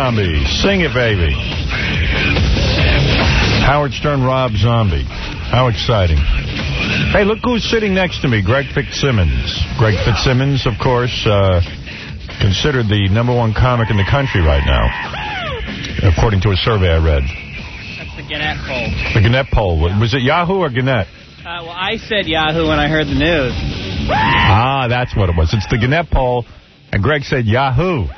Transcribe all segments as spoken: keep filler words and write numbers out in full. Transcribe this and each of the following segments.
Zombie. Sing it, baby. Howard Stern, Rob Zombie. How exciting. Hey, look who's sitting next to me, Greg Fitzsimmons. Greg Fitzsimmons, of course, uh, considered the number one comic in the country right now, according to a survey I read. That's the Gannett poll. The Gannett poll. Was it Yahoo or Gannett? Uh, well, I said Yahoo when I heard the news. Ah, that's what it was. It's the Gannett poll, and Greg said Yahoo.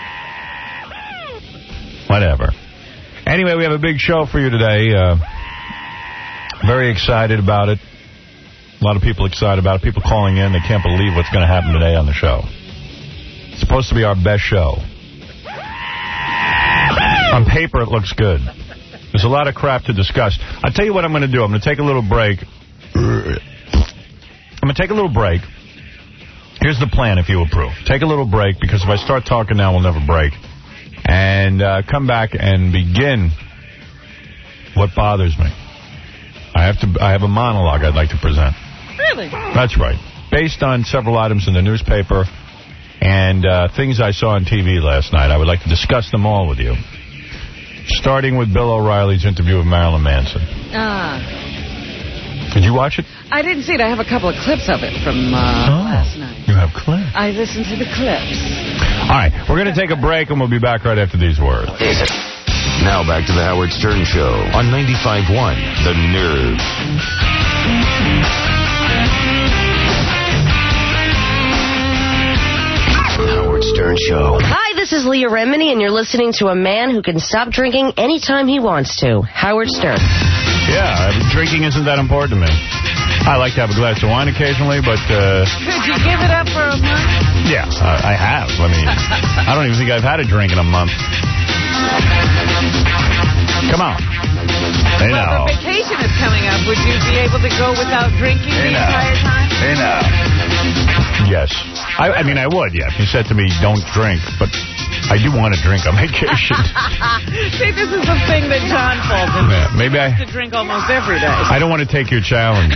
Whatever. Anyway, we have a big show for you today. Uh, very excited about it. A lot of people excited about it. People calling in. They can't believe what's going to happen today on the show. It's supposed to be our best show. On paper, it looks good. There's a lot of crap to discuss. I'll tell you what I'm going to do. I'm going to take a little break. I'm going to take a little break. Here's the plan, if you approve. Take a little break, because if I start talking now, we'll never break. And uh, come back and begin what bothers me. I have to. I have a monologue I'd like to present. Really? That's right. Based on several items in the newspaper and uh, things I saw on T V last night, I would like to discuss them all with you. Starting with Bill O'Reilly's interview with Marilyn Manson. Ah. Did you watch it? I didn't see it. I have a couple of clips of it from uh, oh, last night. You have clips? I listened to the clips. All right. We're going to take a break, and we'll be back right after these words. Now back to the Howard Stern Show on ninety-five point one, The Nerve. Howard Stern Show. Hi, this is Leah Remini, and you're listening to a man who can stop drinking anytime he wants to. Howard Stern. Yeah, drinking isn't that important to me. I like to have a glass of wine occasionally, but... Uh, Could you give it up for a month? Yeah, uh, I have. I mean, I don't even think I've had a drink in a month. Come on. Hey, well, now. the vacation is coming up. Would you be able to go without drinking hey, the now. entire time? Hey, now. Yes. I, I mean, I would, yeah. If you said to me, don't drink, but I do want to drink on vacation. See, this is the thing that John falls into. Yeah, maybe he I... has to drink almost every day. I don't want to take your challenge.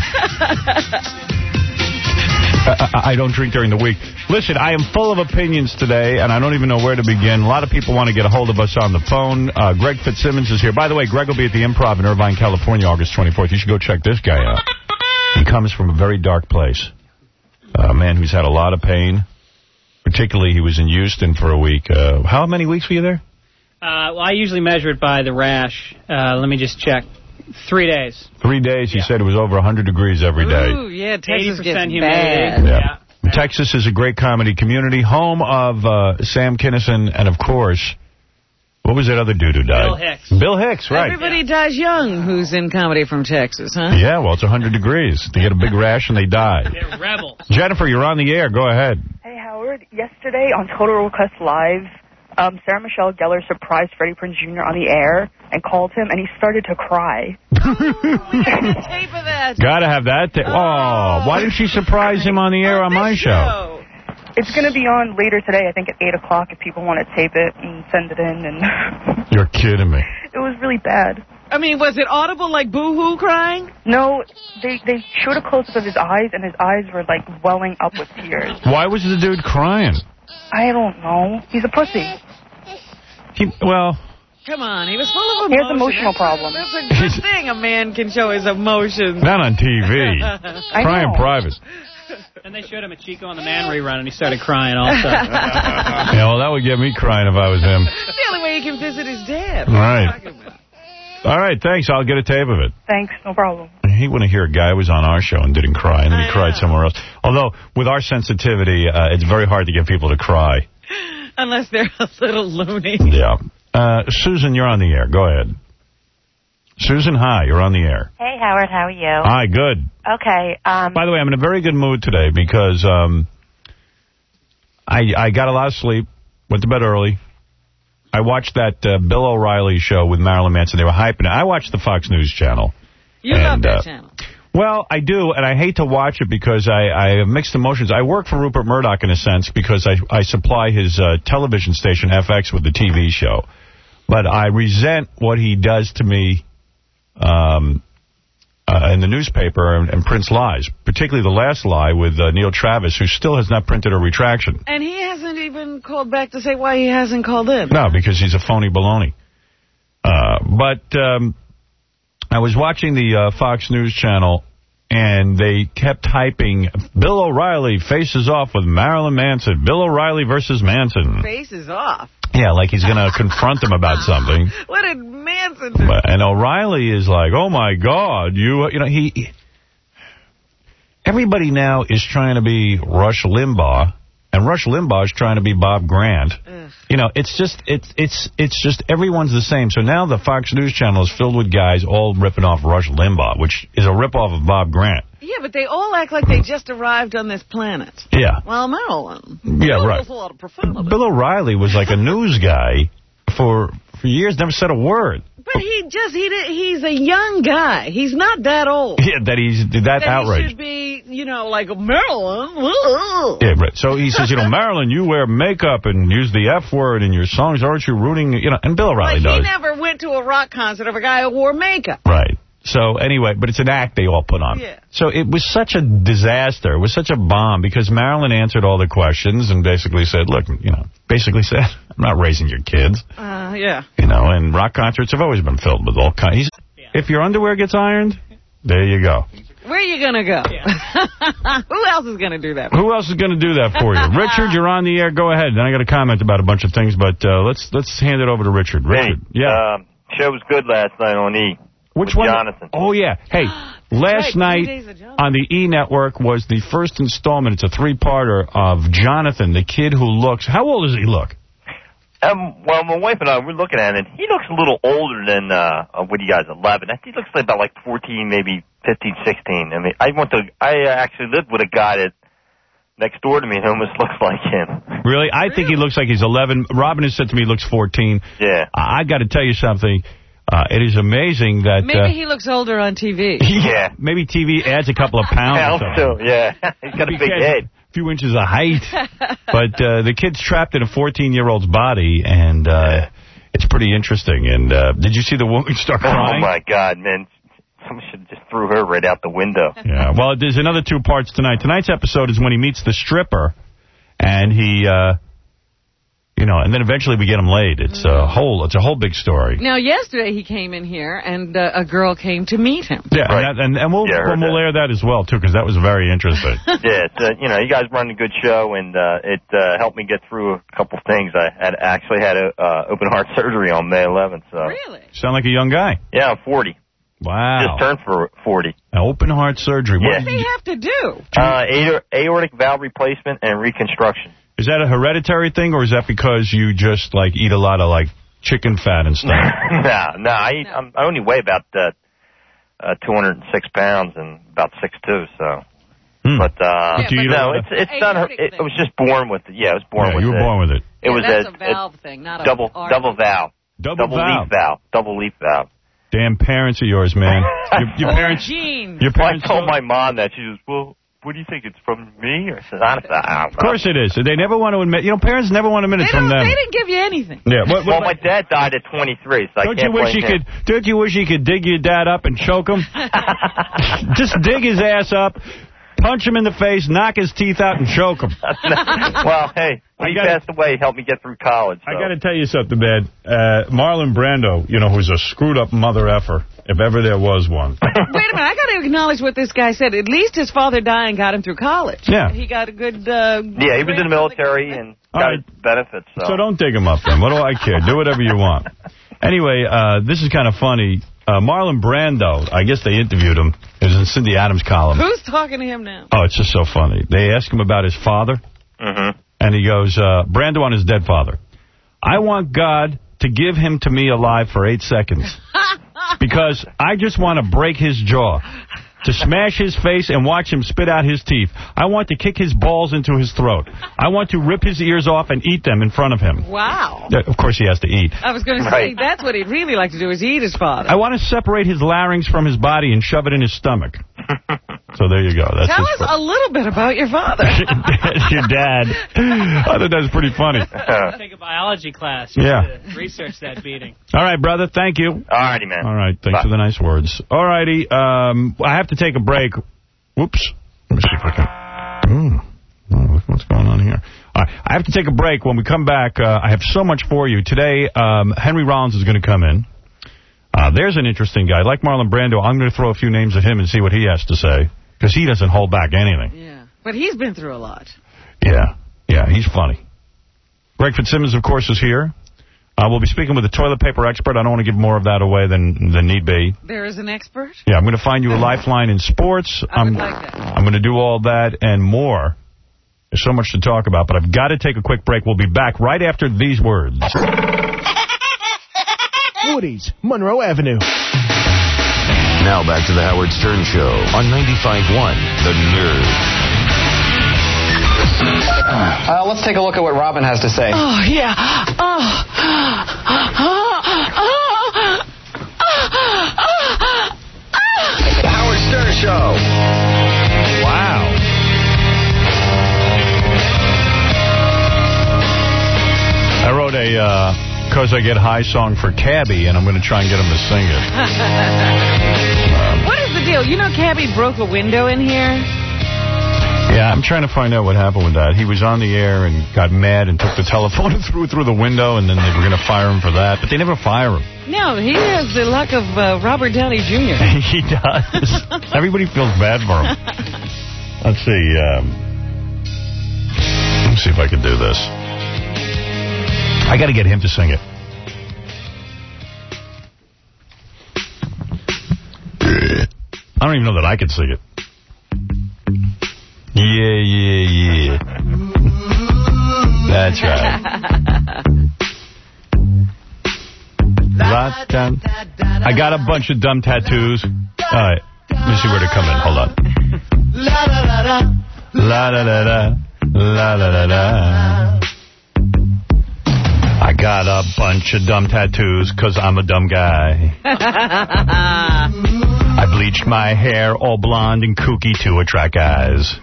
I, I don't drink during the week. Listen, I am full of opinions today, and I don't even know where to begin. A lot of people want to get a hold of us on the phone. Uh, Greg Fitzsimmons is here. By the way, Greg will be at the Improv in Irvine, California, August twenty-fourth. You should go check this guy out. He comes from a very dark place. A man who's had a lot of pain. Particularly, he was in Houston for a week. Uh, how many weeks were you there? Uh, well, I usually measure it by the rash. Uh, let me just check. Three days. Three days. He yeah. said it was over one hundred degrees every day. Ooh, yeah, Texas gets humidity. bad. Yeah. yeah. Texas is a great comedy community, home of uh, Sam Kinison, and, of course, what was that other dude who died? Bill Hicks. Bill Hicks, right. Everybody yeah. dies young who's in comedy from Texas, huh? Yeah, well, it's one hundred degrees. They get a big rash and they die. They're rebels. Jennifer, you're on the air. Go ahead. Hey, Howard. Yesterday on Total Request Live, um, Sarah Michelle Gellar surprised Freddie Prinze Junior on the air and called him, and he started to cry. Oh, we have a tape of that. Gotta have that. Ta- oh, why didn't she surprise him on the air on, on my show? show? It's going to be on later today, I think at eight o'clock, if people want to tape it and send it in. And You're kidding me. It was really bad. I mean, was it audible like boo-hoo crying? No, they, they showed a close-up of his eyes, and his eyes were, like, welling up with tears. Why was the dude crying? I don't know. He's a pussy. He, well... Come on, he was full of emotion. He has emotional problems. That's a good thing a man can show his emotions. Not on T V. Cry in private. And they showed him a Chico on the Man rerun, and he started crying also. Yeah, well, that would get me crying if I was him. It's the only way he can visit his dad. All right. All right, thanks. I'll get a tape of it. Thanks, no problem. I hate when I hear a guy who was on our show and didn't cry, and then he I cried know. somewhere else. Although, with our sensitivity, uh, it's very hard to get people to cry. Unless they're a little loony. Yeah. Uh, Susan, you're on the air. Go ahead. Susan, hi. You're on the air. Hey, Howard. How are you? Hi, good. Okay. Um, By the way, I'm in a very good mood today because um, I, I got a lot of sleep, went to bed early. I watched that uh, Bill O'Reilly show with Marilyn Manson. They were hyping it. I watched the Fox News channel. You and, love that uh, channel. Well, I do, and I hate to watch it because I, I have mixed emotions. I work for Rupert Murdoch in a sense because I, I supply his uh, television station, F X, with the T V show. But I resent what he does to me um, uh, in the newspaper and, and prints lies, particularly the last lie with uh, Neil Travis, who still has not printed a retraction. And he hasn't even even called back to say why he hasn't called in. No, because he's a phony baloney. Uh, but um, I was watching the uh, Fox News channel, and they kept hyping, Bill O'Reilly faces off with Marilyn Manson. Bill O'Reilly versus Manson. Faces off? Yeah, like he's going to confront him about something. What did Manson do? But, and O'Reilly is like, oh, my God. You you know, he, he... Everybody now is trying to be Rush Limbaugh, and Rush Limbaugh is trying to be Bob Grant. Ugh. You know, it's just it's it's it's just everyone's the same. So now the Fox News channel is filled with guys all ripping off Rush Limbaugh, which is a ripoff of Bob Grant. Yeah, but they all act like they just arrived on this planet. Yeah. Well, Marilyn. Yeah, Bill right. was a lot of profanity. Bill O'Reilly was like a news guy for for years, never said a word. But he just, he did, he's a young guy. He's not that old. Yeah, that he's that, that outrage. He should be, you know, like Marilyn. Yeah, right. So he says, you know, Marilyn, you wear makeup and use the F word in your songs. Aren't you rooting? You know, and Bill O'Reilly like does. He never went to a rock concert of a guy who wore makeup. Right. So, anyway, but it's an act they all put on. Yeah. So it was such a disaster. It was such a bomb because Marilyn answered all the questions and basically said, look, you know, basically said, I'm not raising your kids. Uh, yeah. You know, and rock concerts have always been filled with all kinds. Yeah. If your underwear gets ironed, there you go. Where are you going to go? Yeah. Who else is going to do that for you? Who else is going to do that for you? Richard, you're on the air. Go ahead. Then I got a comment about a bunch of things, but uh, let's let's hand it over to Richard. Richard, hey, yeah. Um, show was good last night on E. Which one? Jonathan. Oh, yeah. Hey, last right, night on the E! Network was the first installment. It's a three-parter of Jonathan, the kid who looks... How old does he look? Um, well, my wife and I, we're looking at it. He looks a little older than, uh, what do you guys, eleven? I think he looks like about like fourteen, maybe fifteen, sixteen. I mean, I went to... I actually lived with a guy that next door to me and almost looks like him. Really? I really? think he looks like he's eleven. Robin has said to me he looks fourteen. Yeah. I, I got to tell you something. Uh, it is amazing that... Maybe uh, he looks older on T V. Yeah. Maybe T V adds a couple of pounds I or hope something. so, yeah. He's got a big head. A few inches of height. But uh, the kid's trapped in a fourteen-year-old's body, and uh, yeah. it's pretty interesting. And uh, did you see the woman start crying? Oh, my God, man. Someone should have just threw her right out the window. Yeah, well, there's another two parts tonight. Tonight's episode is when he meets the stripper, and he... Uh, You know, and then eventually we get him laid. It's a whole, it's a whole big story. Now, yesterday he came in here, and uh, a girl came to meet him. Yeah, right. and, that, and, and we'll, yeah, we'll, we'll air that as well, too, because that was very interesting. Yeah, it's, uh, you know, you guys run a good show, and uh, it uh, helped me get through a couple things. I had actually had a uh, open heart surgery on May eleventh. So. Really? Sound like a young guy. Yeah, I'm forty. Wow. Just turned for forty. An open heart surgery. Yeah. What do they have to do? Uh, aor- aortic valve replacement and reconstruction. Is that a hereditary thing, or is that because you just, like, eat a lot of, like, chicken fat and stuff? no, no, I, eat, I'm, I only weigh about uh, uh, two hundred six pounds and about six two, so. Hmm. But, uh, yeah, but no, it's it's done. It, it was just born with it. Yeah, I was born yeah, with it. you were it. born with it. It yeah, was that's a, a valve a thing, not a double artery. double valve. Double, double valve. leaf valve. Double leaf valve. Damn parents of yours, man. your, your parents. Gene. Your Well, parents. I told my mom that. She was, well, what do you think? It's from me? Or says, I don't know. Of course it is. They never want to admit. You know, parents never want to admit it's They from don't- them. They didn't give you anything. Yeah. What, what, Well, my dad died at twenty-three, so I don't can't you wish blame you him. could? Don't you wish you could dig your dad up and choke him? Just dig his ass up, punch him in the face, knock his teeth out, and choke him. Well, hey, when he gotta, passed away, he helped me get through college. So. I got to tell you something, man. Uh, Marlon Brando, you know, who's a screwed up mother effer, if ever there was one. Wait a minute, I got to acknowledge what this guy said. At least his father dying got him through college. Yeah. He got a good... Uh, Yeah, he was in the military and got right. his benefits. So. So don't dig him up, then. What do I care? Do whatever you want. Anyway, uh, this is kind of funny. Uh, Marlon Brando, I guess they interviewed him. It was in Cindy Adams' column. Who's talking to him now? Oh, it's just so funny. They ask him about his father, Mm-hmm. and he goes, uh, Brando on his dead father. I want God to give him to me alive for eight seconds. Because I just want to break his jaw, to smash his face and watch him spit out his teeth. I want to kick his balls into his throat. I want to rip his ears off and eat them in front of him. Wow. Uh, Of course he has to eat. I was going to say, Right. that's what he'd really like to do, is eat his father. I want to separate his larynx from his body and shove it in his stomach. So there you go. That's Tell his us a little bit about your father. Your dad. I thought that was pretty funny. Take a biology class. Yeah. To research that beating. All right, brother. Thank you. All righty, man. All right. Thanks Bye. for the nice words. All righty. Um, I have to take a break. Whoops. Let me see if I can. Mm. Oh, what's going on here? All right, I have to take a break. When we come back, uh, I have so much for you. Today, um, Henry Rollins is going to come in. Uh, there's an interesting guy. Like Marlon Brando, I'm going to throw a few names at him and see what he has to say, because he doesn't hold back anything. Yeah, but he's been through a lot. Yeah, yeah, he's funny. Greg Fitzsimmons, of course, is here. Uh, we'll be speaking with a toilet paper expert. I don't want to give more of that away than, than need be. There is an expert? Yeah, I'm going to find you a lifeline in sports. I I'm, would like that. I'm going to do all that and more. There's so much to talk about, but I've got to take a quick break. We'll be back right after these words. Woody's, Monroe Avenue. Now back to the Howard Stern Show on ninety-five point one, The Nerve. Uh, let's take a look at what Robin has to say. Oh, yeah. Oh. The Howard Stern Show. Wow. I wrote a uh, Cause I Get High song for Cabby, and I'm going to try and get him to sing it. um, What is the deal? You know Cabby broke a window in here? Yeah, I'm trying to find out what happened with that. He was on the air and got mad and took the telephone and threw it through the window, and then they were going to fire him for that. But they never fire him. No, he has the luck of uh, Robert Downey Junior He does. Everybody feels bad for him. Let's see. Um, let's see if I can do this. I got to get him to sing it. I don't even know that I could sing it. Yeah, yeah, yeah. That's right. I got a bunch of dumb tattoos. All right. Let me see where to come in. Hold on. La da da da. La da da da. La da da da. I got a bunch of dumb tattoos because I'm a dumb guy. I bleached my hair all blonde and kooky to attract guys.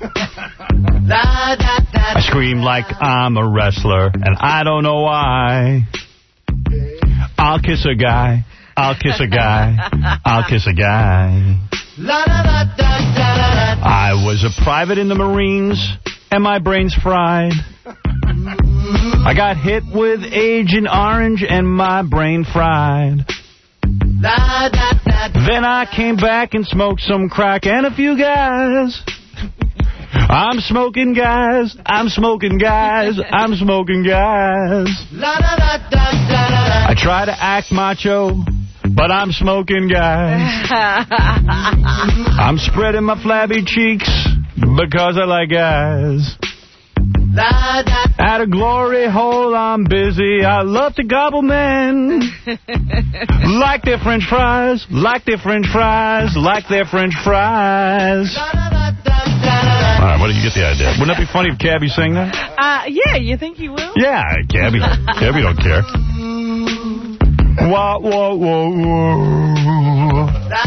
I scream like I'm a wrestler, and I don't know why. I'll kiss a guy. I'll kiss a guy. I'll kiss a guy. I was a private in the Marines, and my brain's fried. I got hit with Agent Orange, and my brain fried. Then I came back and smoked some crack and a few guys. I'm smoking guys. I'm smoking guys. I'm smoking guys. I try to act macho, but I'm smoking guys. I'm spreading my flabby cheeks because I like guys. At a glory hole, I'm busy. I love to gobble men. Like their French fries, like their French fries, like their French fries. All right, what did you get the idea? Wouldn't that be funny if Cabby sang that? Uh, yeah, you think he will? Yeah, Cabby. Cabby don't care. Whoa, whoa, whoa, whoa.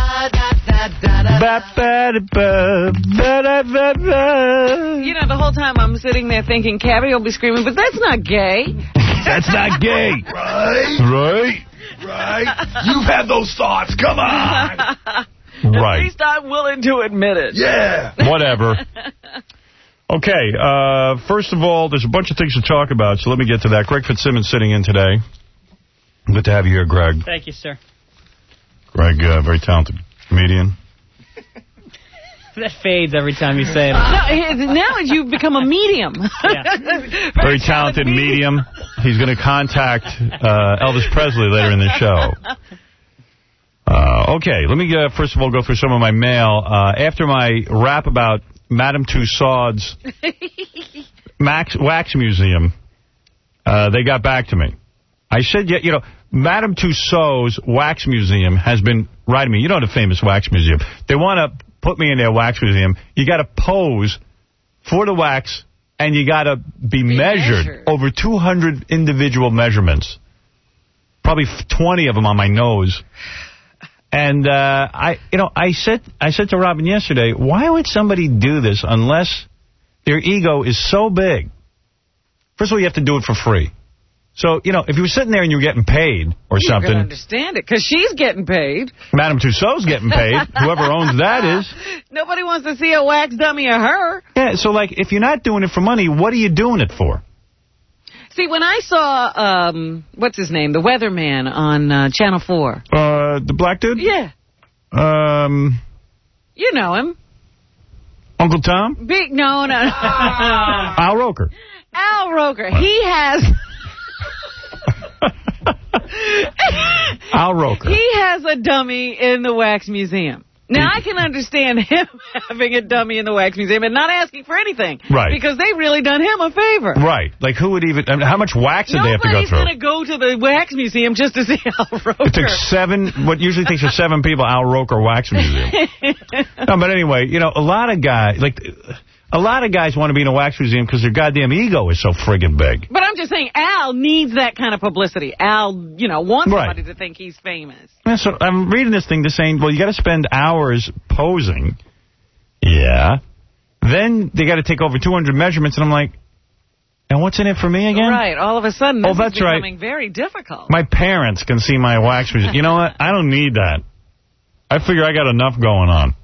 You know, the whole time I'm sitting there thinking Cabby will be screaming, but that's not gay. That's not gay. Right? Right? Right? You've had those thoughts. Come on. Right. At least I'm willing to admit it. Yeah. Whatever. Okay, uh, first of all, there's a bunch of things to talk about, so let me get to that. Greg Fitzsimmons sitting in today. Good to have you here, Greg. Thank you, sir. Greg, uh, very talented comedian. That fades every time you say it. No, now you've become a medium. Yeah. Very, Very talented medium. He's going to contact uh, Elvis Presley later in the show. Uh, okay, let me uh, first of all go through some of my mail. Uh, after my rap about Madame Tussauds Max Wax Museum, uh, they got back to me. I said, yeah, you know, Madame Tussauds Wax Museum has been writing me. You know the famous wax museum. They want to put me in their wax museum. You got to pose for the wax, and you got to be, be measured. measured over two hundred individual measurements. Probably twenty of them on my nose. And uh, I, you know, I said, I said to Robin yesterday, why would somebody do this unless their ego is so big? First of all, you have to do it for free. So, you know, if you were sitting there and you were getting paid or You're something. I understand it, because she's getting paid. Madame Tussauds getting paid. Whoever owns that is. Nobody wants to see a wax dummy of her. Yeah, so, like, if you're not doing it for money, what are you doing it for? See, when I saw, um, what's his name, the weatherman on uh, Channel four. Uh, the black dude? Yeah. Um, You know him. Uncle Tom? Big, no, no. Al Roker. Al Roker. He has... Al Roker. He has a dummy in the Wax Museum. Now, I can understand him having a dummy in the Wax Museum and not asking for anything. Right. Because they've really done him a favor. Right. Like, who would even... I mean, how much wax did Nobody's they have to go through? going to go to the Wax Museum just to see Al Roker. It took seven... What usually takes for seven people, Al Roker Wax Museum. No, but anyway, you know, a lot of guys... Like... A lot of guys want to be in a wax museum because their goddamn ego is so friggin' big. But I'm just saying, Al needs that kind of publicity. Al, you know, wants Right. somebody to think he's famous. Yeah, so I'm reading this thing, they're saying, well, you got to spend hours posing. Yeah. Then they got to take over two hundred measurements, and I'm like, and what's in it for me again? Right. All of a sudden, this Oh, that's is right. becoming very difficult. My parents can see my wax museum. You know what? I don't need that. I figure I got enough going on.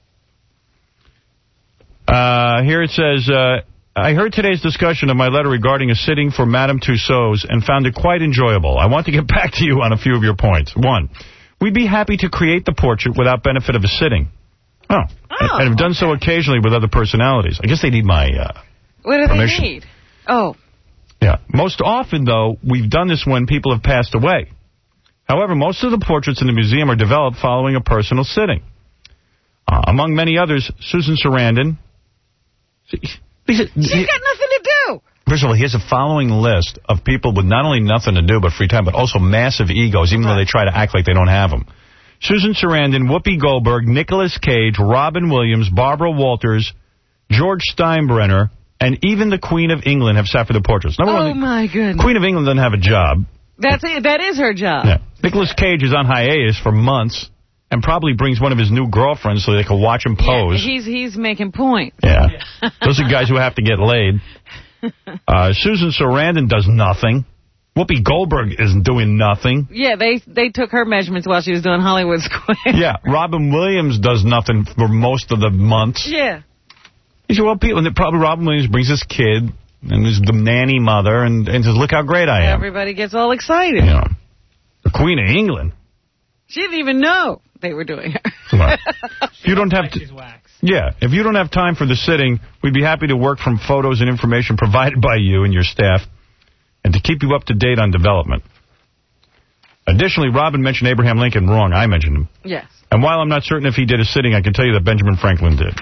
Uh, here it says, uh, I heard today's discussion of my letter regarding a sitting for Madame Tussauds and found it quite enjoyable. I want to get back to you on a few of your points. One, we'd be happy to create the portrait without benefit of a sitting. Oh. oh and, and have done okay. so occasionally with other personalities. I guess they need my uh, What do permission. they need? Oh. Yeah. Most often, though, we've done this when people have passed away. However, most of the portraits in the museum are developed following a personal sitting. Uh, among many others, Susan Sarandon... She's got nothing to do. First of all, he has a following list of people with not only nothing to do but free time, but also massive egos, even though they try to act like they don't have them. Susan Sarandon, Whoopi Goldberg, Nicolas Cage, Robin Williams, Barbara Walters, George Steinbrenner, and even the Queen of England have sat for the portraits. Number oh, one, my goodness. Queen of England doesn't have a job. That's it. That is her job. Yeah. Nicolas Cage is on hiatus for months. And probably brings one of his new girlfriends so they can watch him pose. Yeah, he's he's making points. Yeah. Those are guys who have to get laid. Uh, Susan Sarandon does nothing. Whoopi Goldberg isn't doing nothing. Yeah, they they took her measurements while she was doing Hollywood Square. Yeah, Robin Williams does nothing for most of the months. Yeah. He said, well, people, and probably Robin Williams brings his kid and is the nanny mother and, and says, look how great I am. Everybody gets all excited. You know, the Queen of England. She didn't even know they were doing her. Right. If you don't have to, yeah, if you don't have time for the sitting, we'd be happy to work from photos and information provided by you and your staff and to keep you up to date on development. Additionally, Robin mentioned Abraham Lincoln wrong. I mentioned him. Yes. And while I'm not certain if he did a sitting, I can tell you that Benjamin Franklin did.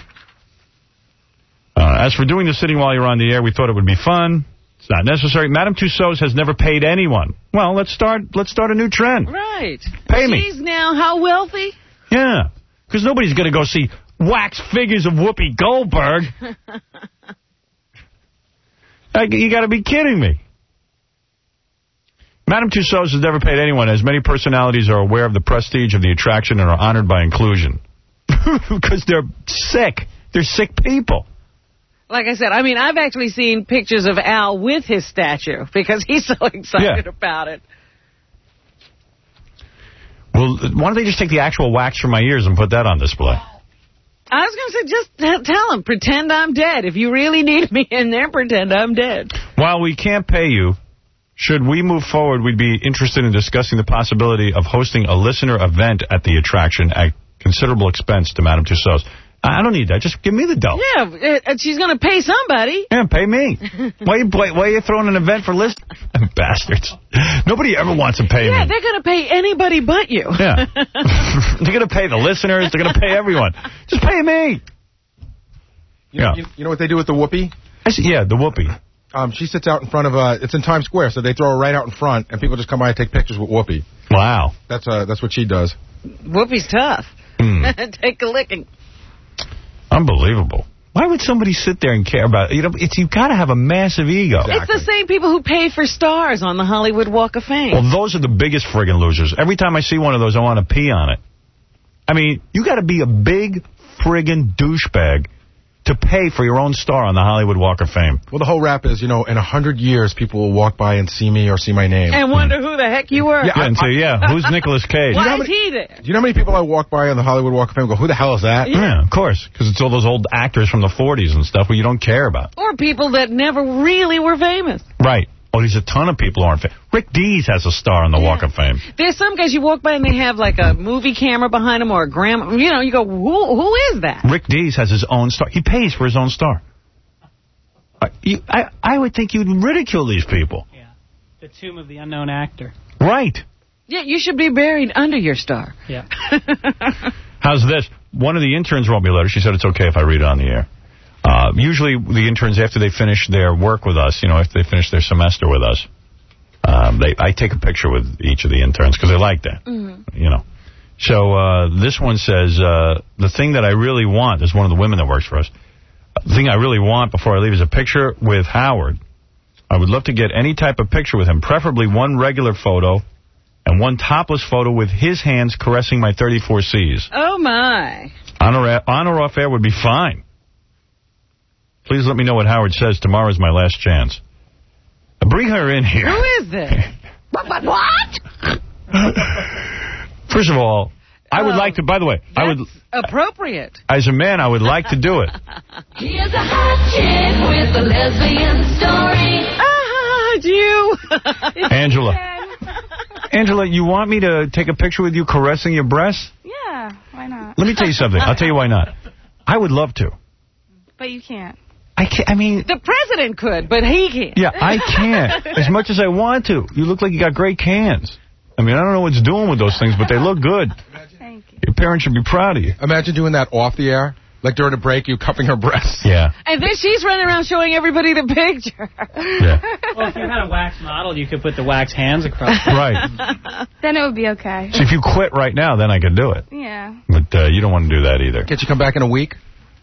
Uh, as for doing the sitting while you're on the air, we thought it would be fun. It's not necessary. Madame Tussauds has never paid anyone. Well, let's start Let's start a new trend. Right. Pay me. She's now how wealthy? Yeah. Because nobody's going to go see wax figures of Whoopi Goldberg. I, you got to be kidding me. Madame Tussauds has never paid anyone, as many personalities are aware of the prestige of the attraction and are honored by inclusion. Because they're sick. They're sick people. Like I said, I mean, I've actually seen pictures of Al with his statue because he's so excited yeah. about it. Well, why don't they just take the actual wax from my ears and put that on display? I was going to say, just tell him, pretend I'm dead. If you really need me in there, pretend I'm dead. While we can't pay you, should we move forward, we'd be interested in discussing the possibility of hosting a listener event at the attraction at considerable expense to Madame Tussauds. I don't need that. Just give me the dough. Yeah, uh, she's going to pay somebody. Yeah, pay me. Why you why, why are you throwing an event for list? Bastards. Nobody ever wants to pay yeah, me. Yeah, they're going to pay anybody but you. Yeah. They're going to pay the listeners. They're going to pay everyone. Just pay me. You, yeah. you, you know what they do with the Whoopi? I see, yeah, the Whoopi. Um, she sits out in front of, uh, it's in Times Square, so they throw her right out in front, and people just come by and take pictures with Whoopi. Wow. That's uh, that's what she does. Whoopi's tough. Mm. Take a licking. Unbelievable. Why would somebody sit there and care about it? You know, it's, you've got to have a massive ego. Exactly. It's the same people who pay for stars on the Hollywood Walk of Fame. Well, those are the biggest friggin' losers. Every time I see one of those, I want to pee on it. I mean, you got to be a big friggin' douchebag to pay for your own star on the Hollywood Walk of Fame. Well, the whole rap is, you know, in a hundred years, people will walk by and see me or see my name. And wonder mm. who the heck you were. Yeah, I, and say, yeah, who's Nicolas Cage? Why you know is many, he there? Do you know how many people I walk by on the Hollywood Walk of Fame and go, who the hell is that? Yeah, yeah of course, because it's all those old actors from the forties and stuff where you don't care about. Or people that never really were famous. Right. Oh, there's a ton of people who aren't famous. Rick Dees has a star on the yeah. Walk of Fame. There's some guys you walk by and they have like a movie camera behind them or a grandma. You know, you go, who, who is that? Rick Dees has his own star. He pays for his own star. Uh, you, I, I would think you'd ridicule these people. Yeah. The Tomb of the Unknown Actor. Right. Yeah, you should be buried under your star. Yeah. How's this? One of the interns wrote me a letter. She said it's okay if I read it on the air. Uh, usually the interns, after they finish their work with us, you know, after they finish their semester with us, um, they I take a picture with each of the interns because they like that, mm-hmm. you know. So uh, this one says, uh, the thing that I really want, this is one of the women that works for us, the thing I really want before I leave is a picture with Howard. I would love to get any type of picture with him, preferably one regular photo and one topless photo with his hands caressing my thirty-four C's. Oh, my. On or, on or off air would be fine. Please let me know what Howard says. Tomorrow is my last chance. Bring her in here. Who is this? What? What? What? First of all, I would oh, like to, by the way, I would... appropriate. As a man, I would like to do it. Here's a hot chick with a lesbian story. Ah, you. Angela. Angela, you want me to take a picture with you caressing your breasts? Yeah, why not? Let me tell you something. I'll tell you why not. I would love to. But you can't. I can't, I mean... The president could, but he can't. Yeah, I can't. As much as I want to. You look like you got great cans. I mean, I don't know what's doing with those things, but they look good. Thank you. Your parents should be proud of you. Imagine doing that off the air. Like during a break, you cupping her breasts. Yeah. And then she's running around showing everybody the picture. Yeah. Well, if you had a wax model, you could put the wax hands across. Right. Then it would be okay. So if you quit right now, then I could do it. Yeah. But uh, you don't want to do that either. Can't you come back in a week?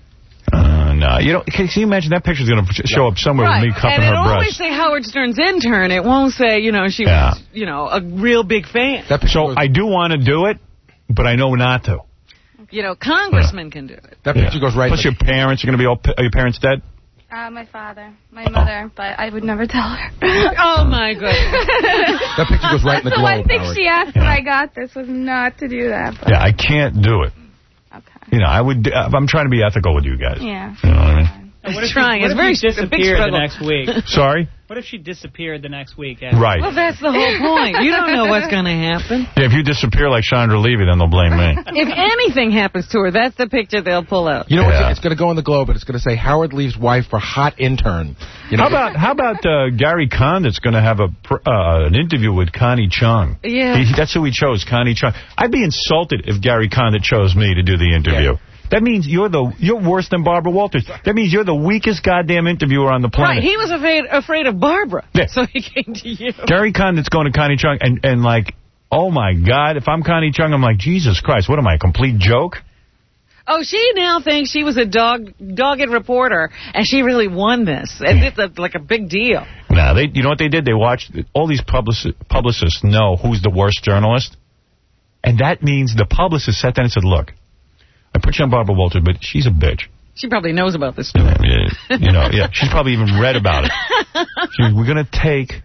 Uh, no. You don't, can you imagine that picture's going to show up somewhere right. with me cupping and her it'll breasts? always say Howard Stern's intern. It won't say, you know, she yeah. was, you know, a real big fan. That so I do want to do it, but I know not to. You know, congressmen yeah. can do it. That picture yeah. goes right. Plus your parents are going to be all... Are your parents dead? Uh, my father. My oh. mother. But I would never tell her. Oh, my goodness. That picture goes right in the globe, One thing Howard. she asked yeah. when I got this was not to do that. But. Yeah, I can't do it. Okay. You know, I would... I'm trying to be ethical with you guys. Yeah. You know what I mean? What if trying. She, what it's if very she disappeared the next week? Sorry? What if she disappeared the next week? After? Right. Well, that's the whole point. You don't know what's going to happen. Yeah, if you disappear like Chandra Levy, then they'll blame me. If anything happens to her, that's the picture they'll pull out. You know, yeah. what? It's going to go in the Globe, and it's going to say Howard leaves wife for hot intern. You know, how about how about uh, Gary Condit's going to have a uh, an interview with Connie Chung? Yeah. He, that's who he chose, Connie Chung. I'd be insulted if Gary Condit chose me to do the interview. Yeah. That means you're the you're worse than Barbara Walters. That means you're the weakest goddamn interviewer on the planet. Right, he was afraid afraid of Barbara, yeah. so he came to you. Gary Condit's going to Connie Chung, and, and like, oh, my God, if I'm Connie Chung, I'm like, Jesus Christ, what am I, a complete joke? Oh, she now thinks she was a dog dogged reporter, and she really won this. And it's a, like a big deal. Nah, they, you know what they did? They watched, all these publici publicists know who's the worst journalist, and that means the publicist sat down and said, look, I put you on Barbara Walters, but she's a bitch. She probably knows about this story. Yeah, you know, yeah, she's probably even read about it. She, we're going to take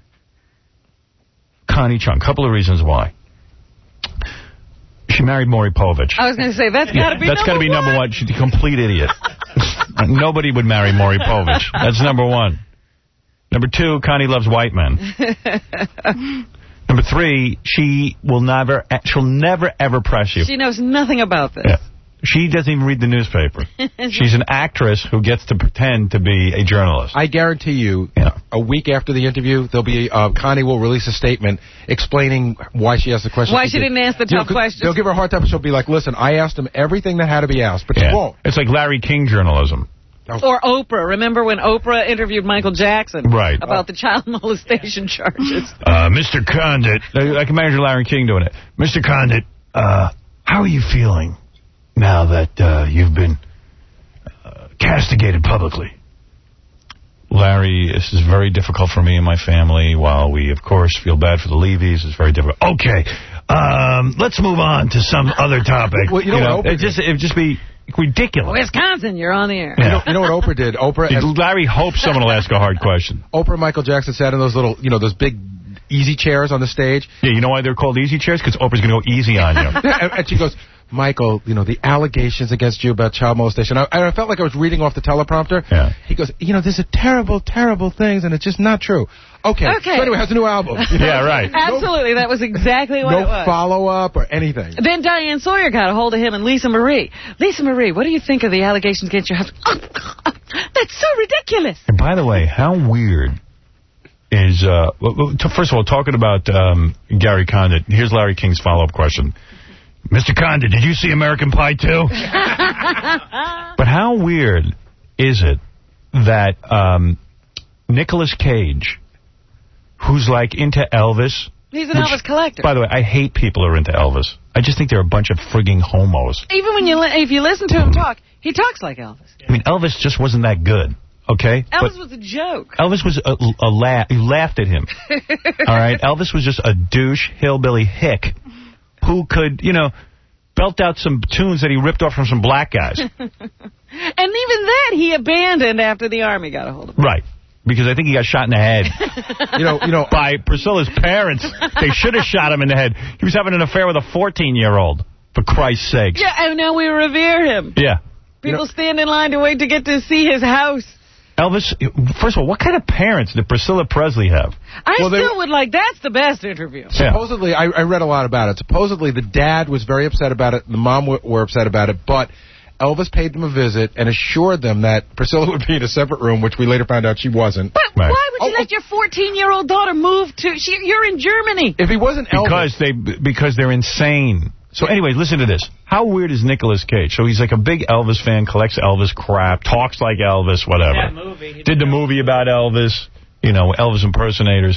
Connie Chung. A couple of reasons why. She married Maury Povich. I was going to say, that's got to be That's got to be one. number one. She's a complete idiot. Nobody would marry Maury Povich. That's number one. Number two, Connie loves white men. Number three, she will never, she'll never, ever press you. She knows nothing about this. Yeah. She doesn't even read the newspaper. She's an actress who gets to pretend to be a journalist. I guarantee you, yeah. a week after the interview, there'll be uh, Connie will release a statement explaining why she asked the question. Why she didn't ask the tough you know, questions. They'll give her a hard time, and she'll be like, listen, I asked him everything that had to be asked, but yeah. she won't. It's like Larry King journalism. Or Oprah. Remember when Oprah interviewed Michael Jackson right. about oh. the child molestation charges? Uh, Mister Condit, I can imagine Larry King doing it. Mister Condit, uh, how are you feeling now that uh, you've been uh, castigated publicly? Larry, this is very difficult for me and my family. While we, of course, feel bad for the Levies, it's very difficult. Okay, um, let's move on to some other topic. Well, you know, you know what Oprah it just it'd just be ridiculous. Wisconsin, you're on the air. Yeah. You, know, you know what Oprah did? Oprah and Larry hopes someone will ask a hard question. Oprah and Michael Jackson sat in those little, you know, those big easy chairs on the stage. Yeah, you know why they're called easy chairs? Because Oprah's going to go easy on you. and, and she goes, Michael, you know, the allegations against you about child molestation. I, I felt like I was reading off the teleprompter. Yeah. He goes, you know, there's a terrible, terrible things, and it's just not true. Okay. Okay. So anyway, has a new album. Yeah, right. Absolutely. That was exactly what no it was. follow-up or anything. Then Diane Sawyer got a hold of him and Lisa Marie. Lisa Marie, what do you think of the allegations against your husband? Oh, oh, that's so ridiculous. And by the way, how weird is, uh, well, first of all, talking about um, Gary Condit, here's Larry King's follow-up question. Mister Condit, did you see American Pie too? But how weird is it that um, Nicolas Cage, who's like into Elvis... He's an which, Elvis collector. By the way, I hate people who are into Elvis. I just think they're a bunch of frigging homos. Even when you li if you listen to him talk, he talks like Elvis. I mean, Elvis just wasn't that good, okay? Elvis but was a joke. Elvis was a, a laugh. You laughed at him. All right? Elvis was just a douche, hillbilly hick who could, you know, belt out some tunes that he ripped off from some black guys. And even that he abandoned after the Army got a hold of him. Right. Because I think he got shot in the head. you know, you know, by Priscilla's parents. They should have shot him in the head. He was having an affair with a fourteen-year-old, for Christ's sake. Yeah, and now we revere him. Yeah. People You know, stand in line to wait to get to see his house. Elvis, first of all, what kind of parents did Priscilla Presley have? I Well, they- still would like, that's the best interview. Supposedly, I, I read a lot about it. Supposedly, the dad was very upset about it, and the mom w were upset about it, but Elvis paid them a visit and assured them that Priscilla would be in a separate room, which we later found out she wasn't. But why would you let your fourteen-year-old daughter move to... She, you're in Germany. If he wasn't Because they because they're insane. So anyway, listen to this. How weird is Nicolas Cage? So he's like a big Elvis fan, collects Elvis crap, talks like Elvis, whatever. That movie. Did the movie about Elvis, you know, Elvis impersonators.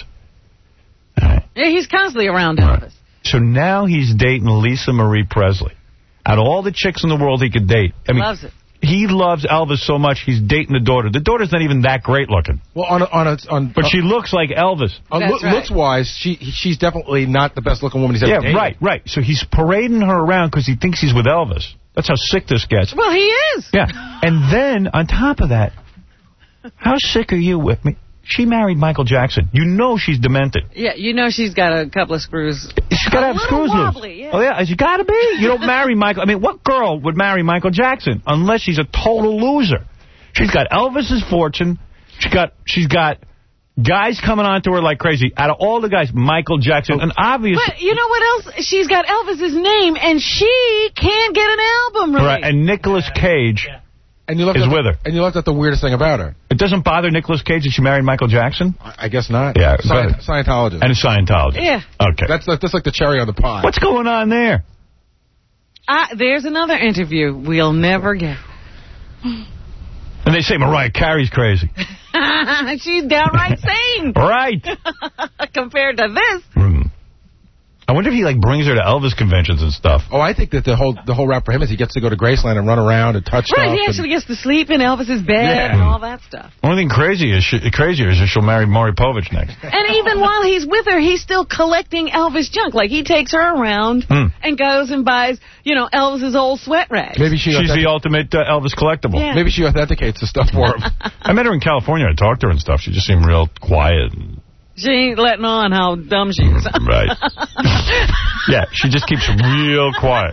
Yeah, he's constantly around Elvis. So now he's dating Lisa Marie Presley. Out of all the chicks in the world he could date. I mean, Loves it. He loves Elvis so much, he's dating the daughter. The daughter's not even that great looking. Well, on a, on a, on, But she looks like Elvis. on lo right. looks wise, she she's definitely not the best looking woman he's ever Yeah, dated. right, right. So he's parading her around because he thinks he's with Elvis. That's how sick this gets. Well, he is. Yeah. And then, on top of that, how sick are you with me? She married Michael Jackson. You know she's demented. Yeah, you know she's got a couple of screws. She's got to have A little screws wobbly, loose. yeah. Oh, yeah, you got to be. You don't marry Michael. I mean, what girl would marry Michael Jackson unless she's a total loser? She's got Elvis's fortune. She got, she's got guys coming on to her like crazy. Out of all the guys, Michael Jackson. And obviously... But you know what else? She's got Elvis's name, and she can't get an album released. Right, and Nicolas Cage... And you left is out the, with her. And you left out the weirdest thing about her. It doesn't bother Nicolas Cage that she married Michael Jackson? I, I guess not. Yeah, Sci go ahead. Scientologist. And a Scientologist. Yeah. Okay. That's like, that's like the cherry on the pie. What's going on there? I, there's another interview we'll never get. And they say Mariah Carey's crazy. She's downright sane. Right. Compared to this. Mm. I wonder if he like brings her to Elvis conventions and stuff. Oh, I think that the whole the whole rap for him is he gets to go to Graceland and run around and touch Right, stuff. he actually and, gets to sleep in Elvis's bed Yeah. and all that stuff. Only thing crazy is she, crazier is that she'll marry Maury Povich next. And even while he's with her, he's still collecting Elvis junk. Like, he takes her around Hmm. and goes and buys, you know, Elvis's old sweat rags. maybe she She's authentic- the ultimate uh, Elvis collectible. Yeah. maybe she authenticates the stuff for him. I met her in California. I talked to her and stuff. She just seemed real quiet. She ain't letting on how dumb she is. Right. Yeah, she just keeps real quiet.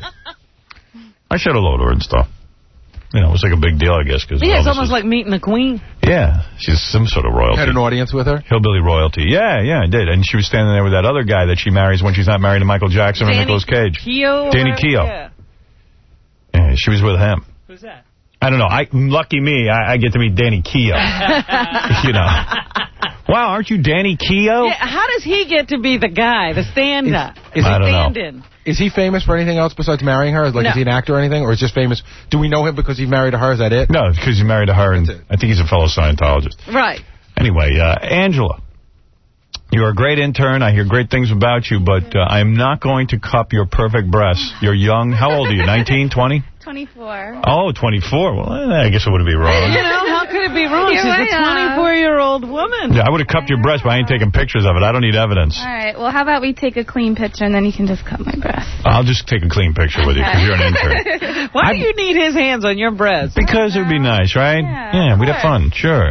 I said hello to her and stuff. You know, it was like a big deal, I guess. Cause Yeah, it's Elvis almost is, like meeting the queen. Yeah, she's some sort of royalty. Had an audience with her? Hillbilly royalty. Yeah, yeah, I did. And she was standing there with that other guy that she marries when she's not married to Michael Jackson or Danny Nicolas Cage. Keough? Danny or- Keough. Yeah. Yeah, she was with him. Who's that? I don't know. I Lucky me, I, I get to meet Danny Keough. You know. Wow, aren't you Danny Keough? Yeah, how does he get to be the guy, the stand-up? Is- is I don't know. Stand-in? Is he famous for anything else besides marrying her? Like, No. is he an actor or anything? Or is he just famous? Do we know him because he married her? Is that it? No, because he's married to her, and That's it. I think he's a fellow Scientologist. Right. Anyway, uh, Angela, you're a great intern. I hear great things about you, but uh, I'm not going to cup your perfect breasts. You're young. How old are you, nineteen, twenty? twenty-four. Oh, twenty-four. Well, I guess it wouldn't be wrong. You know, how could it be wrong? Here She's I a am. twenty-four-year-old woman. Yeah, I would have cupped your breast, but I ain't taking pictures of it. I don't need evidence. All right. Well, how about we take a clean picture and then you can just cut my breast. I'll just take a clean picture with you because you're an intern. Why do you need his hands on your breast? Because it would be nice, right? Yeah, we'd have fun. Sure.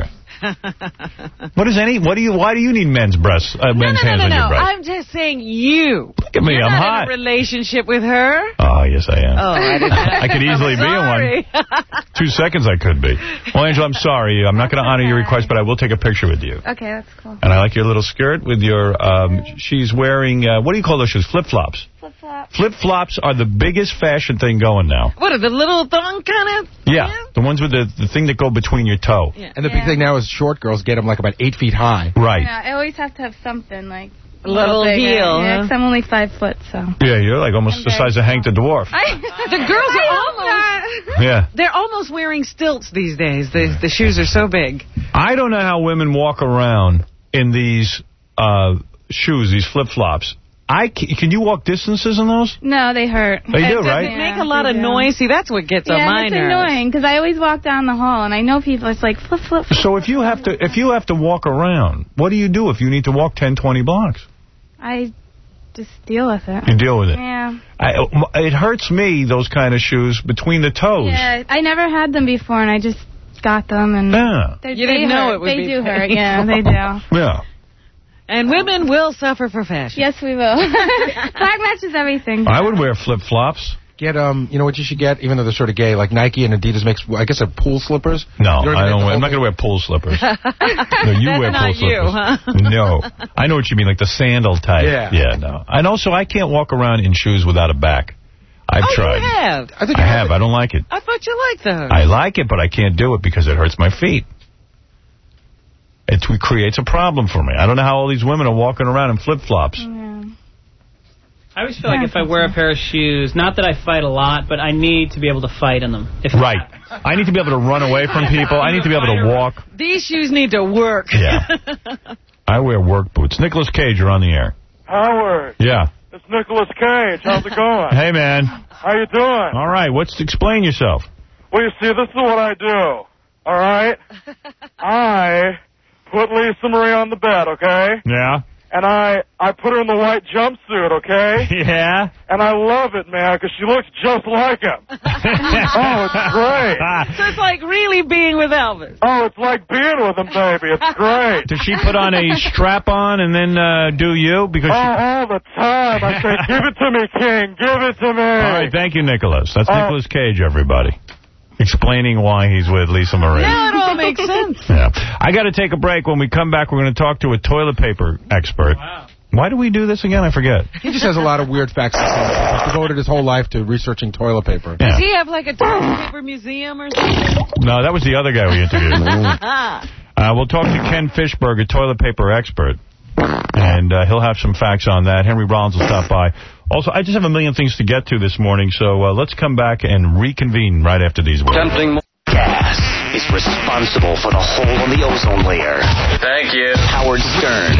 What is any? What do you? Why do you need men's breasts? Uh, No, men's no, no, hands no, on no. your breasts? I'm just saying you. Look at me, You're I'm not hot. in a relationship with her. Oh, yes, I am. Oh, I didn't. I could easily be in Sorry. one. Two seconds I could be. Well, Angela, I'm sorry. I'm not going to honor your request, but I will take a picture with you. Okay, that's cool. And I like your little skirt with your, um, she's wearing, uh, what do you call those shoes? Flip-flops. Flip-flops. Flip-flops are the biggest fashion thing going now. What are the little thong kind of? Yeah, the ones with the, the thing that go between your toe. Yeah. And the big thing now is short girls get them like about eight feet high. Right. Yeah, I always have to have something like A little bigger. heel, Yeah, huh? 'cause I'm only five foot, so. Yeah, you're like almost I'm the very size of Hank the Dwarf. I, The girls are almost. Yeah. They're almost wearing stilts these days. The the shoes are so big. I don't know how women walk around in these uh, shoes, these flip-flops. I can, can you walk distances in those? No, they hurt. They do, It right? They make Yeah, a lot they of do. noise. See, that's what gets on Yeah, my it's nerves. annoying because I always walk down the hall and I know people. It's like flip, flip. flip So if you have to if you have to walk around, what do you do if you need to walk ten, twenty blocks? I just deal with it. You deal with it. Yeah. I, it hurts me, those kind of shoes, between the toes. Yeah, I never had them before and I just got them and Yeah. they, You they didn't know hurt. it would They be do hurt. painful. Yeah, they do. Yeah. And women will suffer for fashion. Yes, we will. Black matches everything. I would wear flip-flops. Get, um, you know what you should get, even though they're sort of gay, like Nike and Adidas makes, I guess, they're pool slippers. No, You don't even I have don't to wear, I'm hold not going to wear pool slippers. No, you wear Not pool you, slippers. huh? No. I know what you mean, like the sandal type. Yeah. Yeah, no. And also, I can't walk around in shoes without a back. I've Oh, tried. you have? I think I have. I don't like it. I thought you liked those. I like it, but I can't do it because it hurts my feet. It creates a problem for me. I don't know how all these women are walking around in flip-flops. Yeah. I always feel like if I wear a pair of shoes, not that I fight a lot, but I need to be able to fight in them. If Right. I need to be able to run away from people. I need to be able to walk. These shoes need to work. Yeah. I wear work boots. Nicolas Cage, you're on the air. Howard, Yeah. it's Nicolas Cage. How's it going? Hey, man. How you doing? All right. What's explain yourself? Well, you see, this is what I do. All right? I put Lisa Marie on the bed, okay? Yeah. And I, I put her in the white jumpsuit, okay? Yeah. And I love it, man, because she looks just like him. Oh, it's great. So it's like really being with Elvis. Oh, it's like being with him, baby. It's great. Does she put on a strap on and then uh, do you? Because Oh, she... all the time. I say, give it to me, King. Give it to me. All right. Thank you, Nicholas. That's Oh. Nicolas Cage, everybody. Explaining why he's with Lisa Marie. Now it all makes sense. Yeah. I got to take a break. When we come back, we're going to talk to a toilet paper expert. Wow. Why do we do this again? I forget. He just has a lot of weird facts. He's devoted his whole life to researching toilet paper. Yeah. Does he have like a toilet paper museum or something? No, that was the other guy we interviewed. uh, we'll talk to Ken Fishberg, a toilet paper expert. And uh, he'll have some facts on that. Henry Rollins will stop by. Also, I just have a million things to get to this morning, so uh, let's come back and reconvene right after these words. Tempting gas is responsible for the hole in the ozone layer. Thank you. Howard Stern.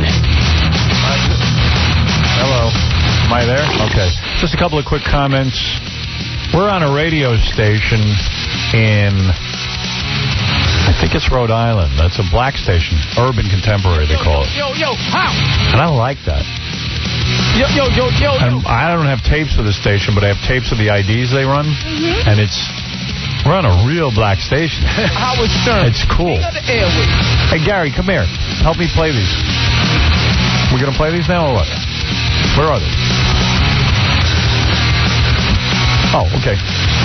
Hello. Am I there? Okay. Just a couple of quick comments. We're on a radio station in, I think it's Rhode Island. That's a black station. Urban Contemporary, they call it. Yo, yo, how? And I like that. Yo, yo, yo, yo, yo. And I don't have tapes of the station, but I have tapes of the I Ds they run. Mm-hmm. And it's, we're on a real black station. Howard Stern. It's cool. King of the airwaves. Hey, Gary, come here. Help me play these. We're going to play these now or what? Where are they? Oh, okay.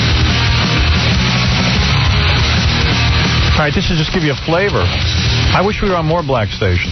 All right, this is just give you a flavor. I wish we were on more black stations.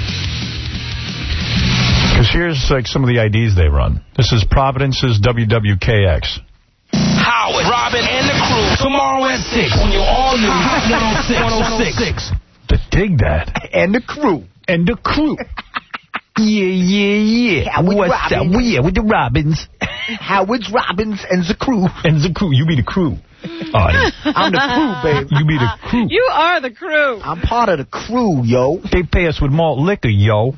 Because here's like some of the I Ds they run. This is Providence's W W K X. Howard, Robin, and the crew. Tomorrow at six on your all-new one oh six. To dig that. And the crew. And the crew. Yeah, yeah, yeah. Howard What's Robbins. up? Yeah, with the Robins. Howard's Robbins and the crew. And the crew. You be the crew. Oh, I'm the crew, baby. you be the crew. You are the crew. I'm part of the crew, yo. They pay us with malt liquor, yo.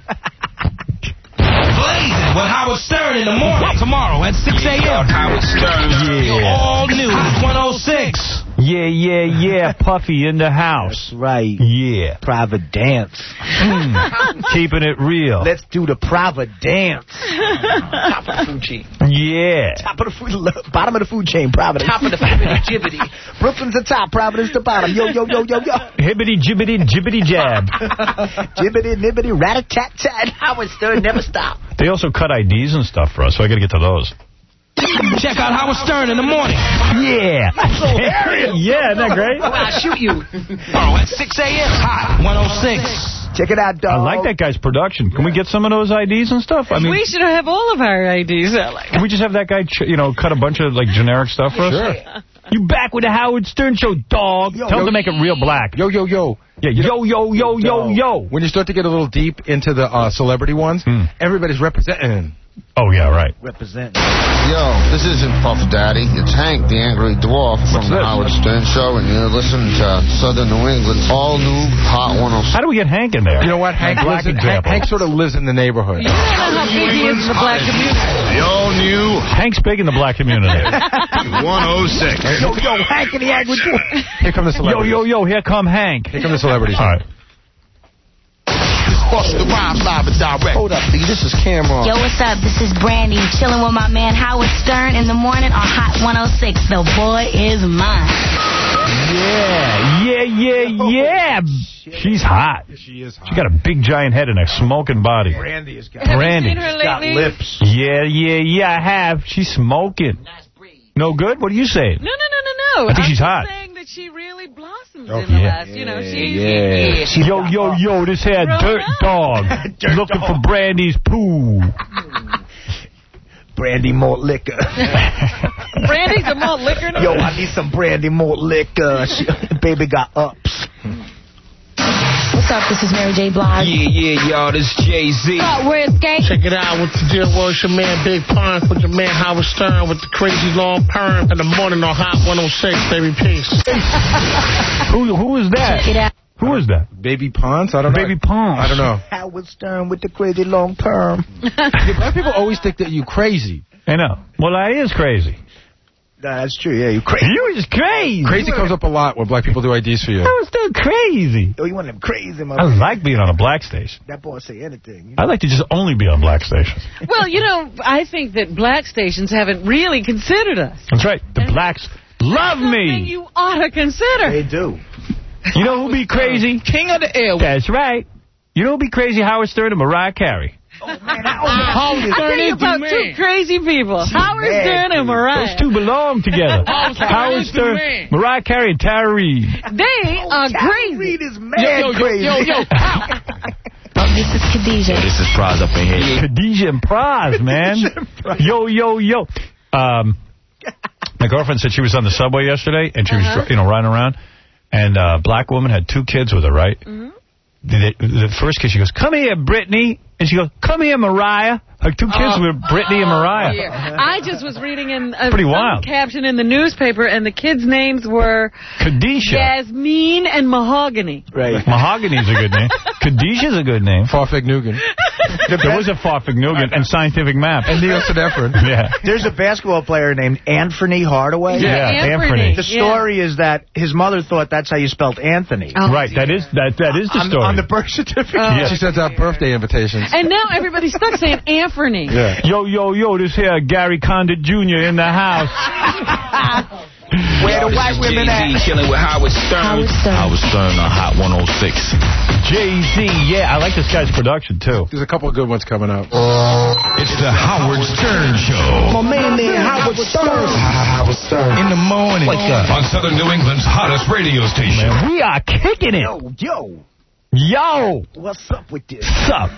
Blazing with Howard Stern in the morning. Tomorrow at six a.m. Howard Stern. Yeah. All new one oh six. Yeah, yeah, yeah. Puffy in the house. That's right. Yeah. Private dance. Mm. Keeping it real. Let's do the private dance. Top of the food chain. Yeah. Top of the food, bottom of the food chain, Providence. Top of the fibbity jibbity. Brooklyn's the top, Providence the bottom. Yo, yo, yo, yo, yo. Hibbity, jibbity, jibbity, jab. Jibbity, nibbity, rat-a-tat-tat. Howard Stern never stop. They also cut I Ds and stuff for us, so I got to get to those. Check out Howard Stern in the morning. Yeah. That's hilarious. Yeah, isn't that great? I'll shoot you. Oh, at six A M Hot one oh six. Check it out, dog. I like that guy's production. Can we get some of those I Ds and stuff? I mean, we should have all of our I Ds. Can we just have that guy, you know, cut a bunch of like generic stuff for us? Sure. You back with the Howard Stern Show, dog. Yo, Tell yo, him to make it real black. Yo, yo, yo. Yeah, yo, yo, yo, yo, yo. When you start to get a little deep into the uh, celebrity ones, hmm. everybody's representing. Oh, yeah, right. Represent. Yo, this isn't Puff Daddy. It's Hank, the Angry Dwarf from the Howard Stern Show, and you're listening to Southern New England's all-new Hot one oh six. How do we get Hank in there? You know what? Hank, lives in, Hank, Hank sort of lives in the neighborhood. You don't know how big he is in the black community. The all-new... Hank's big in the black community. one oh six. Yo, yo, Hank and the Angry Dwarf. Here come the celebrities. Yo, yo, yo, here come Hank. Here come the celebrities. All right. The rhymes live and direct. Hold up, B. This is Cameron. Yo, what's up? This is Brandy. Chilling with my man Howard Stern in the morning on Hot one oh six. The boy is mine. Yeah, yeah, yeah, yeah. She's hot. She is hot. She got a big giant head and a smoking body. Brandy has got, Brandy. Have you seen her lately? got lips. Yeah, yeah, yeah, I have. She's smoking. No good? What are you saying? No, no, no, no, no. I think I'm she's hot. saying that she really blossoms Oh, in the yeah. last, you know, she's... Yeah. She's Yo, yo, yo, this here dirt dog. Dirt looking dog. for Brandy's poo. Brandy malt liquor. Brandy's a malt liquor now? Yo, I need some brandy malt liquor. She, baby got ups. What's up? This is Mary J. Blige. Yeah, yeah, y'all. This is Jay-Z. What's up? We're Escape. Check it out with the deal was your man Big Pun with your man Howard Stern with the crazy long perm in the morning on Hot one oh six, baby. Peace. Who, who is that? Check it out. Who is that? Baby Ponce? I don't know. Baby Ponce. I don't know. Howard Stern with the crazy long perm. Yeah, black people always think that you crazy. I know. Well, I is crazy. Nah, that's true. Yeah, you crazy. You is crazy. Crazy comes up a lot when black people do I Ds for you. I was still crazy. Oh, you want them crazy, my I man. like being on a black station. That boy say anything. You know? I like to just only be on black stations. Well, you know, I think that black stations haven't really considered us. That's right. The blacks love Something me. you ought to consider. They do. You know who'd be crazy? King of the air. That's right. You know who'd be crazy? Howard Stern and Mariah Carey. Oh, man, Howard I Stern think is the about man. two crazy people. Howard mad, Stern and dude. Mariah. Those two belong together. Howard is the Stern, man. Mariah Carey, and Tara Reid. They are crazy. Reed is mad Yo, yo, crazy. yo, yo, yo. Oh, this is Khadijah. This is Praz up in here. Khadijah and Praz, man. Yo, yo, yo. Um, my girlfriend said she was on the subway yesterday, and she Uh-huh. was, you know, riding around, and a uh, black woman had two kids with her, right? Mm-hmm. The, the first kid, she goes, "Come here, Brittany," and she goes, "Come here, Mariah." Her two kids Oh. were Brittany and Mariah. Yeah. I just was reading in a Pretty some wild. caption in the newspaper, and the kids' names were Khadijah. Yasmin and Mahogany. Right. Mahogany's a good name. Khadijah's a good name. Farfignugan. There was a Farfignugan and Scientific Map. And Neil Sedefrin. Yeah. There's a basketball player named Anthony Hardaway. Yeah, Yeah, Anthony. The story is that his mother thought that's how you spelled Anthony. Oh, Right, that is that that is the on, story. on the birth certificate. Oh. She sends out birthday invitations. And now everybody's stuck saying Anthony. Yeah. Yo, yo, yo, this here Gary Condit Junior in the house. Where the white women at? Jay-Z chilling with Howard Stern. Howard Stern. Howard Stern on Hot one oh six. Jay-Z, yeah, I like this guy's production, too. There's a couple of good ones coming up. It's the Howard Stern Show. My man there, Howard Stern. Howard Stern. In the morning. Wake up. On Southern New England's hottest radio station. Man, we are kicking it. Yo, yo. Yo. What's up with this? What's up?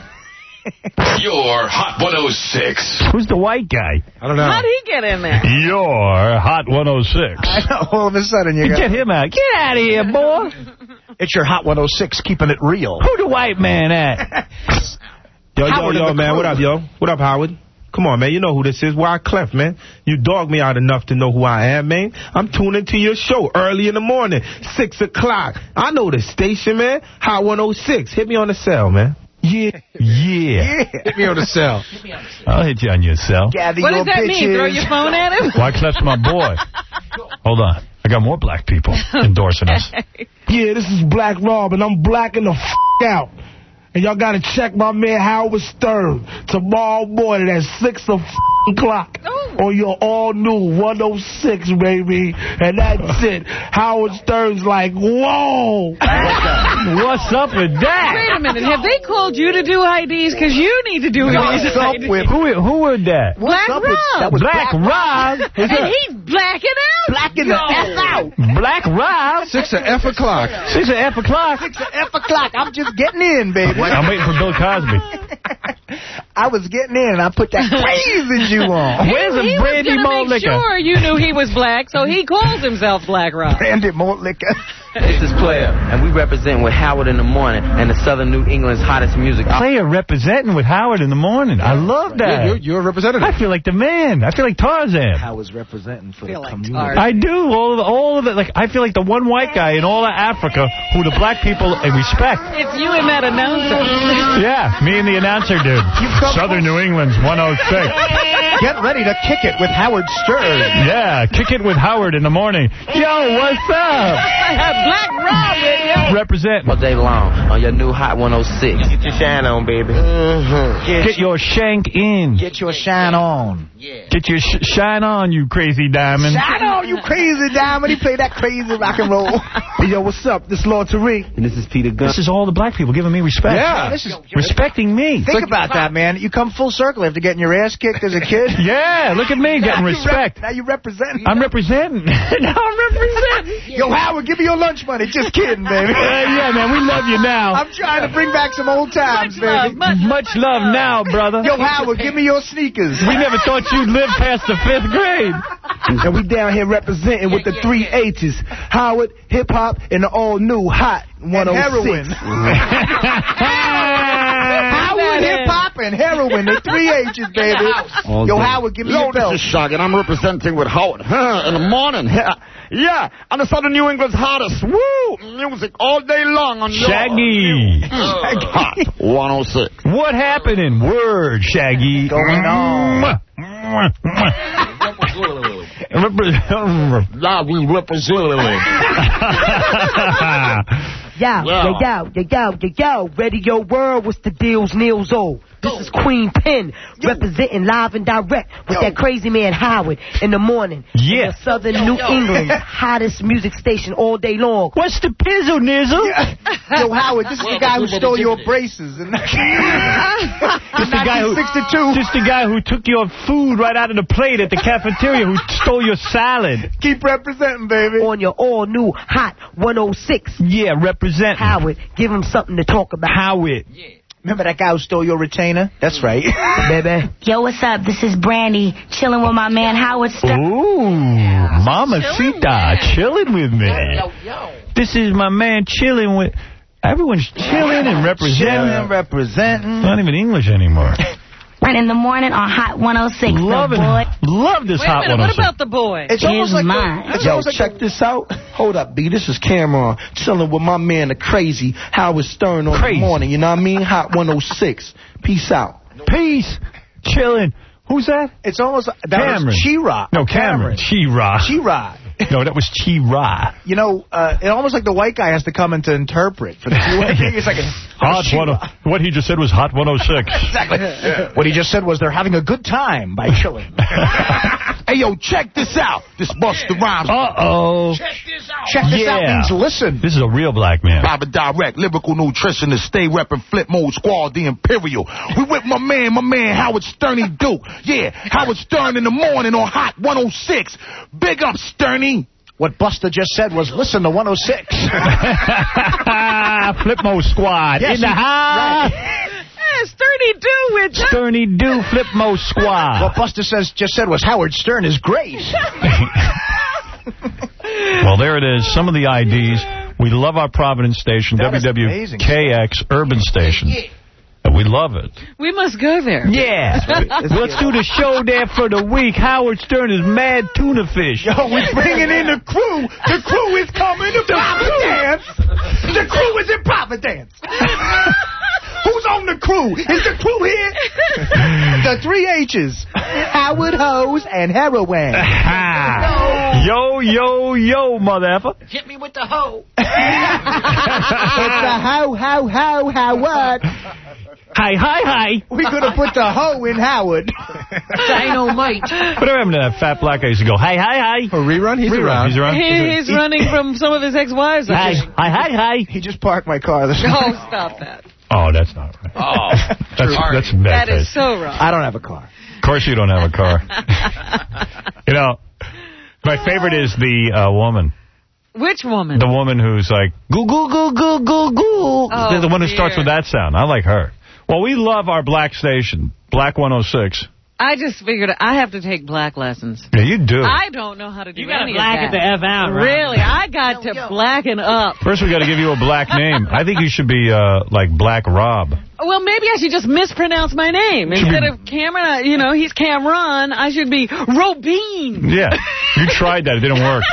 Your Hot one oh six. Who's the white guy? I don't know. How'd he get in there? You're Hot one oh six. I know, all of a sudden you Get got... him out. Get out of here, boy. It's your Hot one oh six, keeping it real. Who the white man at? Yo, yo, Howard yo, and the man, crew. what up, yo? What up, Howard? Come on, man, you know who this is. Wyclef, man. You dogged me out enough to know who I am, man. I'm tuning to your show early in the morning, six o'clock. I know the station, man. Hot one oh six. Hit me on the cell, man. Yeah. Yeah. Hit me on the cell. I'll hit you on your cell. Gather What your does that mean? bitches. Throw your phone at him? Wyclef's my boy. Hold on. I got more black people endorsing us. Yeah, this is Black Rob, and I'm blacking the f*** out. And y'all got to check my man Howard Stern tomorrow morning at six o'clock on your all-new one oh six, baby. And that's it. Howard Stern's like, whoa. What's up with that? Wait a minute. Have they called you to do I Ds? Because you need to do I Ds. Who, who would that? Black Rob. That was Black Rob. And he's blacking out. Blacking the F out. Black Rob. Six at F o'clock. Six at F o'clock. Six at F o'clock. I'm just getting in, baby. I'm waiting for Bill Cosby. I was getting in, and I put that crazy Jew on. Where's the he Brandy Malt was Liquor? Sure, you knew he was black, so he calls himself Black Rob. Brandy Malt Liquor. This is Player, and we represent with Howard in the morning and the Southern New England's hottest music. Player representing with Howard in the morning. I love that. You're, you're a representative. I feel like the man. I feel like Tarzan. Howard's representing for the like community. Tarzan. I do. All of, all of it. Like I feel like the one white guy in all of Africa who the black people uh, respect. It's you and that announcer. Yeah, me and the announcer dude. Southern New England's one oh six. Get ready to kick it with Howard Stern. Yeah, kick it with Howard in the morning. Yo, what's up? Black Rob. Represent. All day long on your new Hot one oh six. Get your shine on, baby. Mm-hmm. Get, Get your shank in. Get your shine on. Yeah. Get your sh shine on, you crazy diamond. Shine on, you crazy diamond. He played that crazy rock and roll. Hey, yo, what's up? This is Lord Tariq. And this is Peter Gunn. This is all the black people giving me respect. Yeah. This is respecting me. Think about that, man. You come full circle after getting your ass kicked as a kid. Yeah, look at me getting respect. Now you represent. I'm representing. Now I'm representing. Yo, Howard, give me your lunch money. Just kidding, baby. Uh, yeah, man, we love you now. I'm trying to bring back some old times, Much baby. love, much, Much love now, brother. Yo, Howard, give me your sneakers. We never thought you'd live past the fifth grade. And we down here representing with the three H's. Howard, hip-hop, and the all-new Hot one oh six. And heroin. Howard, hip-hop, and heroin. The three H's, baby. Yo, Howard, give me Yo, your belt. this is Shaggy, and I'm representing with Howard. Huh, in the morning. Yeah, yeah, on the Southern New England's hottest. Woo! Music all day long on Shaggy. Your Hot one oh six. What happening? Word, Shaggy. Going on. Now we represent. Yo, yo, yo, yo, yo, yo, yo, Radio World, what's the deals, Neil's old? This is Queen Pen, representing live and direct with that crazy man Howard in the morning. Yeah. In the Southern New England's hottest music station all day long. What's the pizzle, nizzle? Yo, Howard, this is the guy who stole your braces. And Just the guy who, just the guy who took your food right out of the plate at the cafeteria, who stole your salad. Keep representing, baby. On your all-new Hot one oh six. Yeah, representing. Howard, give him something to talk about. Howard. Yeah. Remember that guy who stole your retainer? That's right. Baby. Yo, what's up? This is Brandy, chilling with my man Howard Stern. Ooh, Mamacita, chilling with me. Yo, yo. This is my man chilling with... Everyone's chilling and representing. Chilling, representing. Not even English anymore. Right in the morning on Hot one oh six. Love it. Boy. Love this Wait Hot a minute, one oh six. what about the boy? It's almost like mine. The, Yo, check this out. Hold up, B. This is Cameron, chilling with my man, the crazy Howard Stern on Crazy. the morning. You know what I mean? Hot one oh six. Peace out. Peace. Chilling. Who's that? It's almost like that Cameron. was Chi-Ra. No, Cameron. Chi-Ra. Chi-Ra. No, that was Chi-Ra. You know, uh, it almost like the white guy has to come in to interpret for the Q and A. It's like a Hot one oh, what he just said was Hot one oh six. Exactly. Yeah. What he just said was they're having a good time by chilling. Hey, yo, check this out. This Busta Rhymes. Uh-oh. Check this out. Check this Yeah. out means listen. This is a real black man. Robert Direct, lyrical nutritionist, stay repping Flip Mode Squad, the Imperial. We with my man, my man Howard Sterny Duke. Yeah, Howard Stern in the morning on Hot one oh six. Big up, Sterny. What Buster just said was listen to one oh six. Flipmo Squad. Yes, in the he- house. Yeah, Sturdy do with you. Sterny do Flipmo Squad. What Buster says just said was Howard Stern is great. Well, there it is. Some of the I Ds. We love our Providence station, That is W W K X Urban Station. And we love it. We must go there. Yeah. Let's do the show there for the week. Howard Stern is mad tuna fish. Yo, we're bringing in the crew. The crew is coming to Providence. The crew is in Providence. Who's on the crew? Is the crew here? The three H's. Howard Hose and Heroin. Yo, yo, yo, mother effer. Hit me with the hoe. It's the hoe, hoe, hoe, Howard. Hi, hi, hi. We could have put the hoe in Howard. Dynamite. Whatever happened to that fat black guy used to go, hi, hi, hi. For rerun? He's rerun. around. He's around. He, he's running from some of his ex-wives. Hi, hi, hi, hi. He just parked my car. This Oh, stop that. Oh, that's not right. Oh, that's, that's bad That is taste. so wrong. I don't have a car. Of course you don't have a car. You know, my favorite is the uh, woman. Which woman? The woman who's like, goo, goo, goo, goo, goo, goo. Oh, the, the one who dear. starts with that sound. I like her. Well, we love our black station, Black one oh six. I just figured I have to take black lessons. Yeah, you do. I don't know how to do You gotta any black of it that. the F out, right? Really? I got to blacken up. First, we got to give you a black name. I think you should be uh, like Black Rob. Well, maybe I should just mispronounce my name. Should Instead be- of Cameron, you know, he's Cameron, I should be Robin. Yeah, you tried that. It didn't work.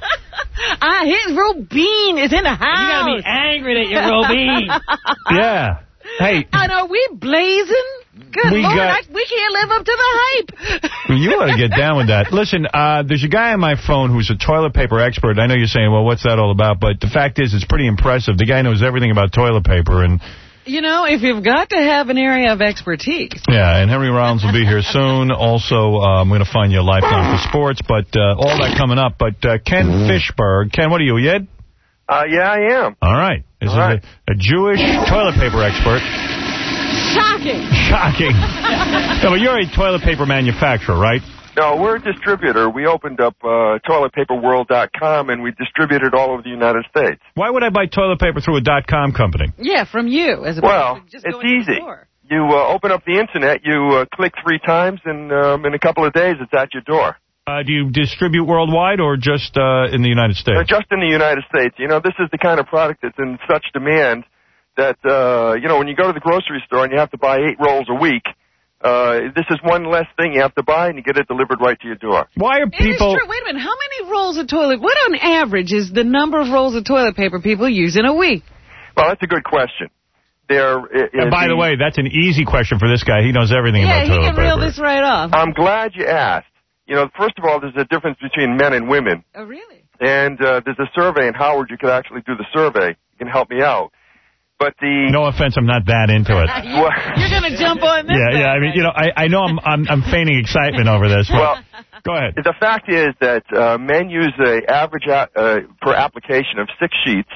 Ah, his Robin is in the house. You gotta be angry that you're Robin. Yeah. Hey. And are we blazing? Good We Lord, got- I, we can't live up to the hype. You ought to get down with that. Listen, uh, there's a guy on my phone who's a toilet paper expert. I know you're saying, well, what's that all about? But the fact is, it's pretty impressive. The guy knows everything about toilet paper. And You know, if you've got to have an area of expertise. yeah, and Henry Rollins will be here soon. Also, uh, I'm going to find you a lifetime for sports, but uh, all that coming up. But uh, Ken Fishberg. Ken, what are you, Yed? Uh, yeah, I am. All right. This All is right. A, a Jewish toilet paper expert. Shocking. Shocking. No, but you're a toilet paper manufacturer, right? No, we're a distributor. We opened up uh, toilet paper world dot com, and we distributed all over the United States. Why would I buy toilet paper through a dot-com company? Yeah, from you. As opposed Well, to just it's going to the easy. store. You uh, open up the Internet, you uh, click three times, and um, in a couple of days, it's at your door. Uh, do you distribute worldwide or just uh, in the United States? Uh, just in the United States. You know, this is the kind of product that's in such demand that, uh, you know, when you go to the grocery store and you have to buy eight rolls a week, uh, this is one less thing you have to buy, and you get it delivered right to your door. Why are It is true. Wait a minute. How many rolls of toilet? What on average is the number of rolls of toilet paper people use in a week? Well, that's a good question. There. i- And is by the way, that's an easy question for this guy. He knows everything Yeah, about he toilet can paper. reel this right off. I'm glad you asked. You know, first of all, there's a difference between men and women. Oh, really? And uh, there's a survey, and Howard, you could actually do the survey. You can help me out. But the... No offense, I'm not that into it. You're going to jump on this? Yeah, yeah. I mean, you know, I, I know I'm, I'm I'm feigning excitement over this. But Well, go ahead. The fact is that uh, men use a average a- uh, per application of six sheets,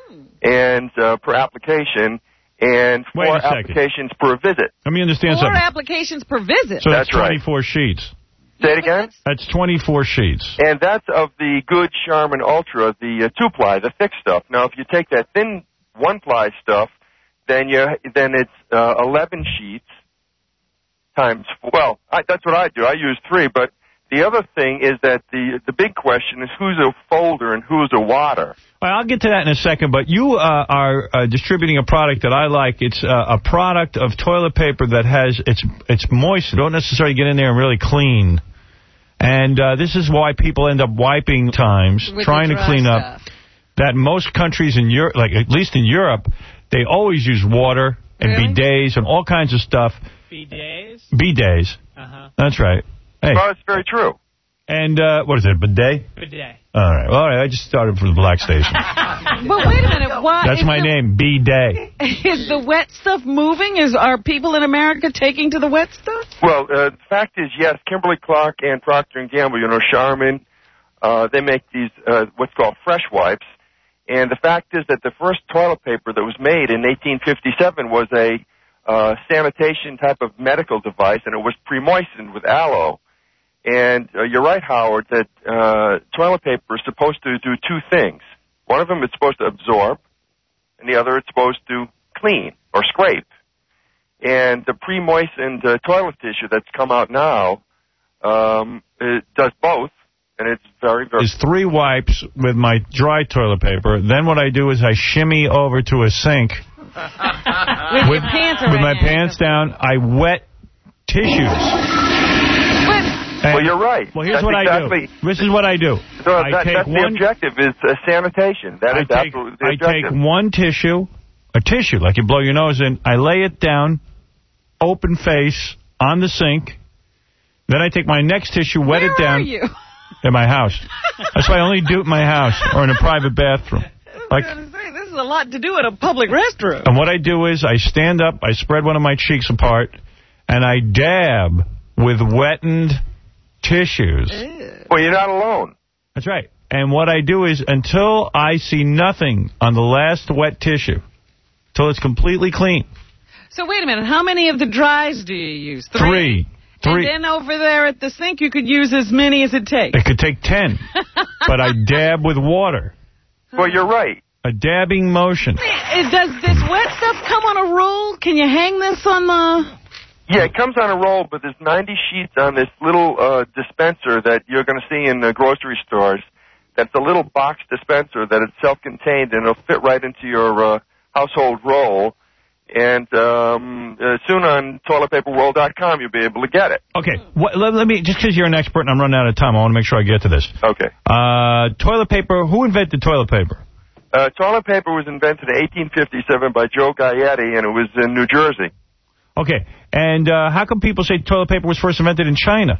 and uh, per application, and Wait four a second. applications per visit. Let me understand Four something. applications per visit. So that's, That's right. twenty-four sheets. Say it again? That's twenty-four sheets. And that's of the good Charmin Ultra, the uh, two-ply, the thick stuff. Now, if you take that thin one-ply stuff, then you then it's uh, eleven sheets times. Well, I, that's what I do. I use three. But the other thing is that the the big question is who's a folder and who's a water. Well, I'll get to that in a second, but you uh, are uh, distributing a product that I like. It's uh, a product of toilet paper that has, it's it's moist. You don't necessarily get in there and really clean. And uh, this is why people end up wiping times, With trying the to dry clean stuff. up. That most countries in Europe, like at least in Europe, they always use water and Really? bidets and all kinds of stuff. Bidets? Bidets. Uh-huh. That's right. Hey. Well, it's very true. And uh, what is it, bidet? Bidet. All right. Well, all right. I just started from the black station. But wait a minute. Why That's is my the, name, bidet. Is the wet stuff moving? Is Are people in America taking to the wet stuff? Well, uh, the fact is, yes, Kimberly-Clark and Procter and Gamble, you know, Charmin, uh, they make these uh, what's called fresh wipes. And the fact is that the first toilet paper that was made in eighteen fifty-seven was a uh, sanitation type of medical device, and it was pre-moistened with aloe. And uh, you're right, Howard, that uh, toilet paper is supposed to do two things. One of them it's supposed to absorb, and the other it's supposed to clean or scrape. And the pre-moistened uh, toilet tissue that's come out now um, it does both, and it's very, very... Is three wipes with my dry toilet paper. Then what I do is I shimmy over to a sink. With, your pants With my around. pants down, I wet tissues. And- well, you're right. Well, here's That's what exactly, I do. This is what I do. So I that, take that's the one, objective, is uh, sanitation. That I is take, absolutely the I objective. take one tissue, a tissue, like you blow your nose in. I lay it down, open face, on the sink. Then I take my next tissue, wet Where it down. are you? in my house. That's why I only do it in my house or in a private bathroom. Like, This is a lot to do in a public restroom. and what I do is I stand up, I spread one of my cheeks apart, and I dab with wettened tissues. Well, you're not alone. That's right. And what I do is until I see nothing on the last wet tissue, till it's completely clean. So wait a minute. How many of the dries do you use? Three. Three. And then over there at the sink, you could use as many as it takes. It could take ten, but I dab with water. Well, you're right. A dabbing motion. Does this wet stuff come on a roll? Can you hang this on the... Yeah, it comes on a roll, but there's ninety sheets on this little uh, dispenser that you're going to see in the grocery stores. That's a little box dispenser that is self-contained, and it'll fit right into your uh, household roll. And um, uh, soon on toilet paper world dot com, you'll be able to get it. Okay, what, let, let me, just because you're an expert and I'm running out of time, I want to make sure I get to this. Okay. Uh, toilet paper, who invented toilet paper? Uh, toilet paper was invented in eighteen fifty-seven by Joe Gaetti, and it was in New Jersey. Okay, and uh, how come people say toilet paper was first invented in China?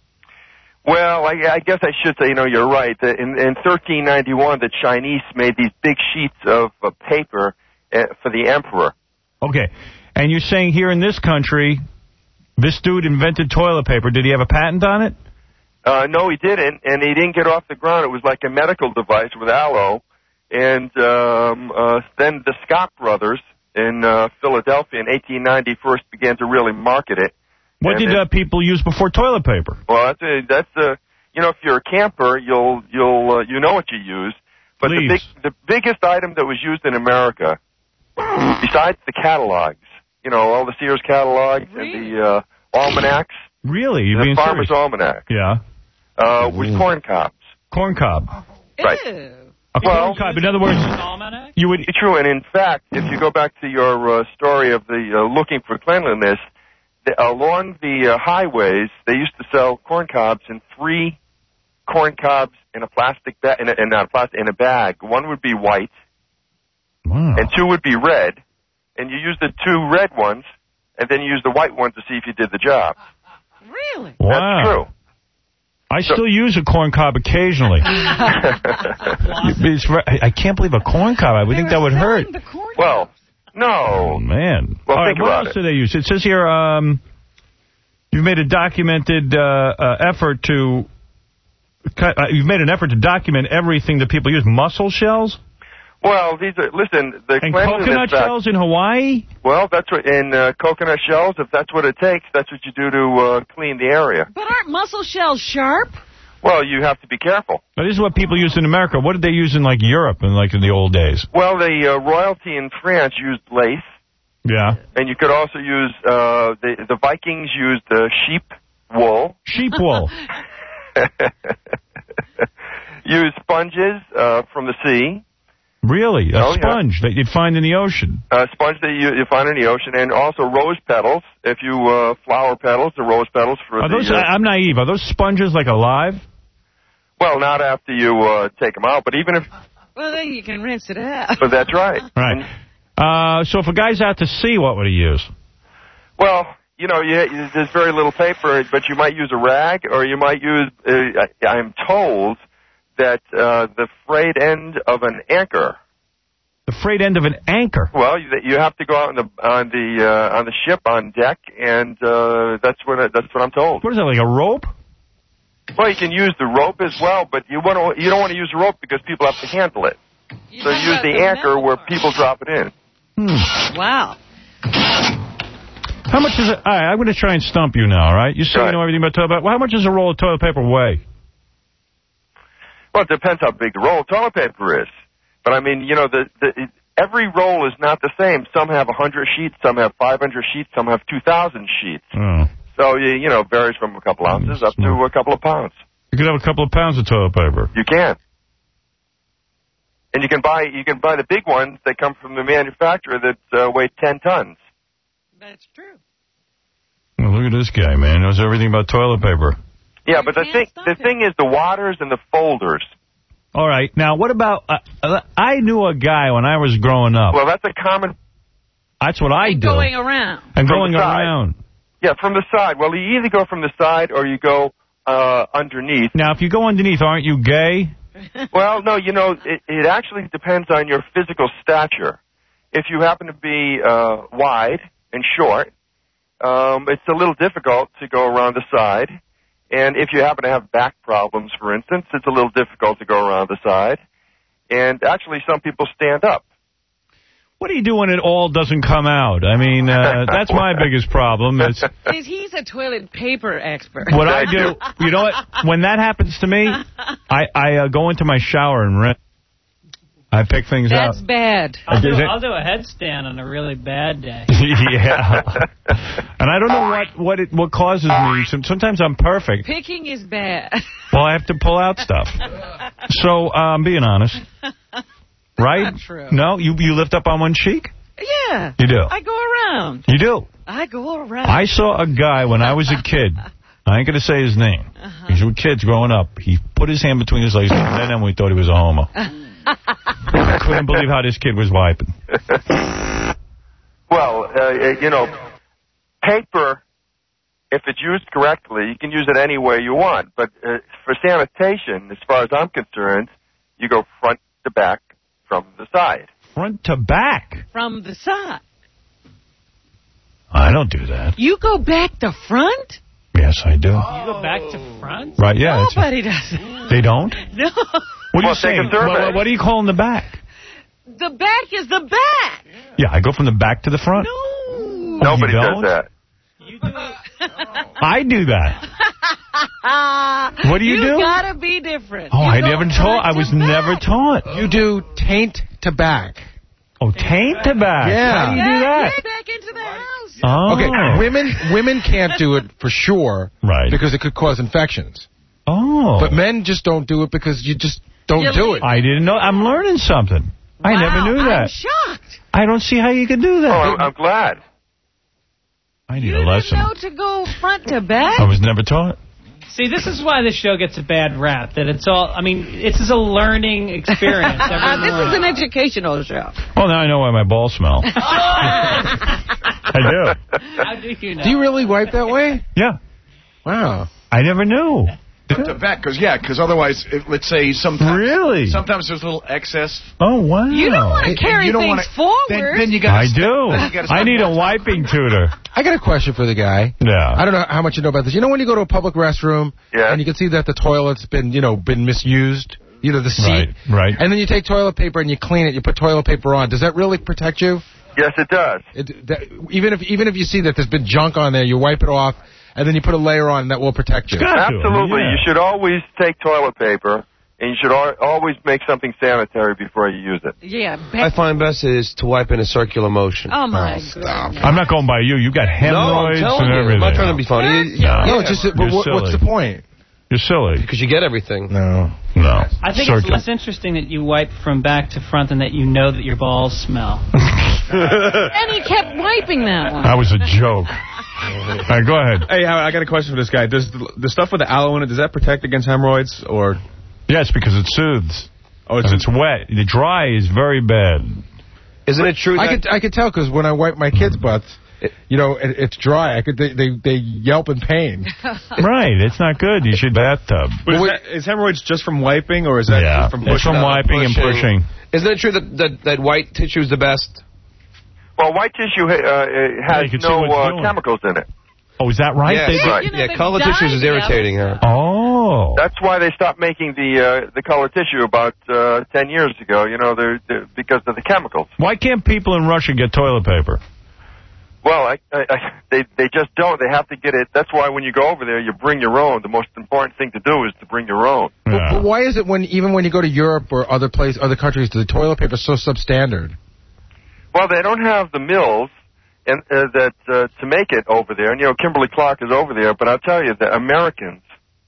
Well, I, I guess I should say, you know, you're right. In, in thirteen ninety-one, the Chinese made these big sheets of uh, paper uh, for the emperor. Okay, and you're saying here in this country, this dude invented toilet paper. Did he have a patent on it? Uh, no, he didn't, and he didn't get off the ground. It was like a medical device with aloe. And um, uh, then the Scott brothers in uh, Philadelphia in eighteen ninety first began to really market it. What and did uh, people use before toilet paper? Well, that's a, that's a, you know, if you're a camper, you'll you'll uh, you know what you use. But the big the biggest item that was used in America, besides the catalogs, you know, all the Sears catalogs really? and the uh, almanacs. Really, you're the being Farmer's serious? Almanac. Yeah. Uh, was corn cobs. Corn cob. Right. Ew. A well, corn cob. In other words, you would. True, and in fact, if you go back to your uh, story of the uh, looking for cleanliness, the, along the uh, highways, they used to sell corn cobs in three corn cobs in a plastic bag, in a, in, not a plastic, in a bag. One would be white, wow. and two would be red, and you use the two red ones, and then you use the white one to see if you did the job. Really? Wow. That's true. I still so, use a corn cob occasionally. It's, I can't believe a corn cob. I would think that would hurt. Well, no. Oh, man. Well, All think right, what about else it. do they use? It says here um, you've made a documented uh, uh, effort to... Uh, you've made an effort to document everything that people use. Mussel shells? Well, these are, listen, the And cleanliness coconut fact, shells in Hawaii? Well, that's what, in uh, coconut shells, if that's what it takes, that's what you do to uh, clean the area. But aren't mussel shells sharp? Well, you have to be careful. Now, this is what people used in America. What did they use in, like, Europe in, like, in the old days? Well, the uh, royalty in France used lace. Yeah. And you could also use, uh, the, the Vikings used uh, sheep wool. Sheep wool. Use sponges uh, from the sea. Really? A oh, sponge yeah. that you'd find in the ocean? A sponge that you, you find in the ocean, and also rose petals. If you uh, flower petals, the rose petals for Are the... those, uh, I'm naive. Are those sponges, like, alive? Well, not after you uh, take them out, but even if... Well, then you can rinse it out. But that's right. Right. Uh, so if a guy's out to sea, what would he use? Well, you know, you, there's very little paper, but you might use a rag, or you might use, uh, I'm told, that uh, the frayed end of an anchor. The frayed end of an anchor? Well, you, you have to go out on the on the uh, on the ship on deck, and uh, that's what I, that's what I'm told. What is that, like a rope? Well, you can use the rope as well, but you want to you don't want to use the rope because people have to handle it. So you use the anchor where people drop it in. Hmm. Wow. How much is it? All right, I'm going to try and stump you now, all right? You say right. you know everything about toilet paper. Well, how much does a roll of toilet paper weigh? Well, it depends how big the roll of toilet paper is. But, I mean, you know, the, the it, every roll is not the same. Some have one hundred sheets, some have five hundred sheets, some have two thousand sheets. Oh. So, you, you know, it varies from a couple ounces up to a couple of pounds. You could have a couple of pounds of toilet paper. You can. And you can buy you can buy the big ones that come from the manufacturer that uh, weigh ten tons. That's true. Well, look at this guy, man. He knows everything about toilet paper. Yeah, but the thing the it. thing is the waters and the folders. All right. Now, what about... Uh, I knew a guy when I was growing up. Well, that's a common... That's what I and do. going around. And from going around. Yeah, from the side. Well, you either go from the side or you go uh, underneath. Now, if you go underneath, aren't you gay? Well, no, you know, it, it actually depends on your physical stature. If you happen to be uh, wide and short, um, it's a little difficult to go around the side. And if you happen to have back problems, for instance, it's a little difficult to go around the side. And actually, some people stand up. What do you do when it all doesn't come out? I mean, uh, that's my biggest problem. Is He's a toilet paper expert. what I do, you know what? When that happens to me, I, I uh, go into my shower and rinse. I pick things That's out. That's bad. I'll do, I'll do a headstand on a really bad day. Yeah. And I don't know what what it what causes me. Sometimes I'm perfect. Picking is bad. Well, I have to pull out stuff. So, I'm um, being honest. Right? Not true. No? You, you lift up on one cheek? Yeah. You do? I go around. You do? I go around. I saw a guy when I was a kid. I ain't going to say his name. Uh-huh. These were kids growing up. He put his hand between his legs, and then we thought he was a homo. I couldn't believe how this kid was wiping. Well, uh, you know, paper, if it's used correctly, you can use it any way you want. But uh, for sanitation, as far as I'm concerned, you go front to back from the side. Front to back? From the side. I don't do that. You go back to front? Yes, I do. You go back to front? Right, yeah. Nobody does it. They don't? No. What are well, you saying? What, what do you call in the back? The back is the back. Yeah, I go from the back to the front. No. Oh, Nobody does that. You do it. I do that. What do you, you do? You gotta be different. Oh, you I never taught. I was never taught. You do taint to back. Oh, taint to back. Yeah. How do you do that? Get back into the house. Oh. Okay, women women can't do it for sure. Right. Because it could cause infections. Oh. But men just don't do it because you just don't You're do it. I didn't know. I'm learning something. Wow, I never knew that. I'm shocked. I don't see how you could do that. Oh, I'm, I'm glad. I need you a lesson. You didn't know to go front to back? I was never taught. See, this is why this show gets a bad rap. That it's all, I mean, it's just a learning experience. Every this morning. is an educational show. Well, now I know why my balls smell. I do. How do you know? Do you really wipe that way? Yeah. Wow. I never knew. To back, because, yeah, because otherwise, if, let's say sometimes... Really? Sometimes there's a little excess. Oh, wow. You don't want to carry you don't things wanna, forward. Then, then you gotta I step, do. gotta I need a wiping tutor. I got a question for the guy. Yeah. I don't know how much you know about this. You know when you go to a public restroom yeah. and you can see that the toilet's been, you know, been misused? You know, the seat. Right, right. And then you take toilet paper and you clean it, you put toilet paper on. Does that really protect you? Yes, it does. It, that, even if even if you see that there's been junk on there, you wipe it off, and then you put a layer on, and that will protect you. Absolutely. Yeah. You should always take toilet paper, and you should al always make something sanitary before you use it. Yeah. I find best is to wipe in a circular motion. Oh, my oh, God. I'm not going by you. You got hemorrhoids no, I'm and you. everything. I'm not trying to be funny. No, no just but what, what's the point? You're silly. Because you get everything. No. No. I think Circular. it's less interesting that you wipe from back to front than that you know that your balls smell. And he kept wiping that one. That was a joke. All right, go ahead. Hey, Howard, I got a question for this guy. Does the, the stuff with the aloe in it, does that protect against hemorrhoids? Or? Yes, because it soothes. Oh, it's, it's wet. The dry is very bad. Isn't it true that... I could, I could tell because when I wipe my kids' butts, it, you know, it, it's dry. I could they, they they yelp in pain. Right, it's not good. You should bathtub. But is, that, is hemorrhoids just from wiping, or is that yeah, from pushing? It's from wiping and pushing. Isn't it true that, that, that white tissue is the best? Well, white tissue uh, has yeah, no uh, chemicals in it. Oh, is that right? Yeah, they, right. You know, yeah color tissues is irritating her. Oh. That's why they stopped making the uh, the color tissue about uh, ten years ago, you know, they're, they're, because of the chemicals. Why can't people in Russia get toilet paper? Well, I, I, I, they they just don't. They have to get it. That's why when you go over there, you bring your own. The most important thing to do is to bring your own. Yeah. But, but why is it when even when you go to Europe or other place, other countries, the toilet paper is so substandard? Well, they don't have the mills and uh, that uh, to make it over there. And you know, Kimberly Clark is over there. But I'll tell you, the Americans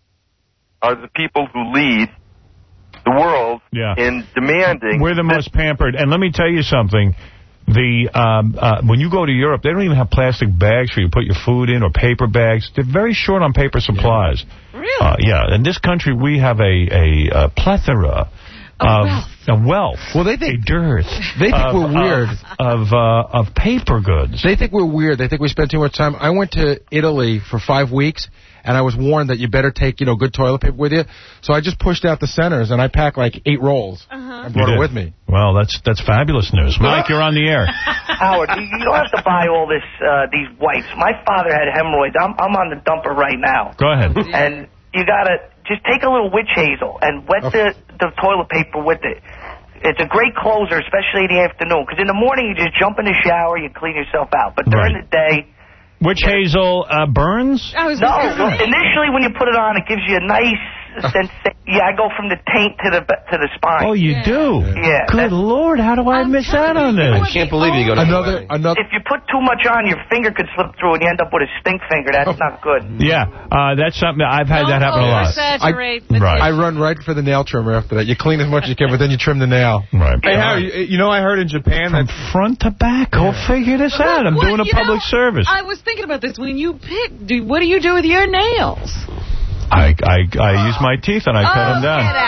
are the people who lead the world yeah. in demanding. We're the most pampered. And let me tell you something. The um, uh, when you go to Europe, they don't even have plastic bags for you to put your food in or paper bags. They're very short on paper supplies. Really? Uh, yeah. In this country, we have a, a, a plethora a of wealth. a wealth. Well, they think a dearth. They think of, we're weird of of, uh, of paper goods. They think we're weird. They think we spend too much time. I went to Italy for five weeks, and I was warned that you better take, you know, good toilet paper with you. So I just pushed out the centers, and I packed like eight rolls uh-huh. and brought it with me. Well, that's that's fabulous news. Mike, you're on the air. Howard, you, you don't have to buy all this uh, these wipes. My father had hemorrhoids. I'm I'm on the dumper right now. Go ahead. And you gotta just take a little witch hazel and wet the the toilet paper with it. It's a great closer, especially in the afternoon, because in the morning you just jump in the shower, you clean yourself out. But during Right. the day... Witch hazel uh, burns? I was no, initially when you put it on, it gives you a nice sensation. Yeah, I go from the taint to the to the spine. Oh, you yeah. do? Yeah. Good Lord, how do I miss out on this? I can't believe you go to another another. If you put too much on, your finger could slip through and you end up with a stink finger. That's not good. Yeah, uh, that's something that I've had that happen a lot. I, right. I run right for the nail trimmer after that. You clean as much as you can, but then you trim the nail. Right. Hey, Harry, you, you know I heard in Japan From that... front to back. Go figure this out. I'm Well, doing a you public know, service. I was thinking about this. When you pick, do, what do you do with your nails? I, I, I use my teeth and I cut Oh, them down. get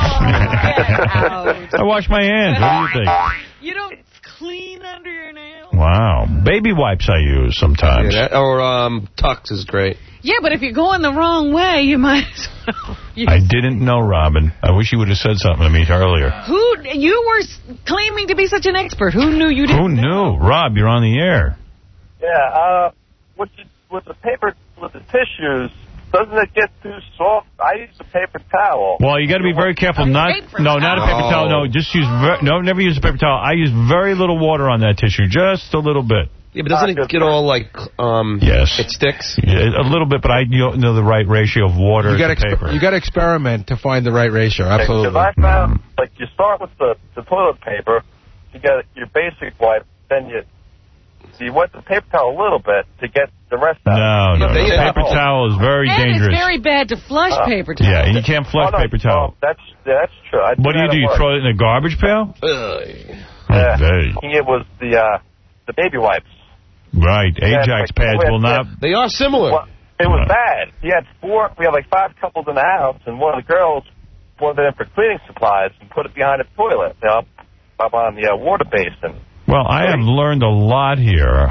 out. Get out. I wash my hands. What do you think? You don't clean under your nails? Wow. Baby wipes I use sometimes. Yeah, that, or um, Tux is great. Yeah, but if you're going the wrong way, you might as well. You I didn't know, Robin. I wish you would have said something to me earlier. Who, you were claiming to be such an expert. Who knew you didn't Who knew? Rob, you're on the air. Yeah, uh, with the, with the paper, with the tissues, doesn't it get too soft? I use a paper towel. Well, you got to be very careful. Not, no, not a paper towel. No, just use. Ver, no, never use a paper towel. I use very little water on that tissue, just a little bit. Yeah, but doesn't it get all like? Um, yes, it sticks. Yeah, a little bit, but I don't know the right ratio of water You got to paper. You got to experiment to find the right ratio. Absolutely. Because I found, like, you start with the, the toilet paper, you get your basic wipe, then you so you wet the paper towel a little bit to get the rest out. No, no, no. Yeah. Paper towel is very and dangerous. it's very bad to flush Uh, paper towel. Yeah, and you can't flush Oh, no, paper towel. no, that's that's true. I What do you do? You throw it in a garbage pail? Yeah. Very. It was the uh, the baby wipes. Right. Yeah, Ajax like, pads we had- will not. They are similar. Well, it was bad. We had four. We had like five couples in the house, and one of the girls wanted it in for cleaning supplies and put it behind the toilet, you know, up on the uh, water basin. Well, I have learned a lot here.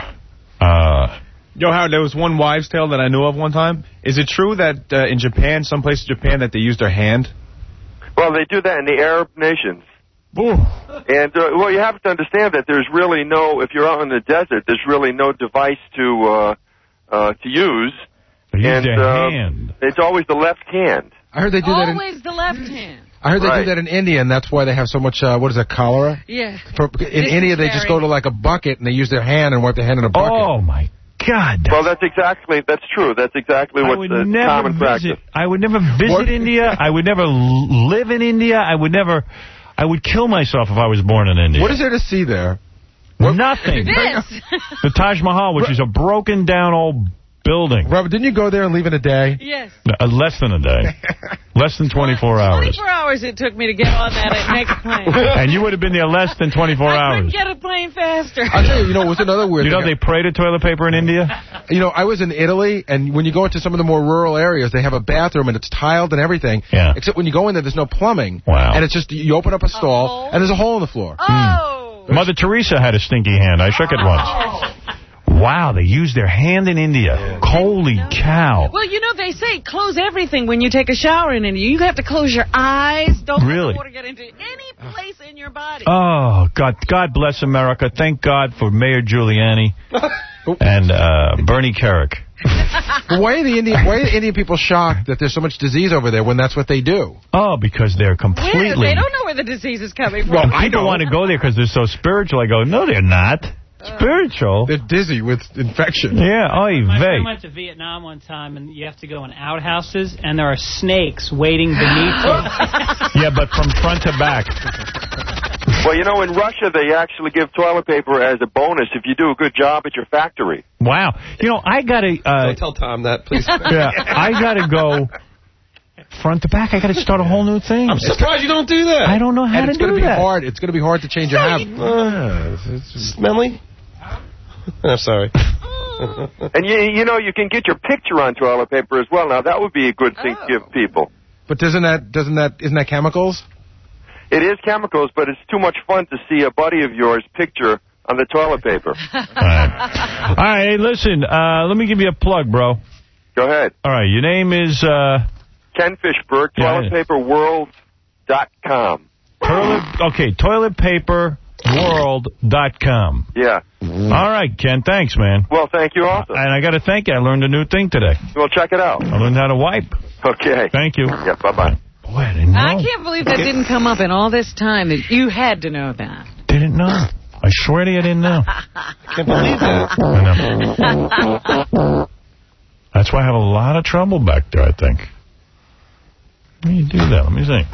Uh, Yo, Howard, there was one wives' tale that I knew of one time. Is it true that uh, in Japan, some places in Japan, that they use their hand? Well, they do that in the Arab nations. Ooh. And, uh, well, you have to understand that there's really no, if you're out in the desert, there's really no device to uh, uh, to use. They use and, their uh, hand. It's always the left hand. I heard they do that in. Always the left hand. I heard they Right. do that in India, and that's why they have so much. Uh, what is that? Cholera. Yeah. For, in India, they just go to like a bucket and they use their hand and wipe their hand in a bucket. Oh my God. Well, that's exactly, that's true. That's exactly I what would the never common visit. practice. I would never visit What? India. I would never l- live in India. I would never. I would kill myself if I was born in India. What is there to see there? Nothing. This. The Taj Mahal, which is a broken down old building. Robert, didn't you go there and leave in a day? Yes. Uh, less than a day. Less than twenty-four hours. twenty-four hours it took me to get on that next plane. And you would have been there less than twenty-four I hours. couldn't get a plane faster. I'll tell you, you know, what's another weird You know thing? they pray to toilet paper in India? You know, I was in Italy, and when you go into some of the more rural areas, they have a bathroom, and it's tiled and everything. Yeah. Except when you go in there, there's no plumbing. Wow. And it's just, you open up a stall, and there's a hole in the floor. Oh. Mother Teresa had a stinky hand. I shook it once. Wow, they use their hand in India. Holy cow. Well, you know, they say close everything when you take a shower in India. You have to close your eyes. Don't let Really? the water get into any place in your body. Oh, God God bless America. Thank God for Mayor Giuliani and uh, Bernie Kerik. But why are the Indian why are the Indian people shocked that there's so much disease over there when that's what they do? Oh, because they're Yeah, completely... they don't know where the disease is coming from. Well, people want to go there because they're so spiritual. I go, no, they're not. Spiritual? They're dizzy with infection. Yeah, oy My friend vey. went to Vietnam one time, and you have to go in outhouses, and there are snakes waiting beneath you. Yeah, but from front to back. Well, you know, in Russia, they actually give toilet paper as a bonus if you do a good job at your factory. Wow. You know, I got to... Uh, Don't tell Tom that, please. yeah, I got to go front to back. I got to start a whole new thing. I'm surprised you don't do that. I don't know how And to it's do going to be that. hard. It's going to be hard to change your habit. Uh, smelly? I'm sorry. And, you, you know, you can get your picture on toilet paper as well. Now, that would be a good thing to give people. But doesn't that doesn't that isn't that chemicals? It is chemicals, but it's too much fun to see a buddy of yours picture on the toilet paper. All right. All right, hey, listen, uh, let me give you a plug, bro. Go ahead. All right, your name is... Uh... Ken Fishberg, Yeah, toilet paper world dot com. Toilet, okay, toilet paper world dot com. Yeah. All right, Ken, thanks, man. Well, thank you also. And I got to thank you. I learned a new thing today. Well, check it out. I learned how to wipe. Okay. Thank you. Yeah, bye-bye. Boy, I didn't know. I can't believe that didn't come up in all this time. That you had to know that. Didn't know. I swear to you, I didn't know. I can't believe that. I know. That's why I have a lot of trouble back there, I think. How do you do that? Let me see.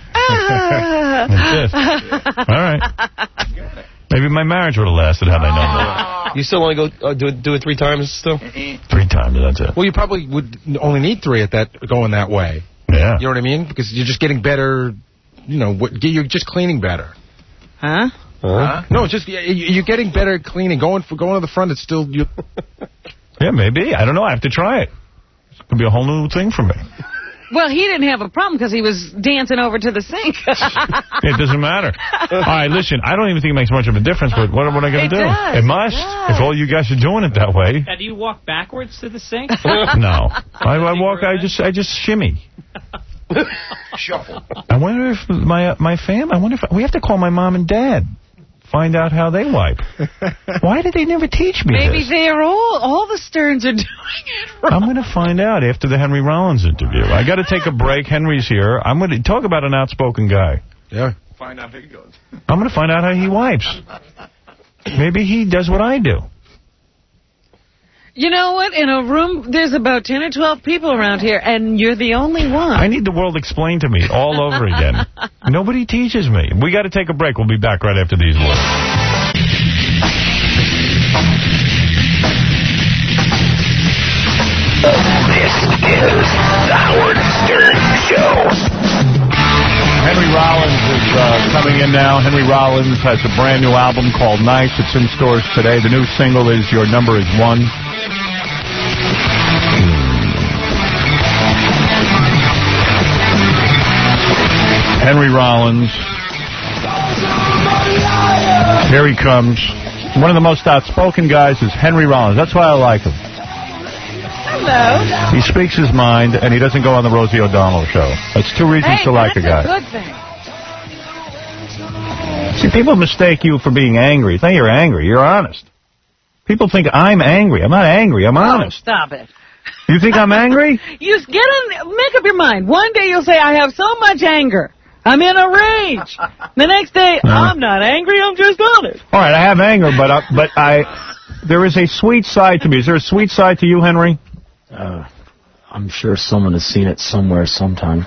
Like this. All right. Maybe my marriage would have lasted had I known that. You still want to go uh, do it do it three times still? Three times, that's it. Well, you probably would only need three at that going that way. Yeah. You know what I mean? Because you're just getting better, you know, what, you're just cleaning better. Huh? Huh? No, it's just you're getting better at cleaning. Going for going to the front, it's still you. Yeah, maybe. I don't know. I have to try it. It's going to be a whole new thing for me. Well, he didn't have a problem because he was dancing over to the sink. It doesn't matter. All right, listen, I don't even think it makes much of a difference, but what, what am I going to do? Does, it must. it does. If all you guys are doing it that way. Now, do you walk backwards to the sink? No. I, I walk, I just I just shimmy. Shuffle. I wonder if my uh, my fam, I wonder if we have to call my mom and dad. Find out how they wipe. Why did they never teach me Maybe this? they're all, all the Sterns are doing it wrong. I'm going to find out after the Henry Rollins interview. I got to take a break. Henry's here. I'm going to talk about an outspoken guy. Yeah. Find out how he goes. I'm going to find out how he wipes. Maybe he does what I do. You know what? In a room, there's about ten or twelve people around here, and you're the only one. I need the world explained to me all over again. Nobody teaches me. We got to take a break. We'll be back right after these words. This is the Howard Stern Show. Henry Rollins is uh, coming in now. Henry Rollins has a brand new album called Nice. It's in stores today. The new single is Your Number Is One. Henry Rollins. Here he comes. One of the most outspoken guys is Henry Rollins. That's why I like him. Hello. He speaks his mind, and he doesn't go on the Rosie O'Donnell show. That's two reasons Hey, to like a guy. that's a good thing. See, people mistake you for being angry. It's not you're angry. You're honest. People think I'm angry. I'm not angry. I'm honest. Oh, stop it. You think I'm angry? You get in, make up your mind. One day you'll say, I have so much anger. I'm in a rage. The next day, No. I'm not angry. I'm just honest. All right, I have anger, but uh, but I there is a sweet side to me. Is there a sweet side to you, Henry? Uh, I'm sure someone has seen it somewhere sometime.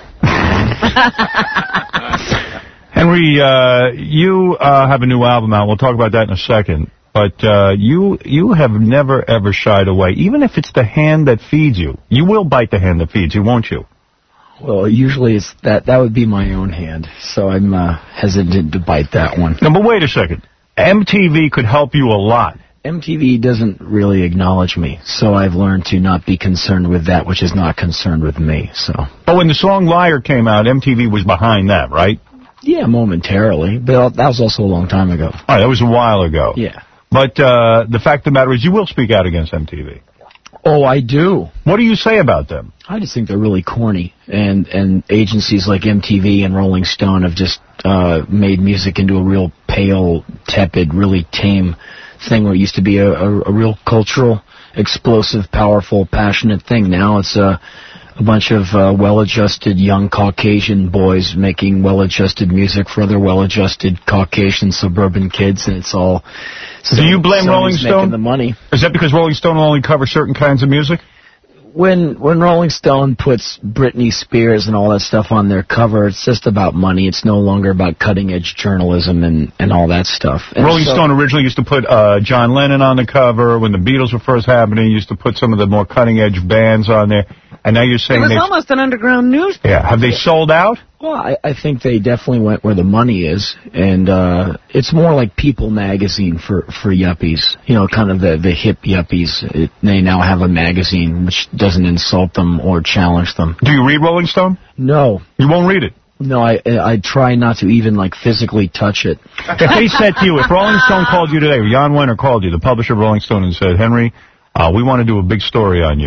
Henry, uh, you uh, have a new album out. We'll talk about that in a second. But uh, you you have never, ever shied away, even if it's the hand that feeds you. You will bite the hand that feeds you, won't you? Well, usually it's that that would be my own hand, so I'm uh, hesitant to bite that one. No, but wait a second. M T V could help you a lot. M T V doesn't really acknowledge me, so I've learned to not be concerned with that which is not concerned with me. So. But when the song Liar came out, M T V was behind that, right? Yeah, momentarily, but that was also a long time ago. All right, that was a while ago. Yeah. But uh, the fact of the matter is you will speak out against M T V. Oh, I do. What do you say about them? I just think they're really corny, and and agencies like M T V and Rolling Stone have just uh, made music into a real pale, tepid, really tame thing where it used to be a, a, a real cultural, explosive, powerful, passionate thing. Now it's a, a bunch of uh, well-adjusted young Caucasian boys making well-adjusted music for other well-adjusted Caucasian suburban kids, and it's all... Do you blame Sony's Rolling making Stone? the money. Is that because Rolling Stone will only cover certain kinds of music? When when Rolling Stone puts Britney Spears and all that stuff on their cover, it's just about money. It's no longer about cutting-edge journalism and, and all that stuff. And Rolling so, Stone originally used to put uh, John Lennon on the cover. When the Beatles were first happening, used to put some of the more cutting-edge bands on there. And now you're It saying was they... almost an underground newspaper. Yeah, have they sold out? Well, I, I think they definitely went where the money is, and uh, it's more like People magazine for, for yuppies. You know, kind of the, the hip yuppies. It, they now have a magazine which doesn't insult them or challenge them. Do you read Rolling Stone? No. You won't read it? No, I I try not to even, like, physically touch it. If they said to you, if Rolling Stone called you today, or Jan Wenner called you, the publisher of Rolling Stone, and said, Henry, uh, we want to do a big story on you.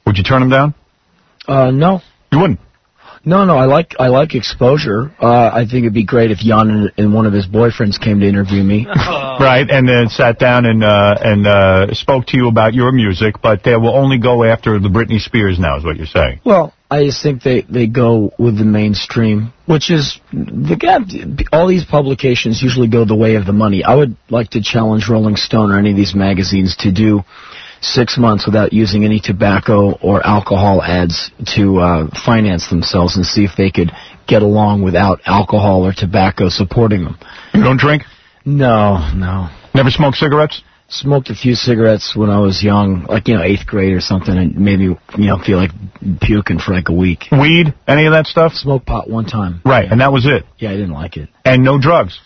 Would you turn him down? Uh, no. You wouldn't? No, no, I like I like exposure. Uh, I think it'd be great if Jan and, and one of his boyfriends came to interview me. Right, and then sat down and uh, and uh, spoke to you about your music, but they will only go after the Britney Spears now, is what you're saying. Well, I just think they, they go with the mainstream, which is, the all these publications usually go the way of the money. I would like to challenge Rolling Stone or any of these magazines to do six months without using any tobacco or alcohol ads to uh, finance themselves and see if they could get along without alcohol or tobacco supporting them. You don't drink? No, no. Never smoked cigarettes? Smoked a few cigarettes when I was young, like, you know, eighth grade or something, and made me, you know, feel like puking for like a week. Weed? Any of that stuff? Smoked pot one time. Right, yeah. And that was it? Yeah, I didn't like it. And no drugs?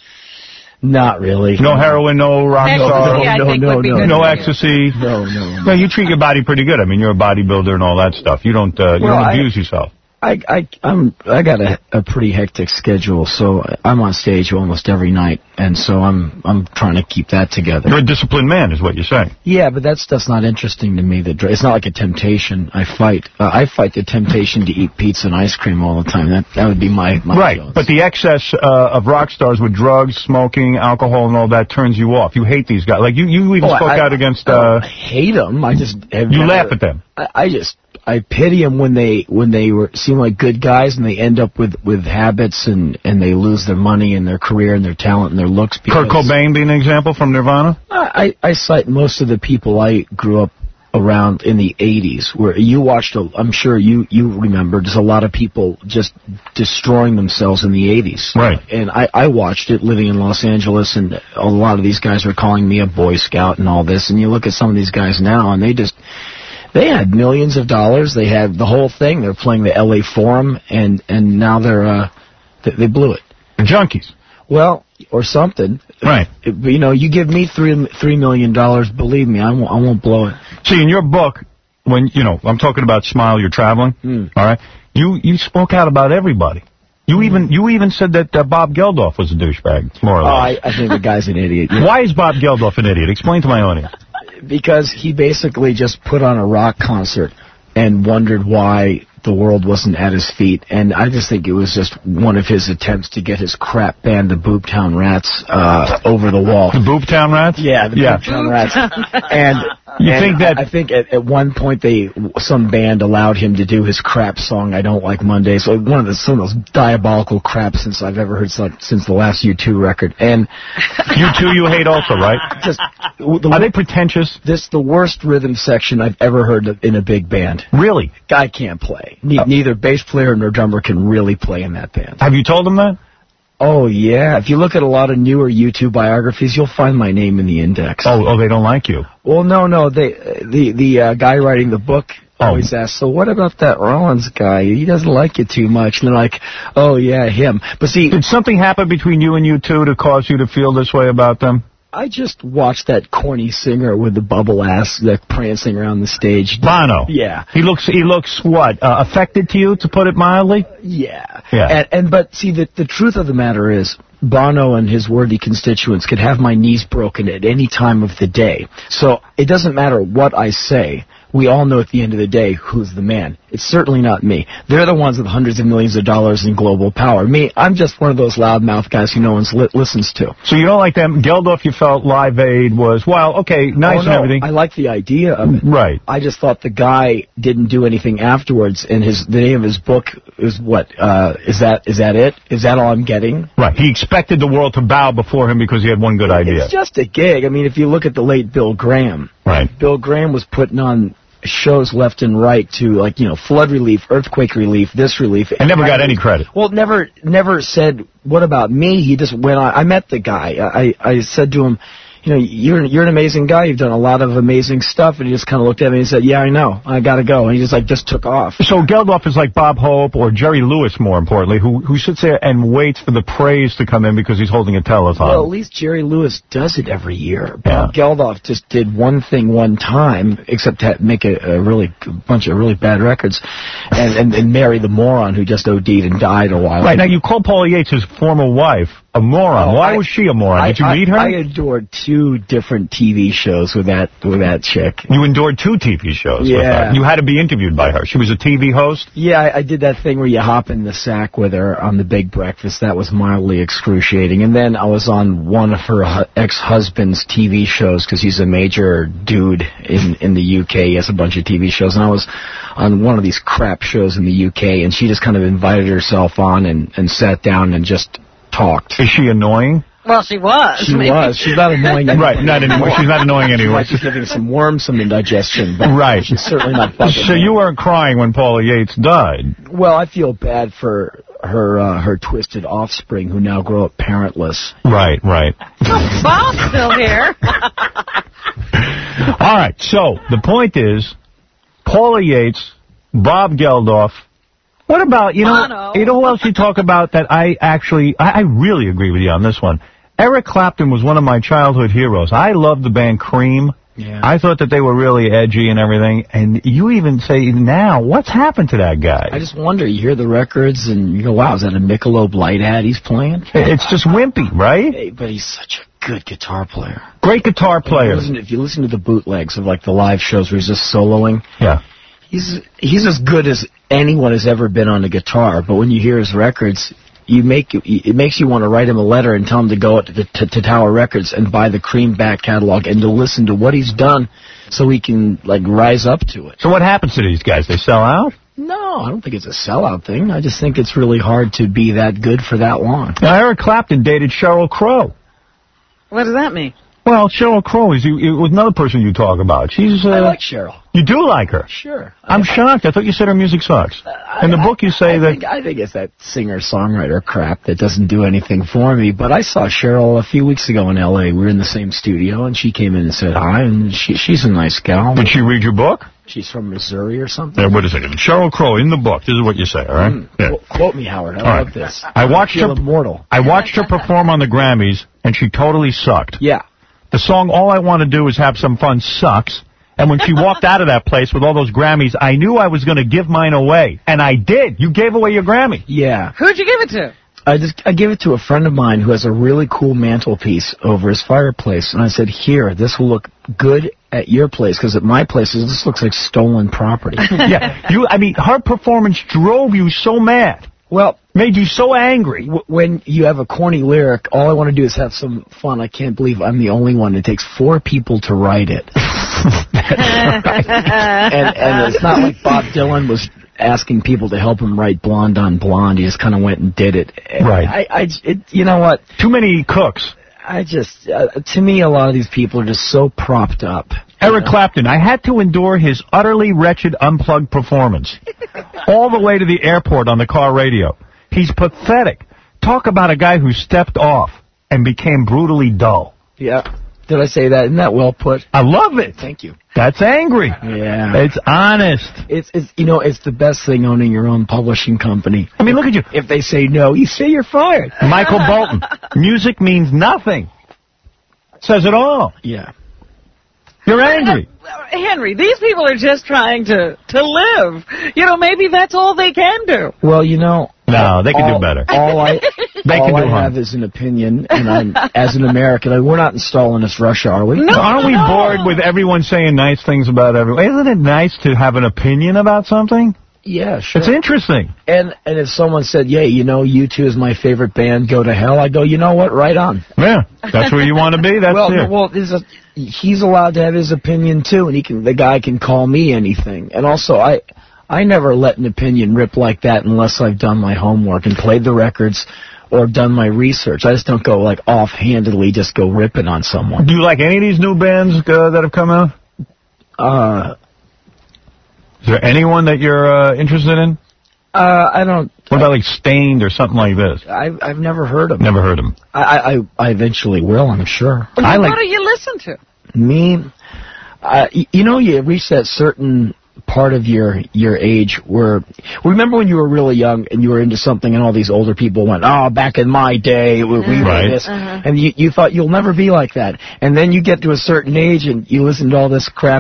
Not really. No heroin, no rock star, no, no, no, no, no ecstasy. No, no. No, you treat your body pretty good. I mean, you're a bodybuilder and all that stuff. You don't, uh, you well, don't abuse I, yourself. I, I, I'm, I got a, a pretty hectic schedule, so I'm on stage almost every night, and so I'm, I'm trying to keep that together. You're a disciplined man, is what you're saying. Yeah, but that stuff's not interesting to me. The dr- it's not like a temptation. I fight, uh, I fight the temptation to eat pizza and ice cream all the time. That, that would be my, my right. Shows. But the excess uh, of rock stars with drugs, smoking, alcohol, and all that turns you off. You hate these guys. Like you, you even oh, spoke I, out against. I Uh, don't hate them. I just have you never, laugh at them. I, I just. I pity them when they when they were seem like good guys and they end up with, with habits and, and they lose their money and their career and their talent and their looks. Kurt Cobain being an example from Nirvana? I, I cite most of the people I grew up around in the eighties where you watched, a, I'm sure you, you remember, there's a lot of people just destroying themselves in the eighties. Right. And I, I watched it living in Los Angeles, and a lot of these guys were calling me a Boy Scout and all this, and you look at some of these guys now and they just... They had millions of dollars. They had the whole thing. They're playing the L A Forum, and, and now they're uh, they, they blew it. The junkies. Well, or something. Right. It, you know, you give me three three million dollars. Believe me, I won't I won't blow it. See, in your book, when you know, I'm talking about Smile, You're Traveling. Mm. All right. You you spoke out about everybody. You mm. even you even said that uh, Bob Geldof was a douchebag, more or less. Oh, I, I think the guy's an idiot. Yeah. Why is Bob Geldof an idiot? Explain to my audience. Because he basically just put on a rock concert and wondered why the world wasn't at his feet. And I just think it was just one of his attempts to get his crap band, the Boobtown Rats, uh, over the wall. The Boobtown Rats? Yeah, the yeah. Boobtown Rats. And... You and think that? I, I think at, at one point they some band allowed him to do his crap song "I Don't Like Mondays." So one of the some of those diabolical crap since I've ever heard since, since the last U two record. And U two you hate also, right? Just the, are they pretentious? This the worst rhythm section I've ever heard in a big band. Really? Guy can't play. Ne- uh, neither bass player nor drummer can really play in that band. Have you told him that? Oh, yeah. If you look at a lot of newer YouTube biographies, you'll find my name in the index. Oh, oh, they don't like you. Well, no, no. They, the the uh, guy writing the book always oh. asks, so what about that Rollins guy? He doesn't like you too much. And they're like, oh, yeah, him. But see... Did something happen between you and U two to cause you to feel this way about them? I just watched that corny singer with the bubble ass that prancing around the stage. Bono. Yeah. He looks, he looks what, uh, affected to you, to put it mildly? Yeah. Yeah. And, and but see, the, the truth of the matter is, Bono and his worthy constituents could have my knees broken at any time of the day. So it doesn't matter what I say. We all know at the end of the day who's the man. It's certainly not me. They're the ones with hundreds of millions of dollars in global power. Me, I'm just one of those loudmouth guys who no one li- listens to. So you don't like them? Geldof, you felt Live Aid was, well, okay, nice oh, and no, everything. I like the idea of it. Right. I just thought the guy didn't do anything afterwards, and his the name of his book is what? Uh, is that is that it? Is that all I'm getting? Right. He expected the world to bow before him because he had one good idea. It's just a gig. I mean, if you look at the late Bill Graham. Right. Bill Graham was putting on shows left and right to, like, you know, flood relief, earthquake relief, this relief. And never got any credit. Well, never never said, what about me? He just went on. I met the guy. I, I said to him, you know, you're you're an amazing guy. You've done a lot of amazing stuff. And he just kind of looked at me and said, yeah, I know. I got to go. And he just, like, just took off. So Geldof is like Bob Hope or Jerry Lewis, more importantly, who who sits there and waits for the praise to come in because he's holding a telethon. Well, at least Jerry Lewis does it every year. Yeah. Bob Geldof just did one thing one time, except to make a, a really a bunch of really bad records, and, and, and marry the moron who just OD'd and died a while Right. ago. Now, you call Paula Yates his former wife. a moron. Oh, Why I- was she a moron? I, Did you I- meet her? I adored two different T V shows with that with that chick. You endured two T V shows with Yeah. her. You had to be interviewed by her. She was a T V host? Yeah, I, I did that thing where you hop in the sack with her on the Big Breakfast. That was mildly excruciating. And then I was on one of her hu- ex-husband's T V shows because he's a major dude in, in the U K. He has a bunch of T V shows. And I was on one of these crap shows in the U K, and she just kind of invited herself on and, and sat down and just talked. Is she annoying? Well, she was. She was. She's not annoying anymore. Right, not anymore. She's not annoying She anymore. might be giving some worms some indigestion, but Right. she's certainly not fucking So you weren't crying when Paula Yates died? Well, I feel bad for her uh, her twisted offspring who now grow up parentless. Right, right. Bob's still here. All right, so the point is, Paula Yates, Bob Geldof. What about, you know, Bono. you know who else you talk about that I actually, I, I really agree with you on this one. Eric Clapton was one of my childhood heroes. I loved the band Cream. Yeah. I thought that they were really edgy and everything. And you even say now, what's happened to that guy? I just wonder, you hear the records and you go, wow, is that a Michelob Light ad he's playing? It's just wimpy, right? Hey, but he's such a good guitar player. Great guitar player. If you, listen, if you listen to the bootlegs of like the live shows where he's just soloing, Yeah. he's he's as good as anyone has ever been on a guitar. But when you hear his records, you make it makes you want to write him a letter and tell him to go to, to, to Tower Records and buy the Cream back catalog and to listen to what he's done so he can like rise up to it. So what happens to these guys? They sell out? No, I don't think it's a sellout thing. I just think it's really hard to be that good for that long. Now, Eric Clapton dated Sheryl Crow. What does that mean? Well, Sheryl Crow is you, you, another person you talk about. She's. Uh, I like Sheryl. You do like her? Sure. I'm shocked. I thought you said her music sucks. In the book, you say I that. Think, I think it's that singer-songwriter crap that doesn't do anything for me. But I saw Sheryl a few weeks ago in L A We were in the same studio, and she came in and said hi, and she, she's a nice gal. Did she read your book? She's from Missouri or something. Yeah, wait a second. Sheryl Crow in the book. This is what you say, all right? Mm, Yeah. qu- quote me, Howard. I All love right. this. I watched feel her. immortal. I watched her perform on the Grammys, and she totally sucked. Yeah. The song "All I Want to Do Is Have Some Fun" sucks. And when she walked out of that place with all those Grammys, I knew I was going to give mine away. And I did. You gave away your Grammy. Yeah. Who'd you give it to? I just I gave it to a friend of mine who has a really cool mantelpiece over his fireplace, and I said, "Here, this will look good at your place because at my place this looks like stolen property." Yeah, you. I mean, her performance drove you so mad. Well, made you so angry. W- when you have a corny lyric, all I want to do is have some fun. I can't believe I'm the only one. It takes four people to write it. and, and it's not like Bob Dylan was asking people to help him write Blonde on Blonde. He just kind of went and did it. Right. I, I, it, you know what? Too many cooks. I just, uh, to me, a lot of these people are just so propped up. Eric Clapton, I had to endure his utterly wretched unplugged performance. All the way to the airport on the car radio. He's pathetic. Talk about a guy who stepped off and became brutally dull. Yeah. Did I say that? Isn't that well put? I love it. Thank you. That's angry. Yeah. It's honest. It's, it's you know, it's the best thing owning your own publishing company. I mean, look at you. If they say no, you say you're fired. Michael Bolton. Music means nothing. Says it all. Yeah. You're angry. Henry, these people are just trying to, to live. You know, maybe that's all they can do. Well, you know. No, they can all, do better. All I, they all can do I harm. have is an opinion, and I'm, as an American, I, we're not installing this Russia, are we? No, Aren't we no. bored with everyone saying nice things about everyone? Isn't it nice to have an opinion about something? Yeah, sure. It's interesting. And and if someone said, yeah, you know, U two is my favorite band, go to hell, I go, you know what, right on. Yeah, that's where you want to be. That's well, it. well, there's a, he's allowed to have his opinion too, and he can. The guy can call me anything. And also, I I never let an opinion rip like that unless I've done my homework and played the records or done my research. I just don't go like offhandedly just go ripping on someone. Do you like any of these new bands uh, that have come out? Uh, Is there anyone that you're uh, interested in? uh, I don't. What about like Stained or something like this? I've I've never heard of him. Never heard them. I I I eventually will, I'm sure. Well, I what like do you listen to? me. Uh, y- you know, you reach that certain part of your your age where remember when you were really young and you were into something and all these older people went, oh, back in my day we, we Right. were this, Uh-huh. and you you thought you'll never be like that, and then you get to a certain age and you listen to all this crap that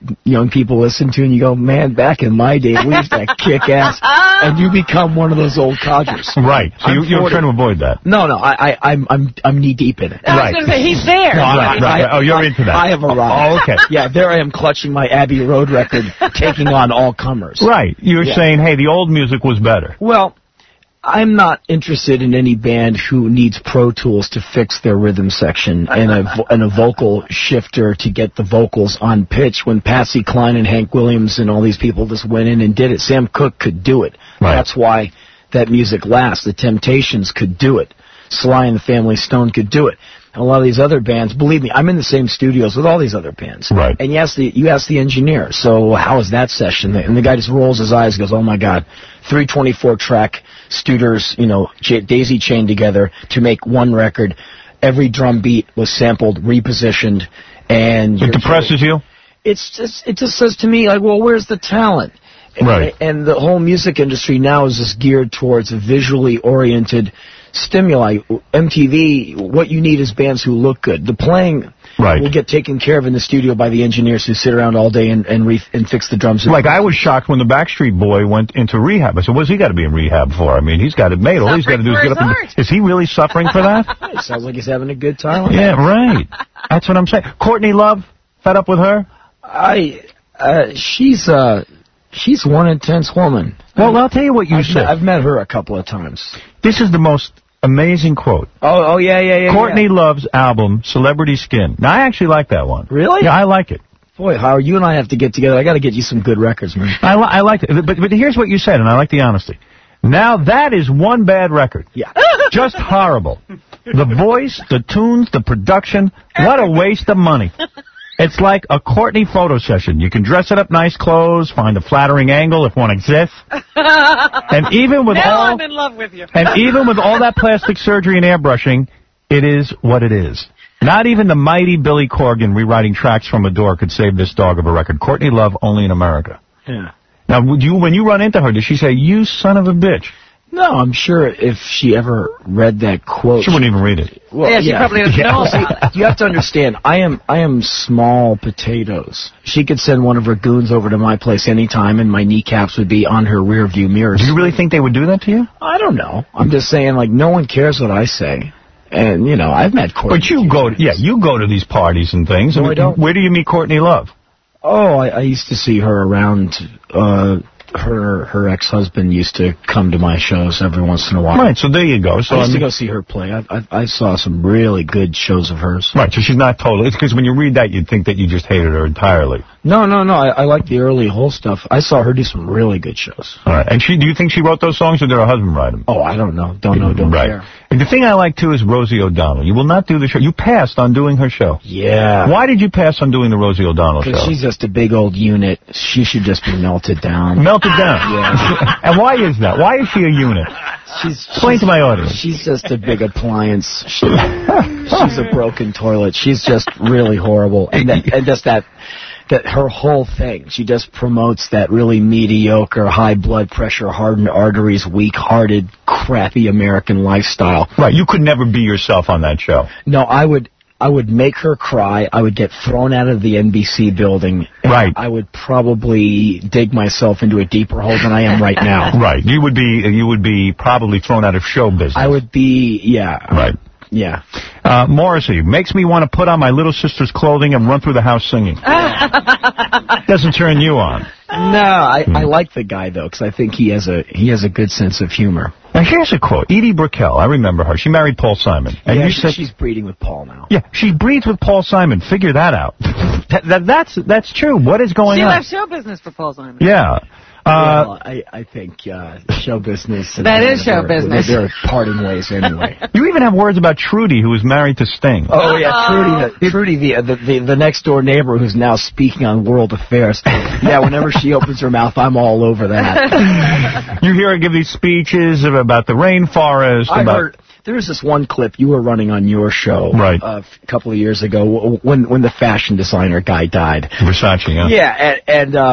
young people listen to, and you go, man, back in my day, we used to kick ass, and you become one of those old codgers. Right. So you, you're trying to avoid that. No, no, I, I, I'm, I'm, I'm knee deep in it. I was going to say, he's there. Right, right, right. Oh, you're I, into that. I have arrived. Oh, okay. Yeah, there I am clutching my Abbey Road record, taking on all comers. Right. You're Yeah. saying, hey, the old music was better. Well, I'm not interested in any band who needs Pro Tools to fix their rhythm section and a, vo- and a vocal shifter to get the vocals on pitch when Patsy Cline and Hank Williams and all these people just went in and did it. Sam Cooke could do it. Right. That's why that music lasts. The Temptations could do it. Sly and the Family Stone could do it. And a lot of these other bands, believe me, I'm in the same studios with all these other bands. Right. And you ask the, you ask the engineer, so how is that session? And the guy just rolls his eyes and goes, oh, my God, three twenty-four track Studers, you know, j- daisy chained together to make one record. Every drum beat was sampled, repositioned, and... It depresses you? It's just, it just says to me, like, well, where's the talent? Right. And, and the whole music industry now is just geared towards a visually oriented stimuli. M T V, what you need is bands who look good. The playing right. will get taken care of in the studio by the engineers who sit around all day and and, re- and fix the drums. Like, I was shocked when the Backstreet Boy went into rehab. I said, what's he got to be in rehab for? I mean, he's got it made. All he's got to do is get up and... Is he really suffering for that? It sounds like he's having a good time. Yeah, right. That's what I'm saying. Courtney Love, fed up with her? I, uh, she's, uh, she's one intense woman. Well, I'll tell you what you I've said. Met, I've met her a couple of times. This is the most amazing quote. Oh, oh yeah, yeah, yeah. Courtney yeah. Love's album, Celebrity Skin. Now, I actually like that one. Really? Yeah, I like it. Boy, Howard, you and I have to get together. I got to get you some good records, man. I, li- I like it. But, but here's what you said, and I like the honesty. Now, that is one bad record. Yeah. Just horrible. The voice, the tunes, the production, what a waste of money. It's like a Courtney photo session. You can dress it up nice clothes, find a flattering angle if one exists. And even with now all I'm in love with you. and even with all that plastic surgery and airbrushing, it is what it is. Not even the mighty Billy Corgan rewriting tracks from a door could save this dog of a record. Courtney Love, only in America. Yeah. Now, would you, when you run into her, does she say, you son of a bitch? No, I'm sure if she ever read that quote... She wouldn't even read it. Well, yeah, she probably doesn't yeah. know. See, you have to understand, I am I am small potatoes. She could send one of her goons over to my place anytime, and my kneecaps would be on her rear view mirrors. Do you really think they would do that to you? I don't know. I'm just saying, like, no one cares what I say. And, you know, I've met Courtney. But you go, to, yeah, you go to these parties and things. No, I mean, I don't. Where do you meet Courtney Love? Oh, I, I used to see her around... Uh, her her ex-husband used to come to my shows every once in a while. Right, so there you go. So I used I mean, to go see her play. I, I I saw some really good shows of hers. Right, so she's not totally... It's because when you read that, you'd think that you just hated her entirely. No, no, no. I, I like the early whole stuff. I saw her do some really good shows. All right, and she, do you think she wrote those songs or did her husband write them? Oh, I don't know. Don't know. Don't right. care. And the thing I like, too, is Rosie O'Donnell. You will not do the show. You passed on doing her show. Yeah. Why did you pass on doing the Rosie O'Donnell show? Because she's just a big old unit. She should just be melted down. Melted down? Yeah. And why is that? Why is she a unit? She's, Explain she's, to my audience. She's just a big appliance. She, she's a broken toilet. She's just really horrible. And, that, and just that... that her whole thing, she just promotes that really mediocre, high blood pressure, hardened arteries, weak-hearted, crappy American lifestyle. Right, you could never be yourself on that show. No, I would I would make her cry. I would get thrown out of the N B C building. Right. I would probably dig myself into a deeper hole than I am right now. Right, you would be you would be probably thrown out of show business. I would be, yeah. Right. Yeah. Uh, Morrissey makes me want to put on my little sister's clothing and run through the house singing. Doesn't turn you on. No, I, I like the guy, though, because I think he has a he has a good sense of humor. Now, here's a quote. Edie Brickell, I remember her. She married Paul Simon. And yeah, you she, said, she's breeding with Paul now. Yeah, she breeds with Paul Simon. Figure that out. that, that, that's that's true. What is going she on? She left show business for Paul Simon. Yeah. Uh, well, I, I think uh, show business... That is show they're, business. They're parting ways anyway. You even have words about Trudy, who was married to Sting. Oh, yeah, Trudy, the, Trudy the, the, the, the next-door neighbor who's now speaking on world affairs. Yeah, whenever she opens her mouth, I'm all over that. You hear her give these speeches about the rainforest. I about heard... There was this one clip you were running on your show right. uh, a couple of years ago when when the fashion designer guy died. Versace, yeah. Yeah, and... and uh,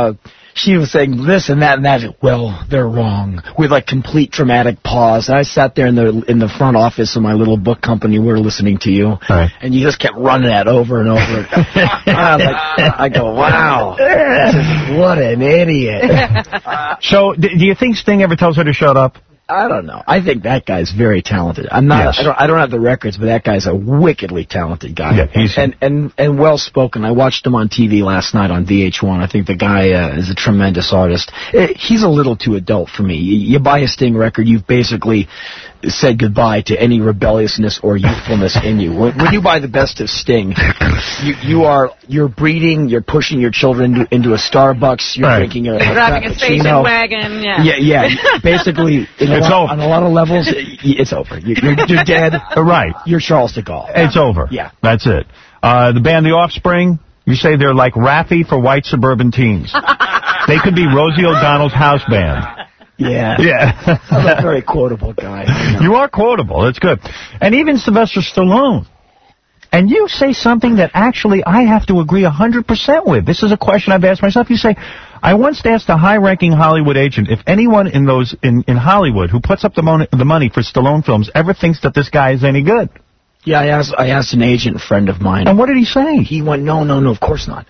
she was saying this and that and that. Well, they're wrong. With like complete dramatic pause. And I sat there in the in the front office of my little book company. We were listening to you, right. and you just kept running that over and over. I, was like, I go, wow, what an idiot. So, do you think Sting ever tells her to shut up? I don't know. I think that guy's very talented. I'm not. Yes. I don't. I don't have the records, but that guy's a wickedly talented guy. Yeah, he's and and and well spoken. I watched him on T V last night on V H one. I think the guy uh, is a tremendous artist. Uh, He's a little too adult for me. You, you buy a Sting record, you've basically said goodbye to any rebelliousness or youthfulness in you. When, when you buy the best of Sting, you you are you're breeding. You're pushing your children into, into a Starbucks. You're Right. drinking a, a Driving a station Frappuccino. wagon, yeah. Yeah, yeah. Basically, in a It's lot, over. on a lot of levels, i- it's over. You- You're, you're dead. Right. You're Charles de Gaulle. It's over. Yeah. That's it. Uh, the band The Offspring, you say they're like Raffi for white suburban teens. They could be Rosie O'Donnell's house band. Yeah. Yeah. I'm a very quotable guy. You are quotable. That's good. And even Sylvester Stallone. And you say something that actually I have to agree one hundred percent with. This is a question I've asked myself. You say, I once asked a high-ranking Hollywood agent if anyone in those in, in Hollywood who puts up the, mon the money for Stallone films ever thinks that this guy is any good. Yeah, I asked, I asked an agent friend of mine. And what did he say? He went, no, no, no, of course not.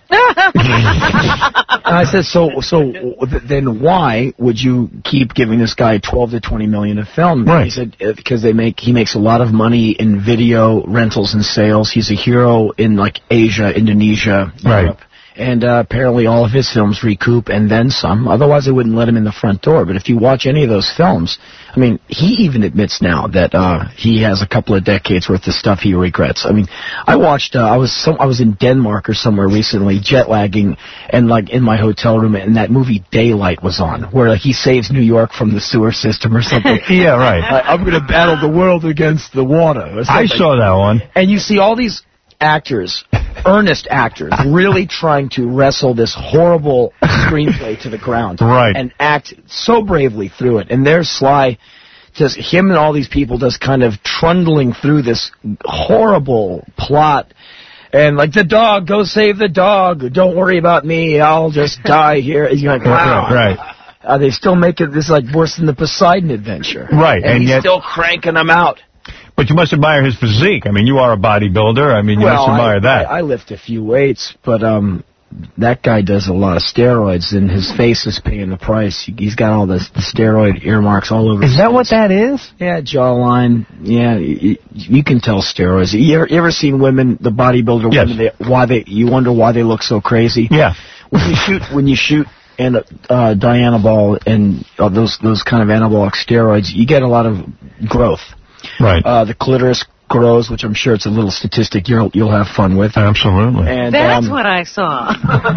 And I said, so so th- then why would you keep giving this guy twelve to twenty million a film? Right. He said, uh, because they make he makes a lot of money in video rentals and sales. He's a hero in like Asia, Indonesia, Right. Europe. And uh, apparently all of his films recoup and then some. Otherwise, they wouldn't let him in the front door. But if you watch any of those films, I mean, he even admits now that uh, he has a couple of decades worth of stuff he regrets. I mean, I watched. Uh, I was some. I was in Denmark or somewhere recently, jet lagging, and like in my hotel room, and that movie Daylight was on, where like he saves New York from the sewer system or something. Yeah, right. I, I'm going to battle the world against the water. Or I something. saw that one. And you see all these actors, earnest actors, really trying to wrestle this horrible screenplay to the ground. Right. And act so bravely through it. And there's Sly, just him and all these people just kind of trundling through this horrible plot. And like, the dog, go save the dog. Don't worry about me. I'll just die here. You're like, wow. Right. right. Uh, they still make it this like worse than the Poseidon Adventure. Right. And, And he's yet- still cranking them out. But you must admire his physique. I mean, you are a bodybuilder. I mean, you well, must admire I, that. I, I lift a few weights, but um, that guy does a lot of steroids, and his face is paying the price. He's got all the, the steroid earmarks all over. Is his that face. what that is? Yeah, jawline. Yeah, you, you can tell steroids. You ever, you ever seen women, the bodybuilder Yes. women? They, why they? You wonder why they look so crazy. Yeah. When you shoot, when you shoot. And uh, Dianabol and uh, those those kind of anabolic steroids, you get a lot of growth. Right. Uh, the clitoris grows, which I'm sure it's a little statistic you'll you'll have fun with. Absolutely. And That's um, what I saw.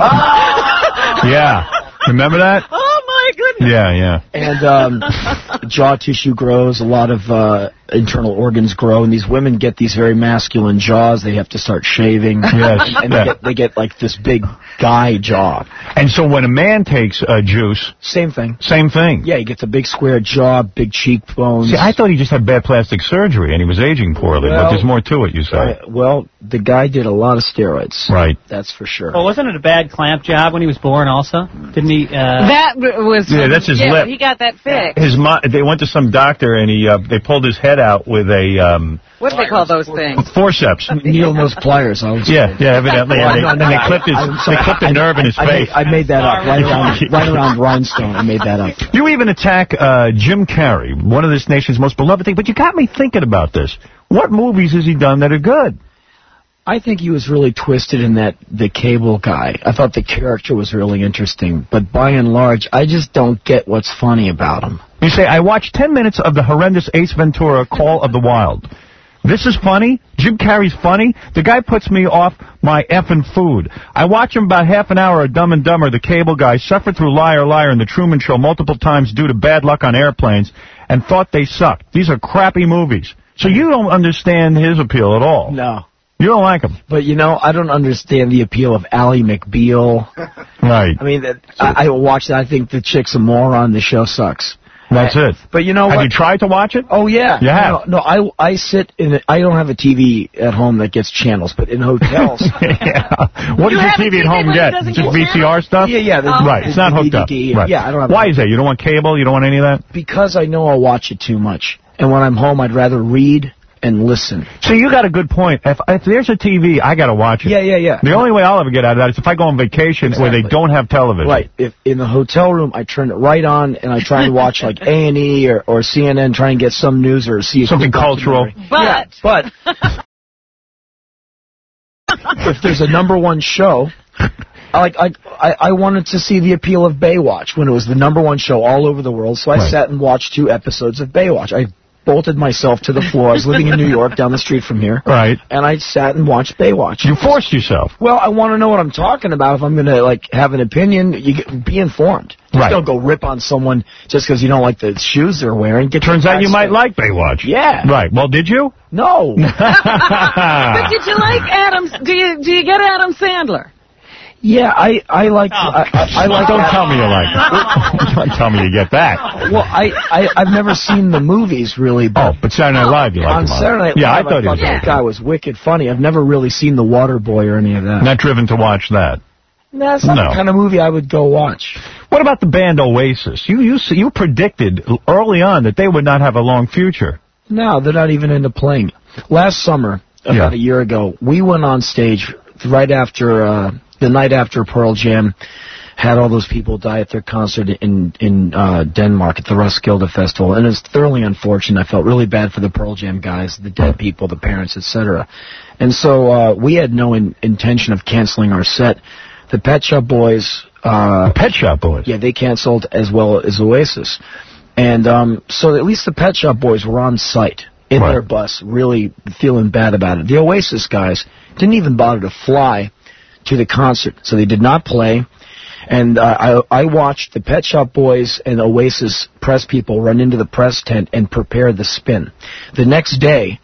Yeah. Remember that? Oh, my goodness. Yeah, yeah. and um, jaw tissue grows. A lot of uh, internal organs grow, and these women get these very masculine jaws. They have to start shaving. Yes. And Yeah. they get they get like this big guy jaw. And so when a man takes uh, juice, Same thing. same thing. Yeah, he gets a big square jaw, big cheekbones. See, I thought he just had bad plastic surgery and he was aging poorly, but Well, there's more to it, you say. Uh, well, the guy did a lot of steroids. Right. That's for sure. Well, wasn't it a bad clamp job when he was born also? Didn't he? Uh, That w- was... Yeah, that's his yeah, lip. He got that fixed. His mo- they went to some doctor and he uh, they pulled his head out with a um, What do they call those things? forceps. Needle nose pliers. I was Yeah, yeah, evidently. Well, And they, no, no, and they I- clipped his I'm sorry. they clipped a I- nerve in his I face. Made, I made that up right around right around Rhinestone. I made that up. You even attack uh, Jim Carrey, one of this nation's most beloved things. But you got me thinking about this. What movies has he done that are good? I think he was really twisted in that the Cable Guy. I thought the character was really interesting, but by and large, I just don't get what's funny about him. You say, I watched ten minutes of the horrendous Ace Ventura Call of the Wild. This is funny. Jim Carrey's funny. The guy puts me off my effing food. I watch him about half an hour of Dumb and Dumber, the Cable Guy, suffered through Liar Liar and the Truman Show multiple times due to bad luck on airplanes, and thought they sucked. These are crappy movies. So you don't understand his appeal at all. No. You don't like him. But, you know, I don't understand the appeal of Ally McBeal. Right. I mean, that, I, I watch that. I think the chick's a moron. The show sucks. That's it. But you know have what? you tried to watch it? Oh, yeah. You have? No, no I, I sit in, a, I don't have a T V at home that gets channels, but in hotels. yeah. What You does your have a T V at T V home but it get? doesn't Just get V C R channels? stuff? Yeah, yeah. Oh. Right, it's not hooked up. D V D, Right. Yeah, I don't have Why is that? You don't want cable? You don't want any of that? Because I know I'll watch it too much. And when I'm home, I'd rather read and listen. So you got a good point. If, if there's a T V, I got to watch it. Yeah, yeah, yeah. The only way I'll ever get out of that is if I go on vacation Exactly. where they don't have television. Right. If in the hotel room, I turn it right on, and I try and watch like A and E or, or C N N, try and get some news or see a something cool cultural. But, yeah, but if there's a number one show, I like I, I I wanted to see the appeal of Baywatch when it was the number one show all over the world. So I Right. sat and watched two episodes of Baywatch. I bolted myself to the floor. I was living in New York, down the street from here. Right. And I sat and watched Baywatch. You forced yourself. Well, I want to know what I'm talking about. If I'm going to like have an opinion, you get, be informed. Just Right. don't go rip on someone just because you don't like the shoes they're wearing. Get Turns your out you facts might straight. like Baywatch. Yeah. Right. Well, did you? No. but did you like Adam? Do you do you get Adam Sandler? Yeah, I I like Oh. I, I, I like. Don't that. tell me you like it. Don't tell me you get that. Well, I, I I've never seen the movies really. But Oh, but Saturday Night Live, you like on him on. Saturday Night Yeah, Live, I thought he was thought that okay. guy was wicked funny. I've never really seen The Waterboy or any of that. Not driven to watch that. No, that's not No. the kind of movie I would go watch. What about the band Oasis? You you you predicted early on that they would not have a long future. No, they're not even into playing. Last summer, about Yeah. a year ago, we went on stage right after uh, the night after Pearl Jam had all those people die at their concert in in uh, Denmark at the Roskilde Festival, and it was thoroughly unfortunate. I felt really bad for the Pearl Jam guys, the dead people, the parents, et cetera. And so uh, we had no in- intention of canceling our set. The Pet Shop Boys, uh, Pet Shop Boys, yeah, they canceled as well as Oasis, and um, so at least the Pet Shop Boys were on site in Right. their bus, really feeling bad about it. The Oasis guys didn't even bother to fly to the concert, so they did not play. And uh, I, I watched the Pet Shop Boys and Oasis press people run into the press tent and prepare the spin. The next day,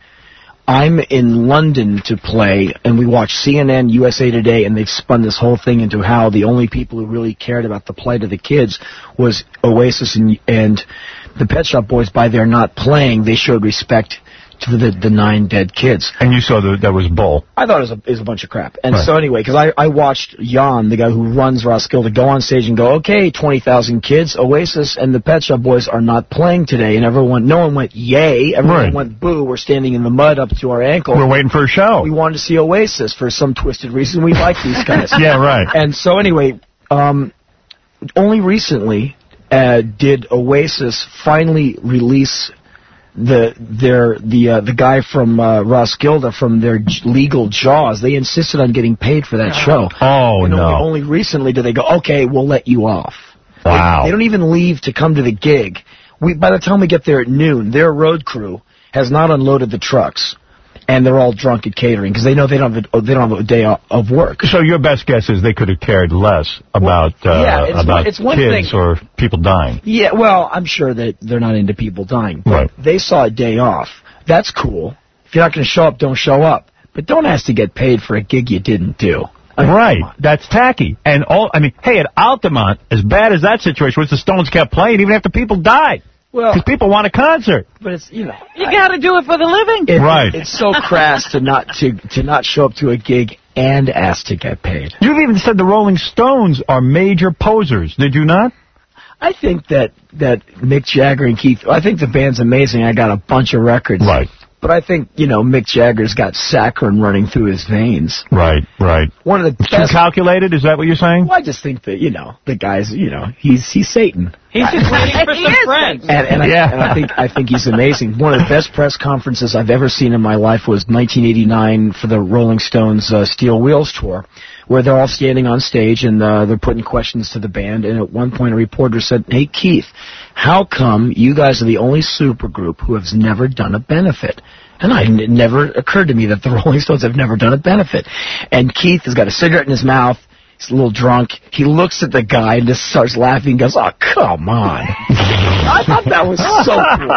I'm in London to play, and we watch C N N, U S A Today, and they've spun this whole thing into how the only people who really cared about the plight of the kids was Oasis and, and the Pet Shop Boys. By their not playing, they showed respect to the, the nine dead kids. And you saw that that was bull. I thought it was a, it was a bunch of crap. And Right. so anyway, because I, I watched Jan, the guy who runs Roskilde, go on stage and go, okay, twenty thousand kids, Oasis and the Pet Shop Boys are not playing today. And everyone, no one went, yay. Everyone Right. went, boo. We're standing in the mud up to our ankle. We're waiting for a show. We wanted to see Oasis for some twisted reason. We like these guys. Yeah, right. And so anyway, um, only recently uh, did Oasis finally release the their the uh, the guy from uh, Roskilde from their j- legal Jaws. They insisted on getting paid for that show. Oh, and no. Only, only recently did they go, okay, we'll let you off. Wow. They, they don't even leave to come to the gig. We by the time we get there at noon, their road crew has not unloaded the trucks, and they're all drunk at catering because they know they don't have a, they don't have a day o- of work. So your best guess is they could have cared less about uh, yeah, it's about one- it's one kids thing- or people dying. Yeah, well, I'm sure that they're not into people dying. But Right. they saw a day off. That's cool. If you're not going to show up, don't show up. But don't ask to get paid for a gig you didn't do. I mean, Right. That's tacky. And all I mean, hey, at Altamont, as bad as that situation was, the Stones kept playing even after people died. Well, because people want a concert. But it's, you know, You got to do it for the living. it, Right. It's so crass to not to to not show up to a gig and ask to get paid. You've even said the Rolling Stones are major posers, did you not? I think that that Mick Jagger and Keith. I think the band's amazing. I got a bunch of records. Right. But I think, you know, Mick Jagger's got saccharin running through his veins. Right, right. One of the Too best. calculated, is that what you're saying? Well, I just think that, you know, the guy's, you know, he's he's Satan. He's just waiting for He some is friends. And, and, Yeah. I, and I think I think he's amazing. One of the best press conferences I've ever seen in my life was nineteen eighty-nine for the Rolling Stones uh, Steel Wheels tour, where they're all standing on stage and uh, they're putting questions to the band. And at one point, a reporter said, "Hey Keith, how come you guys are the only supergroup who has never done a benefit?" And I, it never occurred to me that the Rolling Stones have never done a benefit. And Keith has got a cigarette in his mouth. He's a little drunk. He looks at the guy and just starts laughing and goes, oh, come on. I thought that was so cool.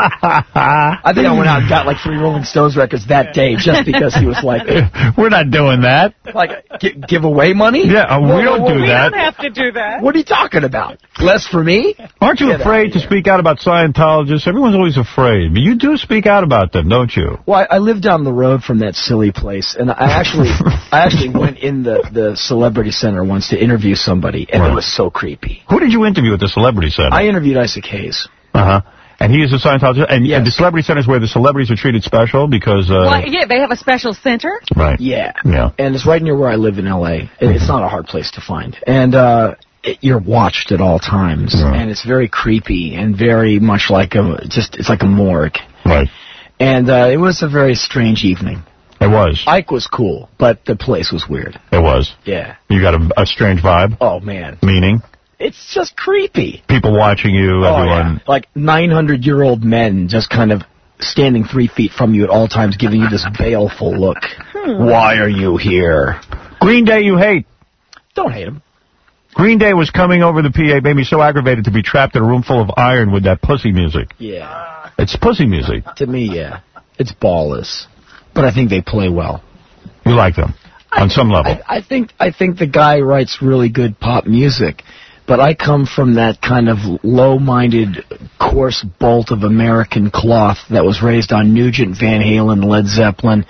I think I went out and got like three Rolling Stones records that day just because he was like... We're not doing that. Like, g- give away money? Yeah, uh, Whoa, we don't whoa, do whoa, that. We don't have to do that. What are you talking about? Less for me? Aren't you Get afraid to speak out about Scientologists? Everyone's always afraid. But you do speak out about them, don't you? Well, I, I live down the road from that silly place, and I actually I actually went in the, the Celebrity Center once to interview somebody, and Right. it was so creepy. Who did you interview at the Celebrity Center? I interviewed Isaac Hayes. Uh-huh. And he is a Scientologist? And, and the Celebrity Center is where the celebrities are treated special because... Uh, Well, yeah, they have a special center. Right. Yeah. Yeah. And it's right near where I live in L A. It, It's not a hard place to find. And uh, it, you're watched at all times. Right. And it's very creepy and very much like a... just It's like a morgue. Right. And uh, it was a very strange evening. It was. Ike was cool, but the place was weird. It was. Yeah. You got a, a strange vibe? Oh, man. Meaning? It's just creepy. People watching you, Oh, everyone... yeah. Like nine hundred year old men just kind of standing three feet from you at all times, giving you this baleful look. Hmm. Why are you here? Green Day you hate. Don't hate him. Green Day was coming over the P A, made me so aggravated to be trapped in a room full of iron with that pussy music. Yeah. It's pussy music. To me, yeah. It's ballless. But I think they play well. You like them, on some level. I, I think I think the guy writes really good pop music. But I come from that kind of low-minded, coarse bolt of American cloth that was raised on Nugent, Van Halen, Led Zeppelin,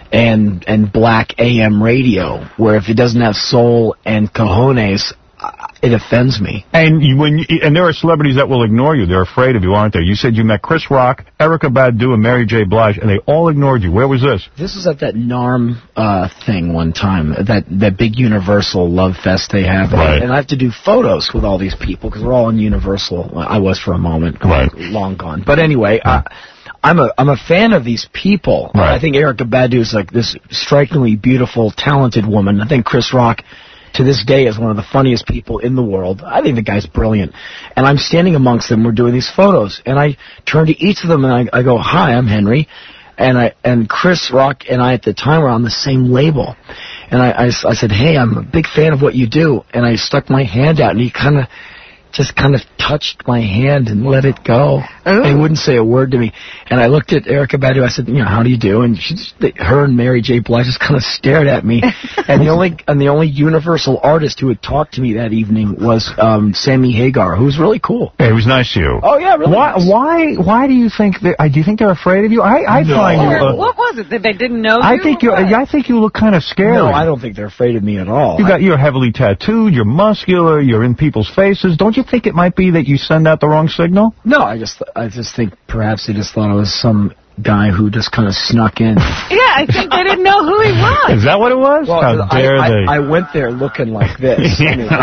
and and black A M radio, where if it doesn't have soul and cojones, it offends me. And you, when you, and there are celebrities that will ignore you. They're afraid of you, aren't they? You said you met Chris Rock, Erykah Badu, and Mary J. Blige, and they all ignored you. Where was this? This was at that NARM uh, thing one time, that that big Universal Love Fest they have. Right. And I have to do photos with all these people because we're all in Universal. Well, I was for a moment. Right. Long gone. But anyway, uh, I'm a I'm a fan of these people. Right. I think Erykah Badu is like this strikingly beautiful, talented woman. I think Chris Rock, to this day, is one of the funniest people in the world. I think the guy's brilliant. And I'm standing amongst them. We're doing these photos. And I turn to each of them and I, I go, hi, I'm Henry. And I and Chris Rock and I at the time were on the same label. And I, I, I said, hey, I'm a big fan of what you do. And I stuck my hand out and he kind of just kind of touched my hand and let it go. And he wouldn't say a word to me. And I looked at Erykah Badu. I said, you know, how do you do? And she just, her and Mary J. Blige just kind of stared at me. and the only and the only Universal artist who had talked to me that evening was um, Sammy Hagar, who was really cool. Yeah, he was nice to you. Oh yeah, really. Why? Nice. Why? Why do you think? They, uh, do you think they're afraid of you? I, I No. find you. Or Uh, what was it? That they didn't know I you? think you. I think you look kind of scary. No, I don't think they're afraid of me at all. You got. You're heavily tattooed. You're muscular. You're in people's faces. Don't you think it might be that you send out the wrong signal? No, I just I just think perhaps they just thought I was some guy who just kind of snuck in. Yeah, I think they didn't know who he was. Is that what it was? Well, How I, dare I, they? I went there looking like this. I mean,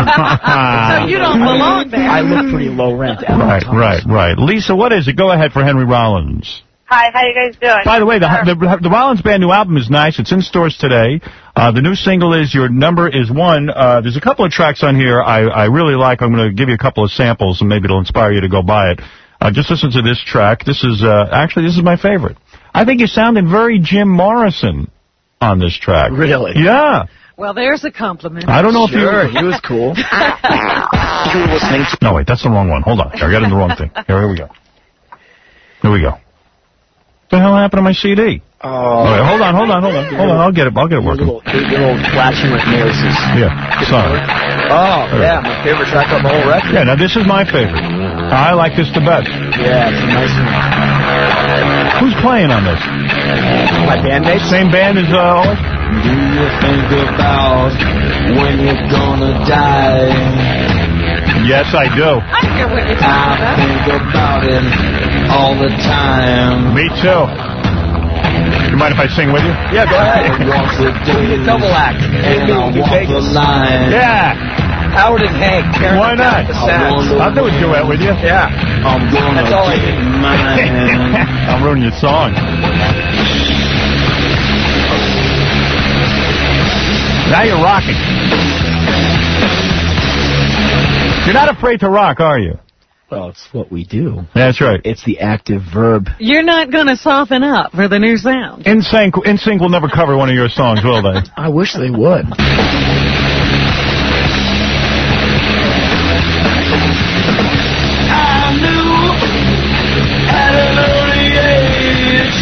So you don't belong there. I look pretty low rent at all Right, times. right, right. Lisa, what is it? Go ahead for Henry Rollins. Hi, how you guys doing? By the way, the, the, the Rollins Band new album is nice. It's in stores today. Uh, the new single is Your Number Is One. Uh, there's a couple of tracks on here I, I really like. I'm going to give you a couple of samples, and maybe it'll inspire you to go buy it. Uh, just listen to this track. This is, uh, actually, this is my favorite. I think you sounded very Jim Morrison on this track. Really? Yeah. Well, there's a compliment. I don't know Sure, if you... he was cool. You're listening to... No, wait, that's the wrong one. Hold on. I got in the wrong thing. Here, here we go. Here we go. What the hell happened to my C D? Oh. All right, hold on, hold on, hold on. Hold on, I'll get it. I'll get it working. Little, little flashing with noises. Yeah, sorry. Oh, yeah, my favorite track on the whole record. Yeah, now this is my favorite. I like this the best. Yeah, it's a nice one. Who's playing on this? My bandmates. Same band as uh, always? Do you think about when you're gonna die? Yes, I do. I hear what you're talking I think about it all the time. Me too. You mind if I sing with you? Yeah, go ahead. Do a double act. And I walk the line. Yeah. Howard and Hank. Karen Why not? The sax. I'll do a duet with you. Yeah. I'm gonna That's all I take need. mine. I'll ruin your song. Now you're rocking. You're not afraid to rock, are you? Well, it's what we do. That's right. It's the active verb. You're not going to soften up for the new sound. N Sync N Sync will never cover one of your songs, will they? I wish they would. I knew at an early age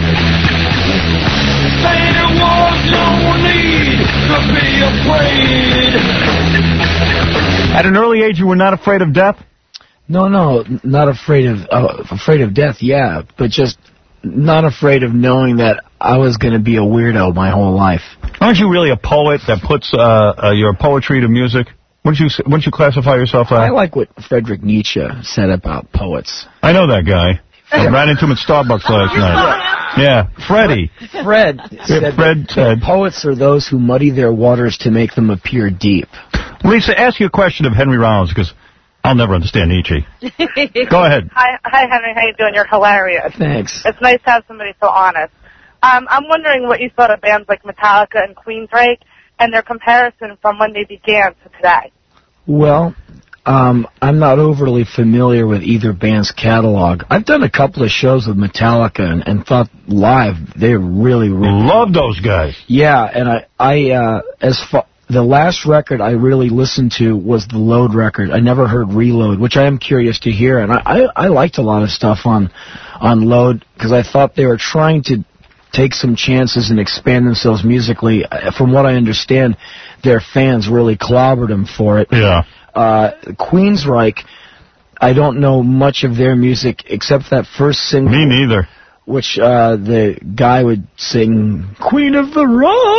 there was no need to be afraid. At an early age, you were not afraid of death? No, no, n- not afraid of uh, afraid of death, yeah, but just not afraid of knowing that I was going to be a weirdo my whole life. Aren't you really a poet that puts uh, uh, your poetry to music? Wouldn't you, s- wouldn't you classify yourself that? I like what Friedrich Nietzsche said about poets. I know that guy. I ran into him at Starbucks last night. Yeah, Freddie. Fred said Yeah, Fred that, said. that poets are those who muddy their waters to make them appear deep. Lisa, ask you a question of Henry Rollins, because I'll never understand Nietzsche. Go ahead. Hi, hi, Henry. How you doing? You're hilarious. Thanks. It's nice to have somebody so honest. Um, I'm wondering what you thought of bands like Metallica and Queensryche and their comparison from when they began to today. Well, um, I'm not overly familiar with either band's catalog. I've done a couple of shows with Metallica and, and thought live they're really, really love those guys. Yeah, and I, I, uh, as far the last record I really listened to was the Load record. I never heard Reload, which I am curious to hear, and I, I, I liked a lot of stuff on, on Load because I thought they were trying to take some chances and expand themselves musically. From what I understand, their fans really clobbered them for it. Yeah. Uh, Queensryche, I don't know much of their music except that first single. Me neither. Which uh, the guy would sing, Queen of the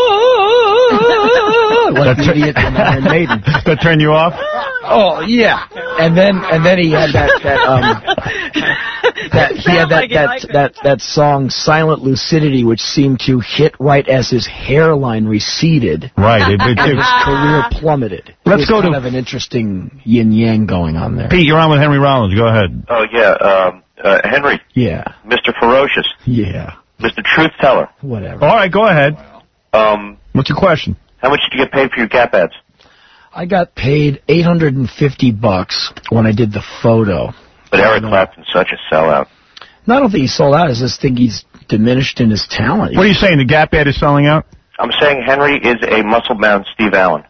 Rock, like the idiot from Iron Maiden. That turn you off? Oh yeah, and then and then he had that that um that he had that that that that song Silent Lucidity, which seemed to hit right as his hairline receded. Right, it, it, and it, his career plummeted. Let's it was go kind to- of an interesting yin yang going on there. Pete, you're on with Henry Rollins. Go ahead. Oh, yeah. Um, uh, Henry. Yeah. Mister Ferocious. Yeah. Mister Truth Teller. Whatever. All right, go ahead. Um, What's your question? How much did you get paid for your Gap ads? I got paid eight hundred fifty bucks when I did the photo. But Eric Clapton's such a sellout. No, I don't think he sold out. I just think he's diminished in his talent. What are you saying? The Gap ad is selling out? I'm saying Henry is a muscle-bound Steve Allen.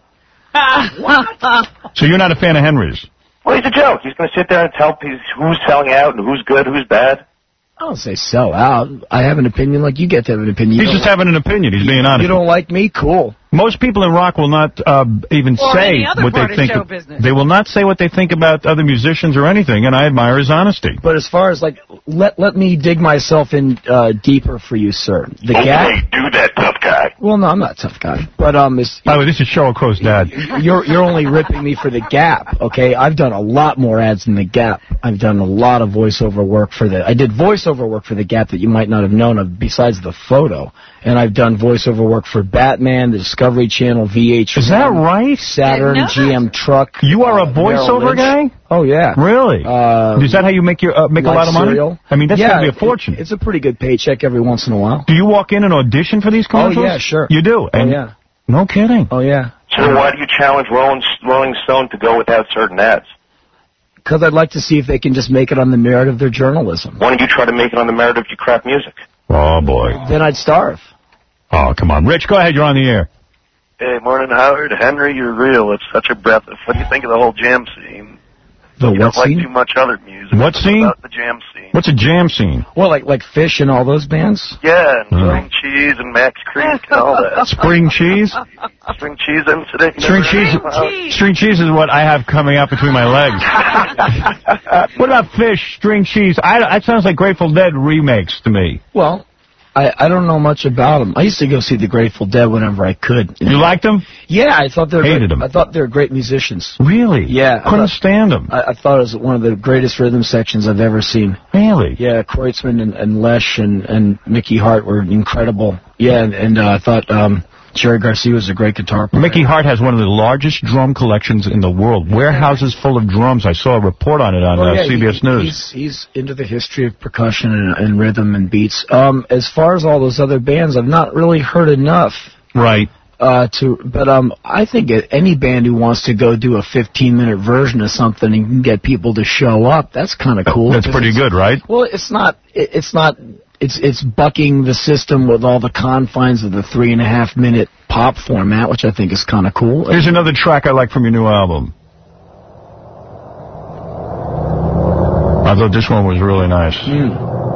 So you're not a fan of Henry's? Well, he's a joke. He's going to sit there and tell people who's selling out and who's good, who's bad. I don't say sell out. I have an opinion like you get to have an opinion. You He's don't just having an opinion. He's being honest. You don't like me? Cool. Most people in rock will not uh, even Or say any other what part they of think. show business. They will not say what they think about other musicians or anything, and I admire his honesty. But as far as, like, let let me dig myself in uh, deeper for you, sir. The Okay, Gap... do that, tough guy. Well, no, I'm not a tough guy. But, um... This, By the way, this is Sheryl Crow's dad. You're, you're only ripping me for the Gap, okay? I've done a lot more ads than the Gap. I've done a lot of voiceover work for the... I did voiceover work for the Gap that you might not have known of besides the photo. And I've done voiceover work for Batman, the Discovery Channel, V H one. Is that right? Saturn, G M Truck. You are a uh, Merrill voiceover Lynch. guy? Oh, yeah. Really? Uh, is that how you make your uh, make a like lot of money? cereal. I mean, that's yeah, going to be a fortune. It, it's a pretty good paycheck every once in a while. Do you walk in and audition for these commercials? Oh, yeah, sure. You do? And oh, yeah. No kidding. Oh, yeah. So then why do you challenge Rolling, Rolling Stone to go without certain ads? Because I'd like to see if they can just make it on the merit of their journalism. Why don't you try to make it on the merit of your crap music? Oh, boy. Then I'd starve. Oh, come on. Rich, go ahead. You're on the air. Hey, morning, Howard. Henry, you're real. It's such a breath. What do you think of the whole jam scene? The you what don't scene? like too much other music. What scene? About the jam scene. What's a jam scene? Well, like like Fish and all those bands? Yeah, and Uh. Spring Cheese and Max Creek and all that. Spring cheese? Spring Cheese incident. you String never cheese, heard about? string cheese is what I have coming out between my legs. What about Fish, string cheese? I, that sounds like Grateful Dead remakes to me. Well, I, I don't know much about them. I used to go see the Grateful Dead whenever I could. You liked them? Yeah, I thought they were Hated great. them. I thought they were great musicians. Really? Yeah. I Couldn't thought, stand them. I, I thought it was one of the greatest rhythm sections I've ever seen. Really? Yeah, Kreutzmann and, and Lesh and, and Mickey Hart were incredible. Yeah, and, and uh, I thought um, Jerry Garcia was a great guitar player. Mickey Hart has one of the largest drum collections in the world. Warehouses full of drums. I saw a report on it on Oh, uh, yeah, C B S he, News. He's, he's into the history of percussion and, and rhythm and beats. Um, as far as all those other bands, I've not really heard enough. Right. Uh, to, but um, I think any band who wants to go do a fifteen minute version of something and can get people to show up, that's kind of cool. That's pretty good, right? Well, it's not. It, it's not. It's it's bucking the system with all the confines of the three and a half minute pop format, which I think is kind of cool. Here's another track I like from your new album. thought this one was really nice. Mm.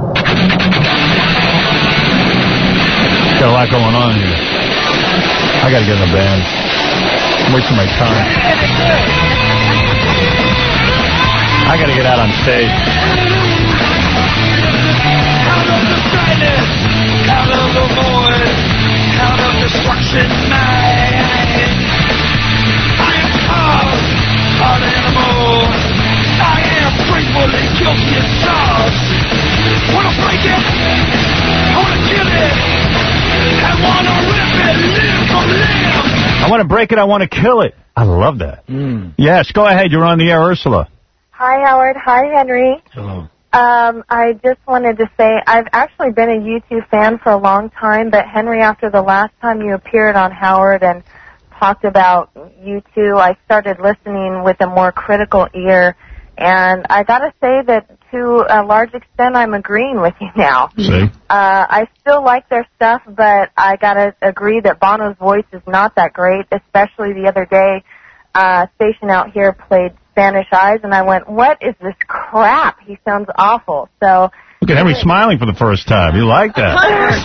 Got a lot going on here. I got to get in the band. I'm wasting my time. I got to get out on stage. Out of the silence, out of the void, out of destruction night. I am called an animal. I am gratefully guilty as charged. Wanna break it? I wanna kill it. I wanna rip it limb from limb. I want to break it. I want to kill it. I love that. Mm. Yes, go ahead. You're on the air, Ursula. Hi, Howard. Hi, Henry. Hello. Um, I just wanted to say I've actually been a U two fan for a long time, but Henry, after the last time you appeared on Howard and talked about U two, I started listening with a more critical ear, and I got to say that to a large extent I'm agreeing with you now. See? Uh, I still like their stuff, but I got to agree that Bono's voice is not that great, especially the other day. Uh, station out here played Spanish Eyes, and I went, what is this crap? He sounds awful. So Look at Henry smiling for the first time. You like that?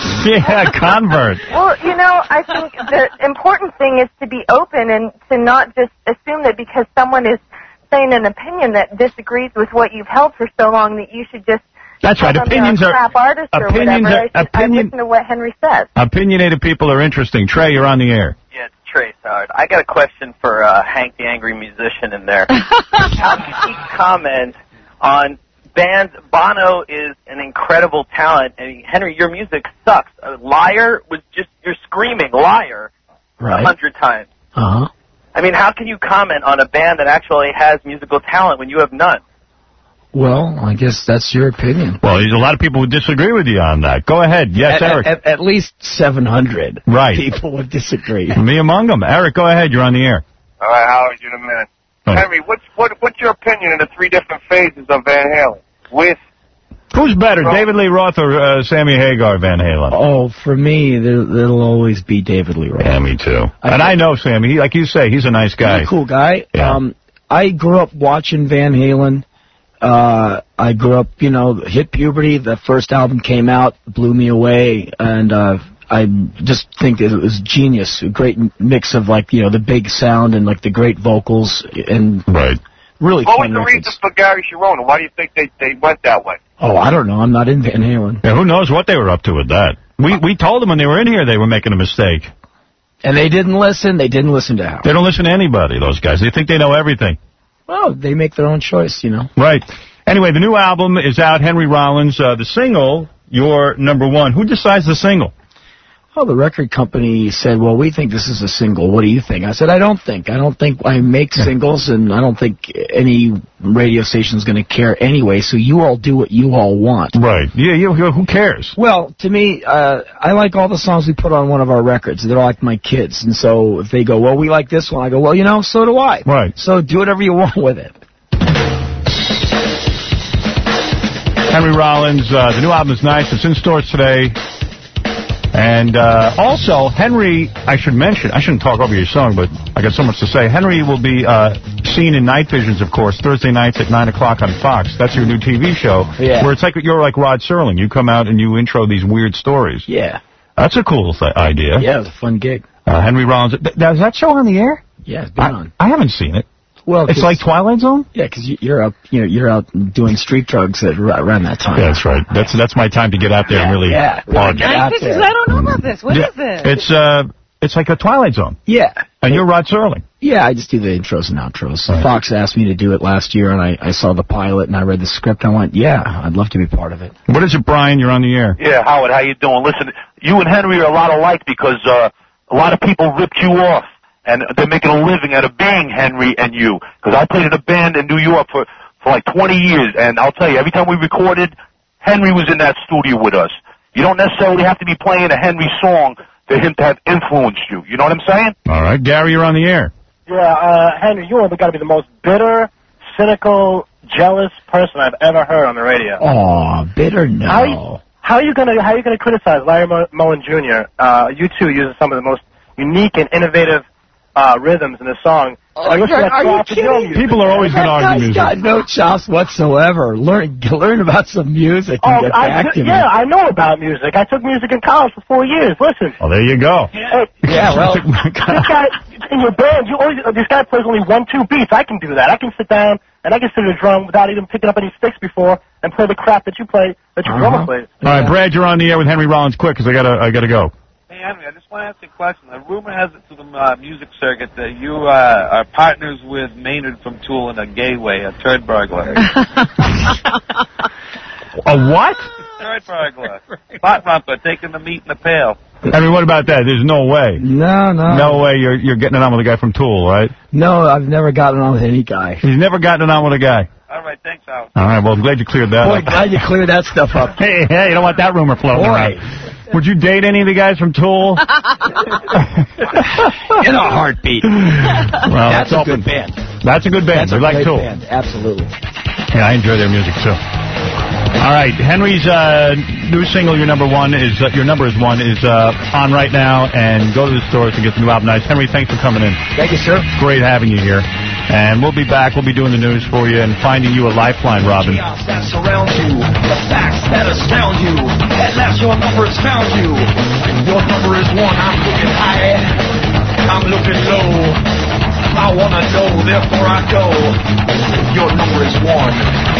Yeah, convert. Well, you know, I think the important thing is to be open and to not just assume that because someone is saying an opinion that disagrees with what you've held for so long that you should just That's right. tell them Opinions they're a are crap artist or opinions whatever. are I, should, I opinion, listen to what Henry says. Opinionated people are interesting. Trey, you're on the air. Yeah, it's Trace Howard. I got a question for uh, Hank the Angry Musician in there. How can he comment on bands? Bono is an incredible talent, and Henry, your music sucks. Uh, Liar was just, you're screaming Liar a Right. hundred times. Uh-huh. I mean, how can you comment on a band that actually has musical talent when you have none? Well, I guess that's your opinion. Well, there's a lot of people who disagree with you on that. Go ahead. Yes, at, Eric. At, at least seven hundred right. people would disagree. Me among them. Eric, go ahead. You're on the air. All right, Howard, you in a minute. Oh. Henry, what's what, what's your opinion in the three different phases of Van Halen? With Who's better, David Lee Roth or uh, Sammy Hagar Van Halen? Oh, for me, there, there'll always be David Lee Roth. Yeah, me too. I and I know Sammy. He, like you say, he's a nice guy. He's a cool guy. Yeah. Um, I grew up watching Van Halen. Uh, I grew up, you know, hit puberty. The first album came out, blew me away, and uh, I just think it was genius. A great mix of, like, you know, the big sound and, like, the great vocals and right. really what was fun the records. reason for Gary Cherone? Why do you think they, they went that way? Oh, I don't know. I'm not in Van Halen. Yeah, who knows what they were up to with that? We we told them when they were in here they were making a mistake. And they didn't listen. They didn't listen to Howard. They don't listen to anybody, those guys. They think they know everything. Well, they make their own choice, you know. Right. Anyway, the new album is out, Henry Rollins. Uh, the single, you're number one. Who decides the single? Well, the record company said, well, we think this is a single. What do you think? I said, I don't think. I don't think I make singles, and I don't think any radio station's going to care anyway, so you all do what you all want. Right. Yeah, you, who cares? Well, to me, uh, I like all the songs we put on one of our records. They're like my kids. And so if they go, well, we like this one, I go, well, you know, so do I. Right. So do whatever you want with it. Henry Rollins, uh, the new album is nice. It's in stores today. And uh, also, Henry, I should mention, I shouldn't talk over your song, but I got so much to say. Henry will be uh, seen in Night Visions, of course, Thursday nights at nine o'clock on Fox. That's your new T V show. Yeah. Where it's like you're like Rod Serling. You come out and you intro these weird stories. Yeah. That's a cool th idea. Yeah, it was a fun gig. Uh, Henry Rollins. Th is that show on the air? Yeah, it's been I, on. I haven't seen it. Well, it's like Twilight Zone? Yeah, because you're up, you know, you're out doing street drugs at around that time. Yeah, that's right. That's that's my time to get out there yeah, and really yeah, party. Night Visions, I don't know about this. What yeah, is this? It's uh, it's like a Twilight Zone. Yeah. And you're Rod Serling. Yeah, I just do the intros and outros. Right. Fox asked me to do it last year, and I, I saw the pilot, and I read the script, and I went, yeah, I'd love to be part of it. What is it, Brian? You're on the air. Yeah, Howard, how you doing? Listen, you and Henry are a lot alike because uh, a lot of people ripped you off. And they're making a living out of being Henry and you. Because I played in a band in New York for, for like twenty years, and I'll tell you, every time we recorded, Henry was in that studio with us. You don't necessarily have to be playing a Henry song for him to have influenced you. You know what I'm saying? All right. Gary, you're on the air. Yeah, uh, Henry, you are got to be the most bitter, cynical, jealous person I've ever heard on the radio. Aw, bitter no. How are you, how are you gonna How are you gonna criticize Larry Mullen Junior? Uh, you two uses some of the most unique and innovative uh, rhythms in the song. I listen to that Are you soft and young kidding? music. People are always going to That argue guy's music. got no chops whatsoever. Learn learn about some music and Oh, get I, back to me. yeah, I know about music. I took music in college for four years. Listen. Well, there you go. Hey, Yeah, well, this guy, in your band, you always, this guy plays only one, two beats. I can do that. I can sit down and I can sit at a drum without even picking up any sticks before and play the crap that you play, that your drummer plays. All right, Brad, you're on the air with Henry Rollins. Quick, because I gotta, I gotta go. Hey, Henry, I just want to ask you a question. The rumor has it to the uh, music circuit that you uh, are partners with Maynard from Tool in a gay way, a turd burglar. A what? Turd burglar. Pot rumper, taking the meat in the pail. Henry, what about that? There's no way. No, no. No way you're you're getting it on with a guy from Tool, right? No, I've never gotten on with any guy. He's never gotten it on with a guy. All right, thanks, Al. All right, well, I'm glad you cleared that Boy, up. glad you cleared that stuff up. Hey, hey, you don't want that rumor floating Boy. around. Would you date any of the guys from Tool? In a heartbeat. Well, That's it's a open. good band. That's a good band. That's a We like great Tool. band. Absolutely. Yeah, I enjoy their music too. All right, Henry's uh, new single, "Your Number One," is uh, "Your Number Is One" is uh, on right now, and go to the stores to get the new album. Nice, Henry. Thanks for coming in. Thank you, sir. Great having you here, and we'll be back. We'll be doing the news for you and finding you a lifeline, Robin. Chaos that surrounds you, the facts that astound you. At last, your number has found you. Your number is one. I'm looking high. I'm looking low. I wanna know, therefore I go. Your number is one.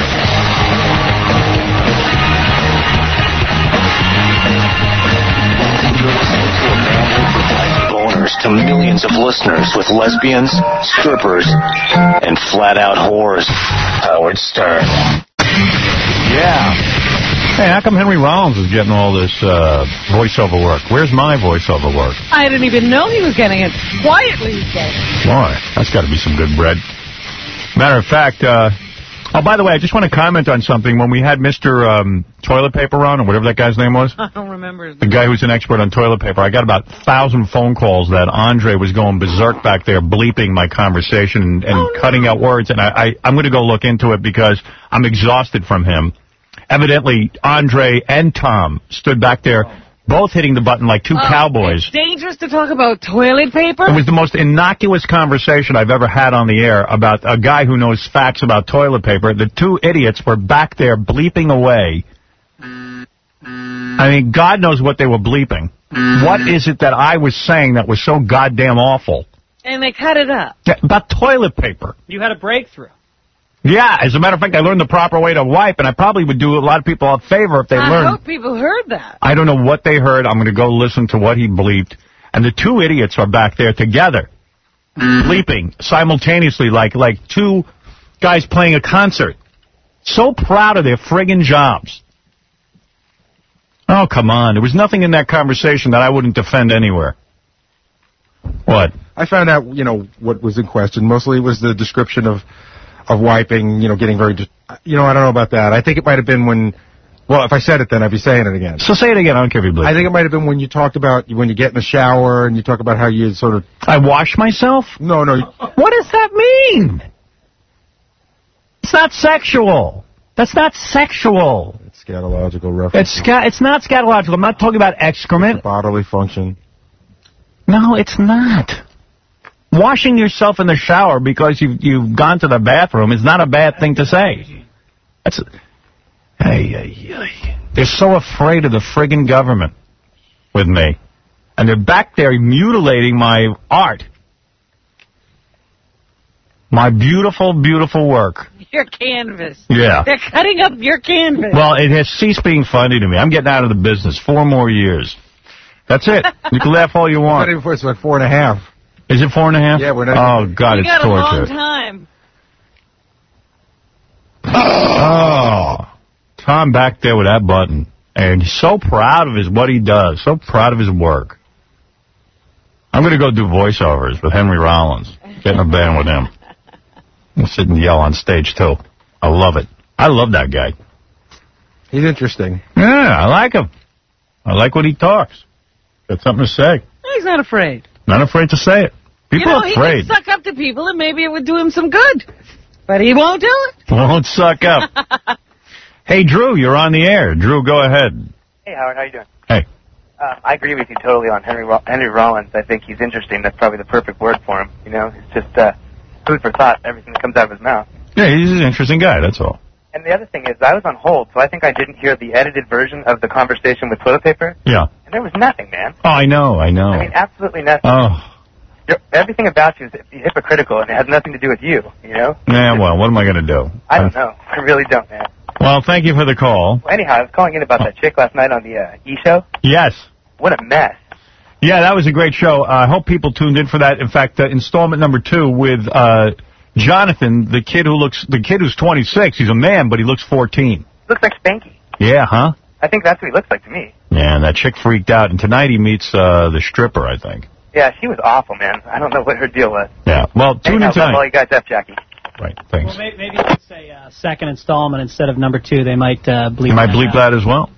Boners to millions of listeners with lesbians, strippers, and flat-out whores. Howard Stern. Yeah. Hey, how come Henry Rollins is getting all this uh, voiceover work? Where's my voiceover work? I didn't even know he was getting it. Quietly, he said. Why? That's got to be some good bread. Matter of fact, uh, oh, by the way, I just want to comment on something. When we had Mister Um, Toilet Paper on, or whatever that guy's name was, I don't remember his the name. guy who's an expert on toilet paper, I got about a thousand phone calls that Andre was going berserk back there, bleeping my conversation and, and Oh, no. cutting out words. And I, I, I'm going to go look into it because I'm exhausted from him. Evidently, Andre and Tom stood back there, both hitting the button like two Oh, cowboys. It's dangerous to talk about toilet paper. It was the most innocuous conversation I've ever had on the air about a guy who knows facts about toilet paper. The two idiots were back there bleeping away. I mean, God knows what they were bleeping. What is it that I was saying that was so goddamn awful? And they cut it up. Yeah, about toilet paper. You had a breakthrough. Yeah, as a matter of fact, I learned the proper way to wipe, and I probably would do a lot of people a favor if they I learned. hope people heard that. I don't know what they heard. I'm going to go listen to what he bleeped. And the two idiots are back there together, bleeping simultaneously like like two guys playing a concert. So proud of their friggin' jobs. Oh, come on. There was nothing in that conversation that I wouldn't defend anywhere. What? I found out, you know, what was in question. Mostly it was the description of of wiping, you know, getting very, you know, I don't know about that. I think it might have been when, well, if I said it then I'd be saying it again. So say it again. I don't care if you bleep. I think it might have been when you talked about when you get in the shower and you talk about how you sort of... I wash myself? No, no. What does that mean? It's not sexual. That's not sexual. It's scatological reference. It's sca- It's not scatological. I'm not talking about excrement. Bodily function. No, it's not. Washing yourself in the shower because you've, you've gone to the bathroom is not a bad thing to say. That's. A, hey, hey, hey. They're so afraid of the friggin' government with me. And they're back there mutilating my art. My beautiful, beautiful work. Your canvas. Yeah. They're cutting up your canvas. Well, it has ceased being funny to me. I'm getting out of the business. Four more years. That's it. You can laugh all you want. Not even four, it's like four and a half. Is it four and a half? Yeah, we're not. Oh, God, you it's got a long torture. time. Oh, Tom back there with that button. And he's so proud of his what he does. So proud of his work. I'm going to go do voiceovers with Henry Rollins. Get in a band with him. I'll sit and yell on stage, too. I love it. I love that guy. He's interesting. Yeah, I like him. I like what he talks. Got something to say. He's not afraid. Not afraid to say it. People you know, are he afraid. can suck up to people and maybe it would do him some good. But he won't do it. Won't suck up. Hey, Drew, you're on the air. Drew, go ahead. Hey, Howard, how you doing? Hey. Uh, I agree with you totally on Henry Ro- Henry Rollins. I think he's interesting. That's probably the perfect word for him. You know, it's just uh, food for thought, everything that comes out of his mouth. Yeah, he's an interesting guy, that's all. And the other thing is, I was on hold, so I think I didn't hear the edited version of the conversation with toilet paper. Yeah. And there was nothing, man. Oh, I know, I know. I mean, absolutely nothing. Oh. You're, everything about you is hypocritical, and it has nothing to do with you, you know? Yeah, well, what am I going to do? I don't know. I really don't, man. Well, thank you for the call. Well, anyhow, I was calling in about that chick last night on the uh, E-show. Yes. What a mess. Yeah, that was a great show. I uh, hope people tuned in for that. In fact, uh, installment number two with uh, Jonathan, the kid who looks, the kid who's twenty-six. He's a man, but he looks fourteen. Looks like Spanky. Yeah, huh? I think that's what he looks like to me. Yeah, and that chick freaked out. And tonight he meets uh, the stripper, I think. Yeah, she was awful, man. I don't know what her deal was. Yeah. Well, tune Anyhow, in tonight. all you guys up, Jackie. Right, thanks. Well, maybe, maybe you could say uh, second installment instead of number two. They might uh, bleep You might that bleep out. that as well.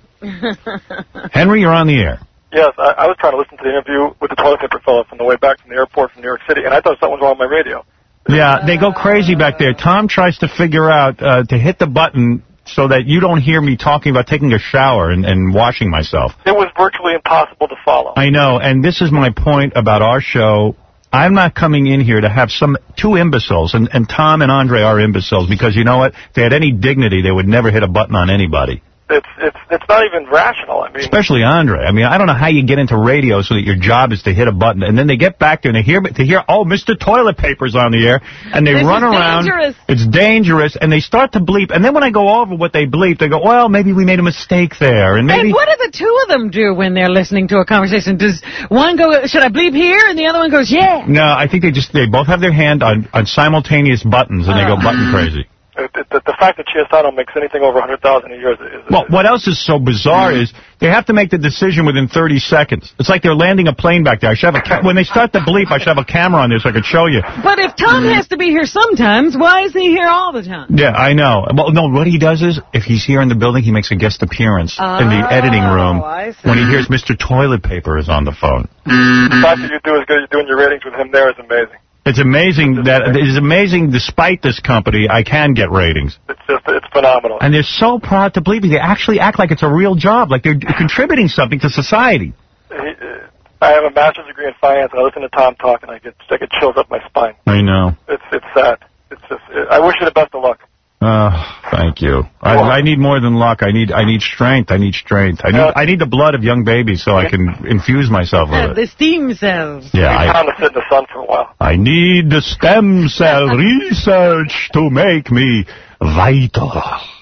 Henry, you're on the air. Yes, I, I was trying to listen to the interview with the toilet paper fella from the way back from the airport from New York City, and I thought something was wrong with my radio. Yeah, they go crazy back there. Tom tries to figure out uh, to hit the button so that you don't hear me talking about taking a shower and, and washing myself. It was virtually impossible to follow. I know, and this is my point about our show. I'm not coming in here to have some two imbeciles, and, and Tom and Andre are imbeciles, because you know what? If they had any dignity, they would never hit a button on anybody. It's it's it's not even rational. I mean, Especially Andre. I mean, I don't know how you get into radio so that your job is to hit a button, and then they get back there and they hear to hear, oh, Mister Toilet Paper's on the air, and they This run is around. dangerous. It's dangerous, and they start to bleep, and then when I go over what they bleep, they go, well, maybe we made a mistake there, and maybe. And what do the two of them do when they're listening to a conversation? Does one go, should I bleep here? And the other one goes, yeah. No, I think they just they both have their hand on, on simultaneous buttons, and they go button crazy. the, the, the fact that Chiasano makes anything over a hundred thousand a year is, is Well, what else is so bizarre is they have to make the decision within thirty seconds. It's like they're landing a plane back there. I should have a ca- when they start the bleep, I should have a camera on there so I could show you. But if Tom has to be here sometimes, why is he here all the time? Yeah, I know. Well, no, what he does is, if he's here in the building, he makes a guest appearance in the editing room I see. when he hears Mister Toilet Paper is on the phone. the fact that you do as good as you're doing your ratings with him there is amazing. It's amazing that it is amazing. Despite this company, I can get ratings. It's just it's phenomenal. And they're so proud to believe me. They actually act like it's a real job, like they're contributing something to society. He, uh, I have a master's degree in finance, and I listen to Tom talk, and I get I get chills up my spine. I know. It's it's sad. It's just it, I wish you the best of luck. Oh, thank you. I, I need more than luck. I need I need strength. I need strength. I need I need the blood of young babies so I can infuse myself with it. The steam cells. Yeah, I, Time to sit in the sun for a while. I need the stem cell research to make me vital.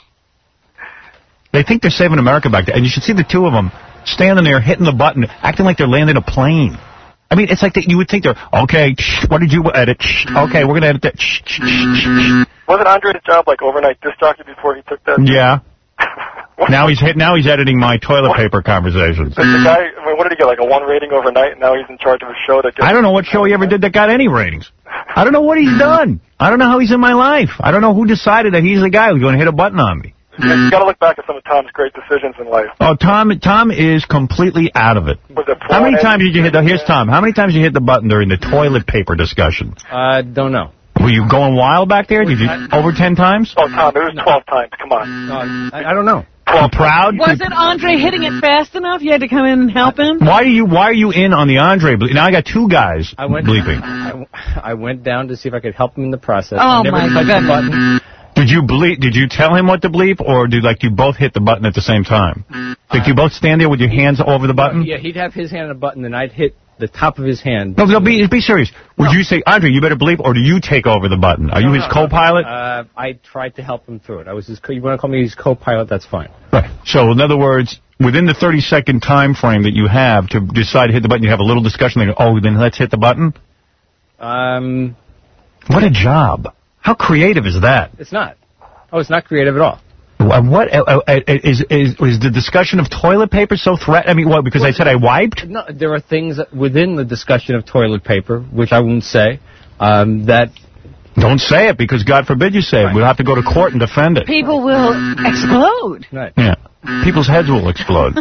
They think they're saving America back there, and you should see the two of them standing there hitting the button, acting like they're landing a plane. I mean, it's like that. You would think they're okay. What did you edit? Okay, we're gonna edit that. Wasn't Andre's job like overnight disc jockey before he took that? Yeah. Now he's hit. Now he's editing my toilet paper conversations. The, the guy, I mean, what did he get? Like a one rating overnight, and now he's in charge of a show that gets. I don't know what show he ever did that got any ratings. I don't know what he's done. I don't know how he's in my life. I don't know who decided that he's the guy who's going to hit a button on me. You got to look back at some of Tom's great decisions in life. Oh, Tom! Tom is completely out of it. Was it How many times did you hit the? Here's Tom. How many times did you hit the button during the toilet paper discussion? I don't know. Were you going wild back there? Did you over ten times? Oh, Tom, it was twelve times. Come on. I, I don't know. You proud? Was it Andre hitting it fast enough? You had to come in and help him? Why are you Why are you in on the Andre bleep? Now I got two guys I went, bleeping. I, I went down to see if I could help him in the process. Oh, I never my touched goodness. the button. Did you bleep? Did you tell him what to bleep, or did like you both hit the button at the same time? Did you both stand there with your hands over the button? Yeah, he'd have his hand on the button, and I'd hit the top of his hand. No, no, be be serious. Would you say, Andre, you better bleep, or do you take over the button? Are you his co-pilot? Uh, I tried to help him through it. I was his. Co- you want to call me his co-pilot? That's fine. Right. So, in other words, within the thirty second time frame that you have to decide to hit the button, you have a little discussion. They go, oh, then let's hit the button? Um, What a job. How creative is that? it's not. Oh, it's not creative at all. Wha- What uh, uh, is, is is the discussion of toilet paper so threat? I mean, what? Because I said I wiped? No, there are things within the discussion of toilet paper, which I won't say, um, that... Don't say it, because God forbid you say it. We'll have to go to court and defend it. People will explode. Right. Yeah. People's heads will explode.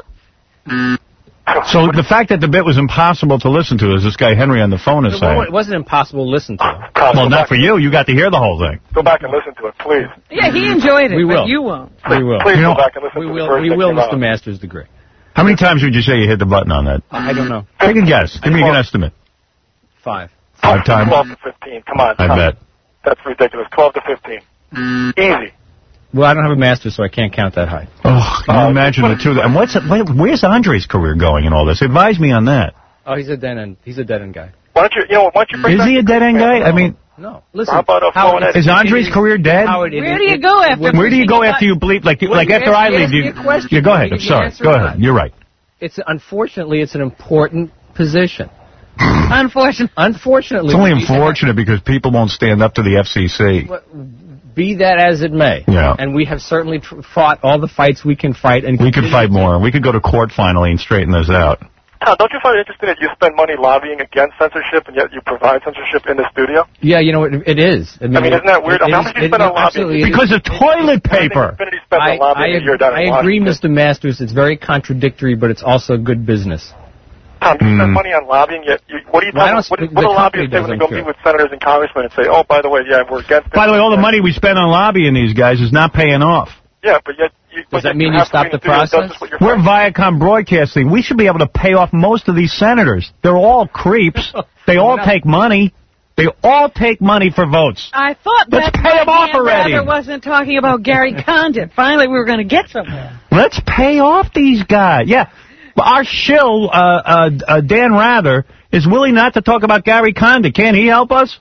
So the fact that the bit was impossible to listen to, as this guy Henry on the phone is Well, saying. it wasn't impossible to listen to. Well, not for you. You got to hear the whole thing. Go back and listen to it, please. Yeah, he enjoyed it, We will. but you won't. We will. Please You go know, back and listen We to will, the first we thing will, you know. Mister Masters degree. How many times would you say you hit the button on that? I don't know. Take a guess. Give me an estimate. Five. Five times? twelve to fifteen. Come on. I Tom. bet. That's ridiculous. twelve to fifteen. Easy. Well, I don't have a master, so I can't count that high. Oh, can you imagine the two of them? And what's where, where's Andre's career going in all this? Advise me on that. Oh, he's a dead end. He's a dead end guy. Why don't you, you know, why don't you bring Is back he a dead end guy? I mean, No. Listen. How about a phone? Is Andre's career dead? Howard, it- Where do you it- go after? Where do you go after you bleep? Like, Well, like you after ask- I you leave, ask you. me a question. Yeah, go ahead. You I'm can sorry. answer Go or ahead. not. You're right. It's unfortunately, it's an important position. Unfortunately. Unfortunately. It's only we- unfortunate because people won't stand up to the F C C. Be that as it may. Yeah. And we have certainly tr- fought all the fights we can fight. And We could fight more. We could go to court finally and straighten this out. Tom, don't you find it interesting that you spend money lobbying against censorship and yet you provide censorship in the studio? Yeah, you know, it, it is. I mean, isn't that weird? it How is- much do you it- spend on lobbying? absolutely, it Because is. of toilet paper. Infinity spends I, on lobbying I, a year down in I agree, Washington. Mister Masters. It's very contradictory, but it's also good business. Tom, you Hmm. spend money on lobbying, yet you, what do you Well, I tell don't what, speak- what the do lobbyists say company when they does, go I'm meet sure. with senators and congressmen and say, oh, by the way, yeah, we're against it? By the way, all the money we spend on lobbying these guys is not paying off. Yeah, but yet... You, Does that yet mean you you have to stop be in the studio and does process? this what you're We're Viacom Broadcasting. We should be able to pay off most of these senators. They're all creeps. They all take money. They all take money for votes. I thought Let's that pay 'em off man already. rather wasn't talking about Gary Condon. Finally, we were going to get somewhere. Let's pay off these guys. Yeah. Our shill, uh, uh, uh, Dan Rather, is willing not to talk about Gary Condon. Can he help us?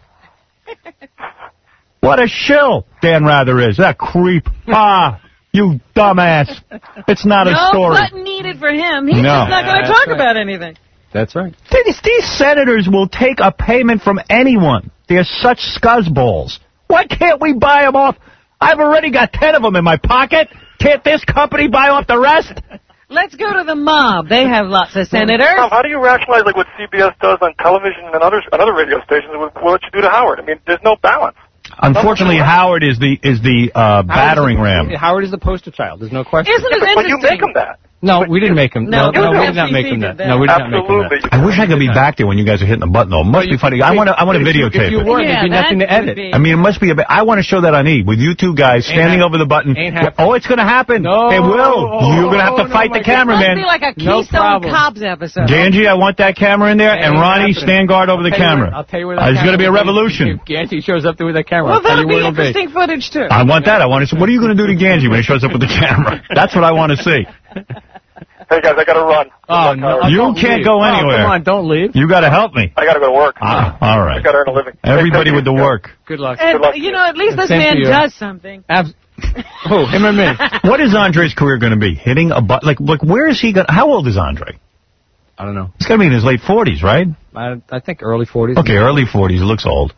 What a shill Dan Rather is. That creep. Ah, you dumbass. It's not a no story. button needed for him. He's No. just not going to That's talk right. about anything. That's right. These, these senators will take a payment from anyone. They're such scuzzballs. Why can't we buy them off? I've already got ten of them in my pocket. Can't this company buy off the rest? Let's go to the mob. They have lots of senators. Tom, how do you rationalize like what C B S does on television and other and other radio stations with what you do to Howard? I mean, there's no balance. Unfortunately, Howard is the is the uh, battering ram. Howard is the poster child. There's no question. Isn't it But interesting? you make them that. No, we didn't make him. No, No, no, we the did not F C C make him did that. that. No, we did not make him Absolutely. that. I wish I could be back there when you guys are hitting the button. Though. It must be funny. I want to. I want to If you- videotape If you it. were, Yeah, there'd be nothing to that would edit. be- I mean, it must be a bit. I want to show that on E! with you two guys standing hap- over the button. ain't happening. Oh, it's going to happen. No. It will. Oh, You're going to have to no, fight my the God. Must cameraman. be like a No Keystone problem. Cops episode. Ganji, I want that camera in there, and Ain't Ronnie, happening. stand guard over I'll the tell you camera. where- I'll tell you where Uh, that There's going to be a camera- revolution. If Ganty shows up there with that camera, Well, I'll tell that'll you where be it'll be. interesting footage, too. I want that. I want to see. What are you going to do to Ganji when he shows up with the camera? That's what I want to see. Hey guys, I got to run. Oh, no. You don't can't leave. go Oh, anywhere. come on, don't leave. You got to help me. I got to go to work. Ah, all I right. got to earn a living. Everybody with the work. Good luck. And, Good luck to you you. know, at least this Same to man you. does something. Abs- Who? Him or me? What is Andre's career going to be? Hitting a butt? Like, like, where is he going? How old is Andre? I don't know. He's got to be in his late forties, right? I, I think early forties. Okay, early forties. He looks old.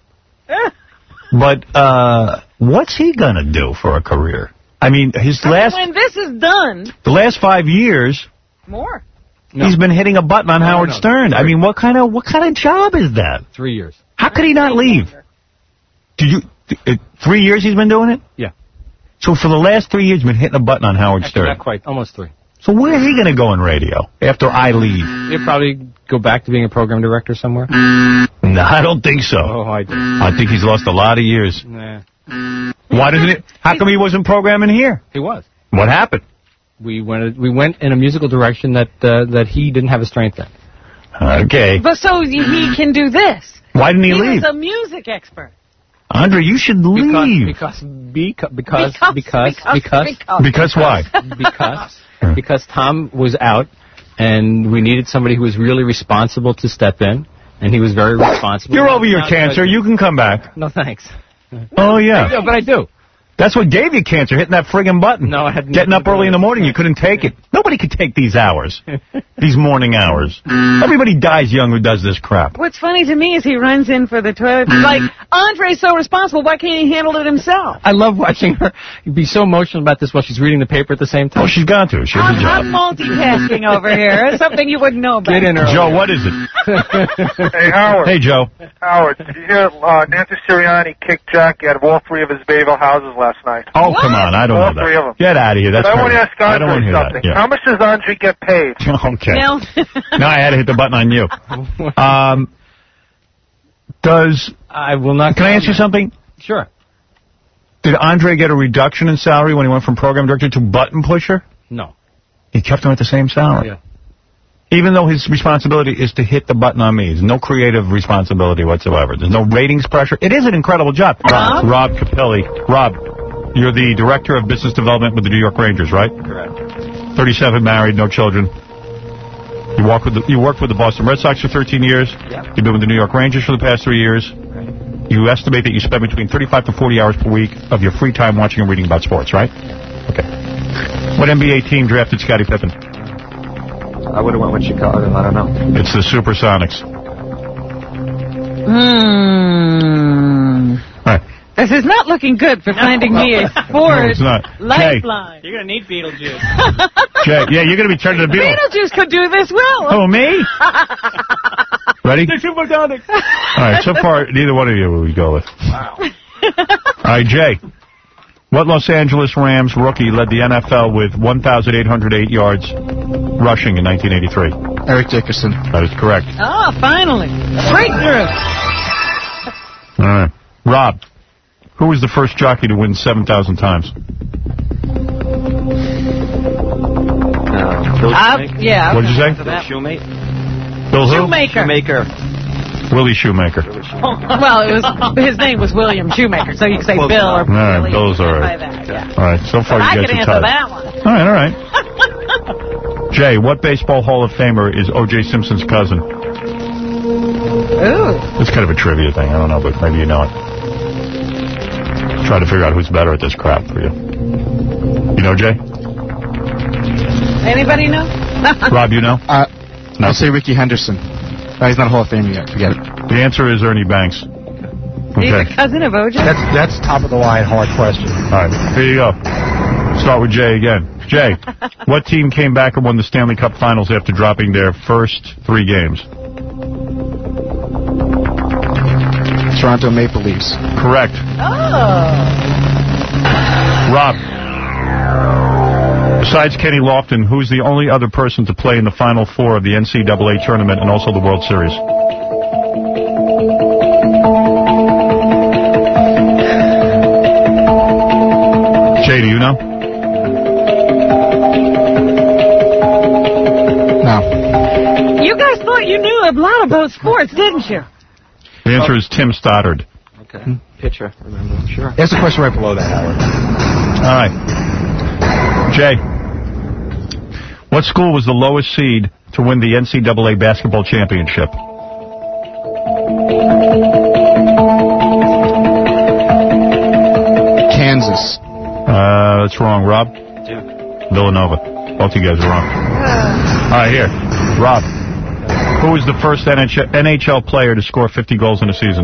But uh, what's he going to do for a career? I mean, his last When this is done, the last five years, more. No. he's been hitting a button on No, Howard no, Stern. I three. mean, what kind of what kind of job is that? Three years. How could he not leave? Did you uh, three years he's been doing it? Yeah. So for the last three years, he's been hitting a button on Howard Actually, Stern. not quite. Almost three. So where is he going to go in radio after I leave? He'll probably go back to being a program director somewhere. No, I don't think so. Oh, I do. I think he's lost a lot of years. Nah. Why doesn't it? How come he wasn't programming here? He was. What happened? We went. We went in a musical direction that uh, that he didn't have a strength in. Okay. But so he can do this. Why didn't he, He leave? was a music expert. Andre, you should leave. Because because because Because- because because- because because. Because why? because because Tom was out, and we needed somebody who was really responsible to step in, and he was very responsible. You're over your Not- cancer. You can come back. No thanks. Oh, yeah. No, but I do. That's what gave you cancer, hitting that friggin' button. No, I had Getting up early in the morning, you couldn't take it. Nobody could take these hours, these morning hours. Everybody dies young who does this crap. What's funny to me is he runs in for the toilet. Like, Andre's so responsible, why can't he handle it himself? I love watching her be so emotional about this while she's reading the paper at the same time. Oh, she's got to. She has a I'm, job. I'm multitasking over here. It's something you wouldn't know about. Get in early. Joe, what is it? Hey, Howard. Hey, Joe. Howard, did you hear uh, Nancy Sirianni kicked Jackie out of all three of his Bayville houses last night? Oh, come on. I don't All know three that. of them. Get out of here. That's But I want to crazy. ask I don't want to Andre hear something. that. Yeah. How much does Andre get paid? Okay. Now, Now I had to hit the button on you. Um, does... I will not. Can I ask you something? Sure. Did Andre get a reduction in salary when he went from program director to button pusher? No. He kept him at the same salary. Yeah. Even though his responsibility is to hit the button on me. There's no creative responsibility whatsoever. There's no ratings pressure. It is an incredible job. Rob, Rob Capelli. Rob, you're the Director of Business Development with the New York Rangers, right? Correct. thirty-seven, married, no children. You, walk with the, you worked with the Boston Red Sox for thirteen years. Yep. You've been with the New York Rangers for the past three years. Right. You estimate that you spend between thirty-five to forty hours per week of your free time watching and reading about sports, right? Okay. What N B A team drafted Scottie Pippen? I would have went with Chicago. I don't know. It's the Supersonics. Hmm. All right. This is not looking good for finding me a No, sport it's not. lifeline. You're going to need Beetlejuice. Jay, yeah, you're going to be turned into Beetle. Beetlejuice could do this well. Oh, me? Ready? The Supersonics. All right, so far, neither one of you will we go with. Wow. All right, Jay. What Los Angeles Rams rookie led the N F L with one thousand eight hundred eight yards rushing in nineteen eighty-three? Eric Dickerson. That is correct. Oh, finally. Breakthrough. All right. Rob, who was the first jockey to win seven thousand times? Uh, Bill Uh, Shoemaker. yeah. What did you say? Bill Shoemaker. Bill who? Shoemaker. Shoemaker. Willie Shoemaker. Well, it was his name was William Shoemaker, so you could say Well, Bill or All right, Billy. Bill's all by right. that, yeah. All right, so far But I you could guys are answer tied. that one. All right, all right. Jay, what baseball Hall of Famer is O J Simpson's cousin? Ooh. It's kind of a trivia thing. I don't know, but maybe you know it. Try to figure out who's better at this crap for you. You know, Jay? Anybody know? Rob, you know? Uh, No. I'll say Ricky Henderson. No, he's not a Hall of Famer yet. Forget it. The answer is Ernie Banks. He's Okay. a cousin of O J? That's that's top of the line hard question. All right, here you go. Start with Jay again. Jay, what team came back and won the Stanley Cup Finals after dropping their first three games? Toronto Maple Leafs. Correct. Oh. Rob, besides Kenny Lofton, who's the only other person to play in the Final Four of the N C double A tournament and also the World Series? Jay, do you know? No. You guys thought you knew a lot about sports, didn't you? The answer is Tim Stoddard. Okay. Pitcher. Remember? Sure. There's a question right below that, Howard. All right. Jay, what school was the lowest seed to win the N C double A basketball championship? Kansas. Uh, that's wrong. Rob? Duke. Villanova. Both you guys are wrong. All right, here. Rob, who was the first N H L player to score fifty goals in a season?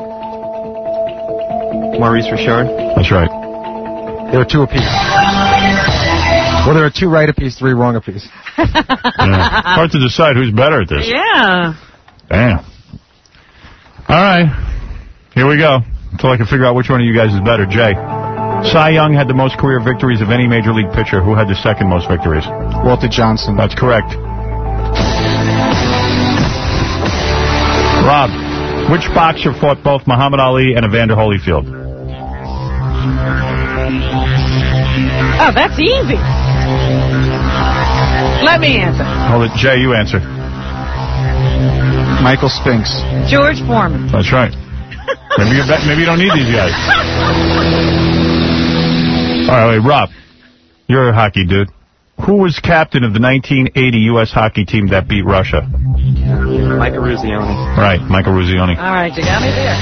Maurice Richard. That's right. There are two apiece. Well, there are two right apiece, three wrong apiece. Yeah. Hard to decide who's better at this. Yeah. Damn. All right. Here we go. Until I can figure out which one of you guys is better. Jay. Cy Young had the most career victories of any major league pitcher. Who had the second most victories? Walter Johnson. That's correct. Rob, which boxer fought both Muhammad Ali and Evander Holyfield? Oh, that's easy. Let me answer. Hold it. Jay, you answer. Michael Spinks. George Foreman. That's right. Maybe you maybe you don't need these guys. All right, wait, Rob, you're a hockey dude. Who was captain of the nineteen eighty U S hockey team that beat Russia? Michael Ruzioni. Right, Michael Ruzioni. All right, you got me there.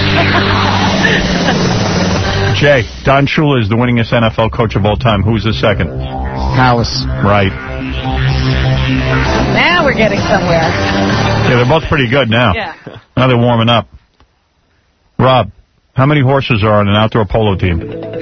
Jay, Don Shula is the winningest N F L coach of all time. Who's the second? Hallis. Right. Now we're getting somewhere. Yeah, they're both pretty good now. Yeah. Now they're warming up. Rob, how many horses are on an outdoor polo team?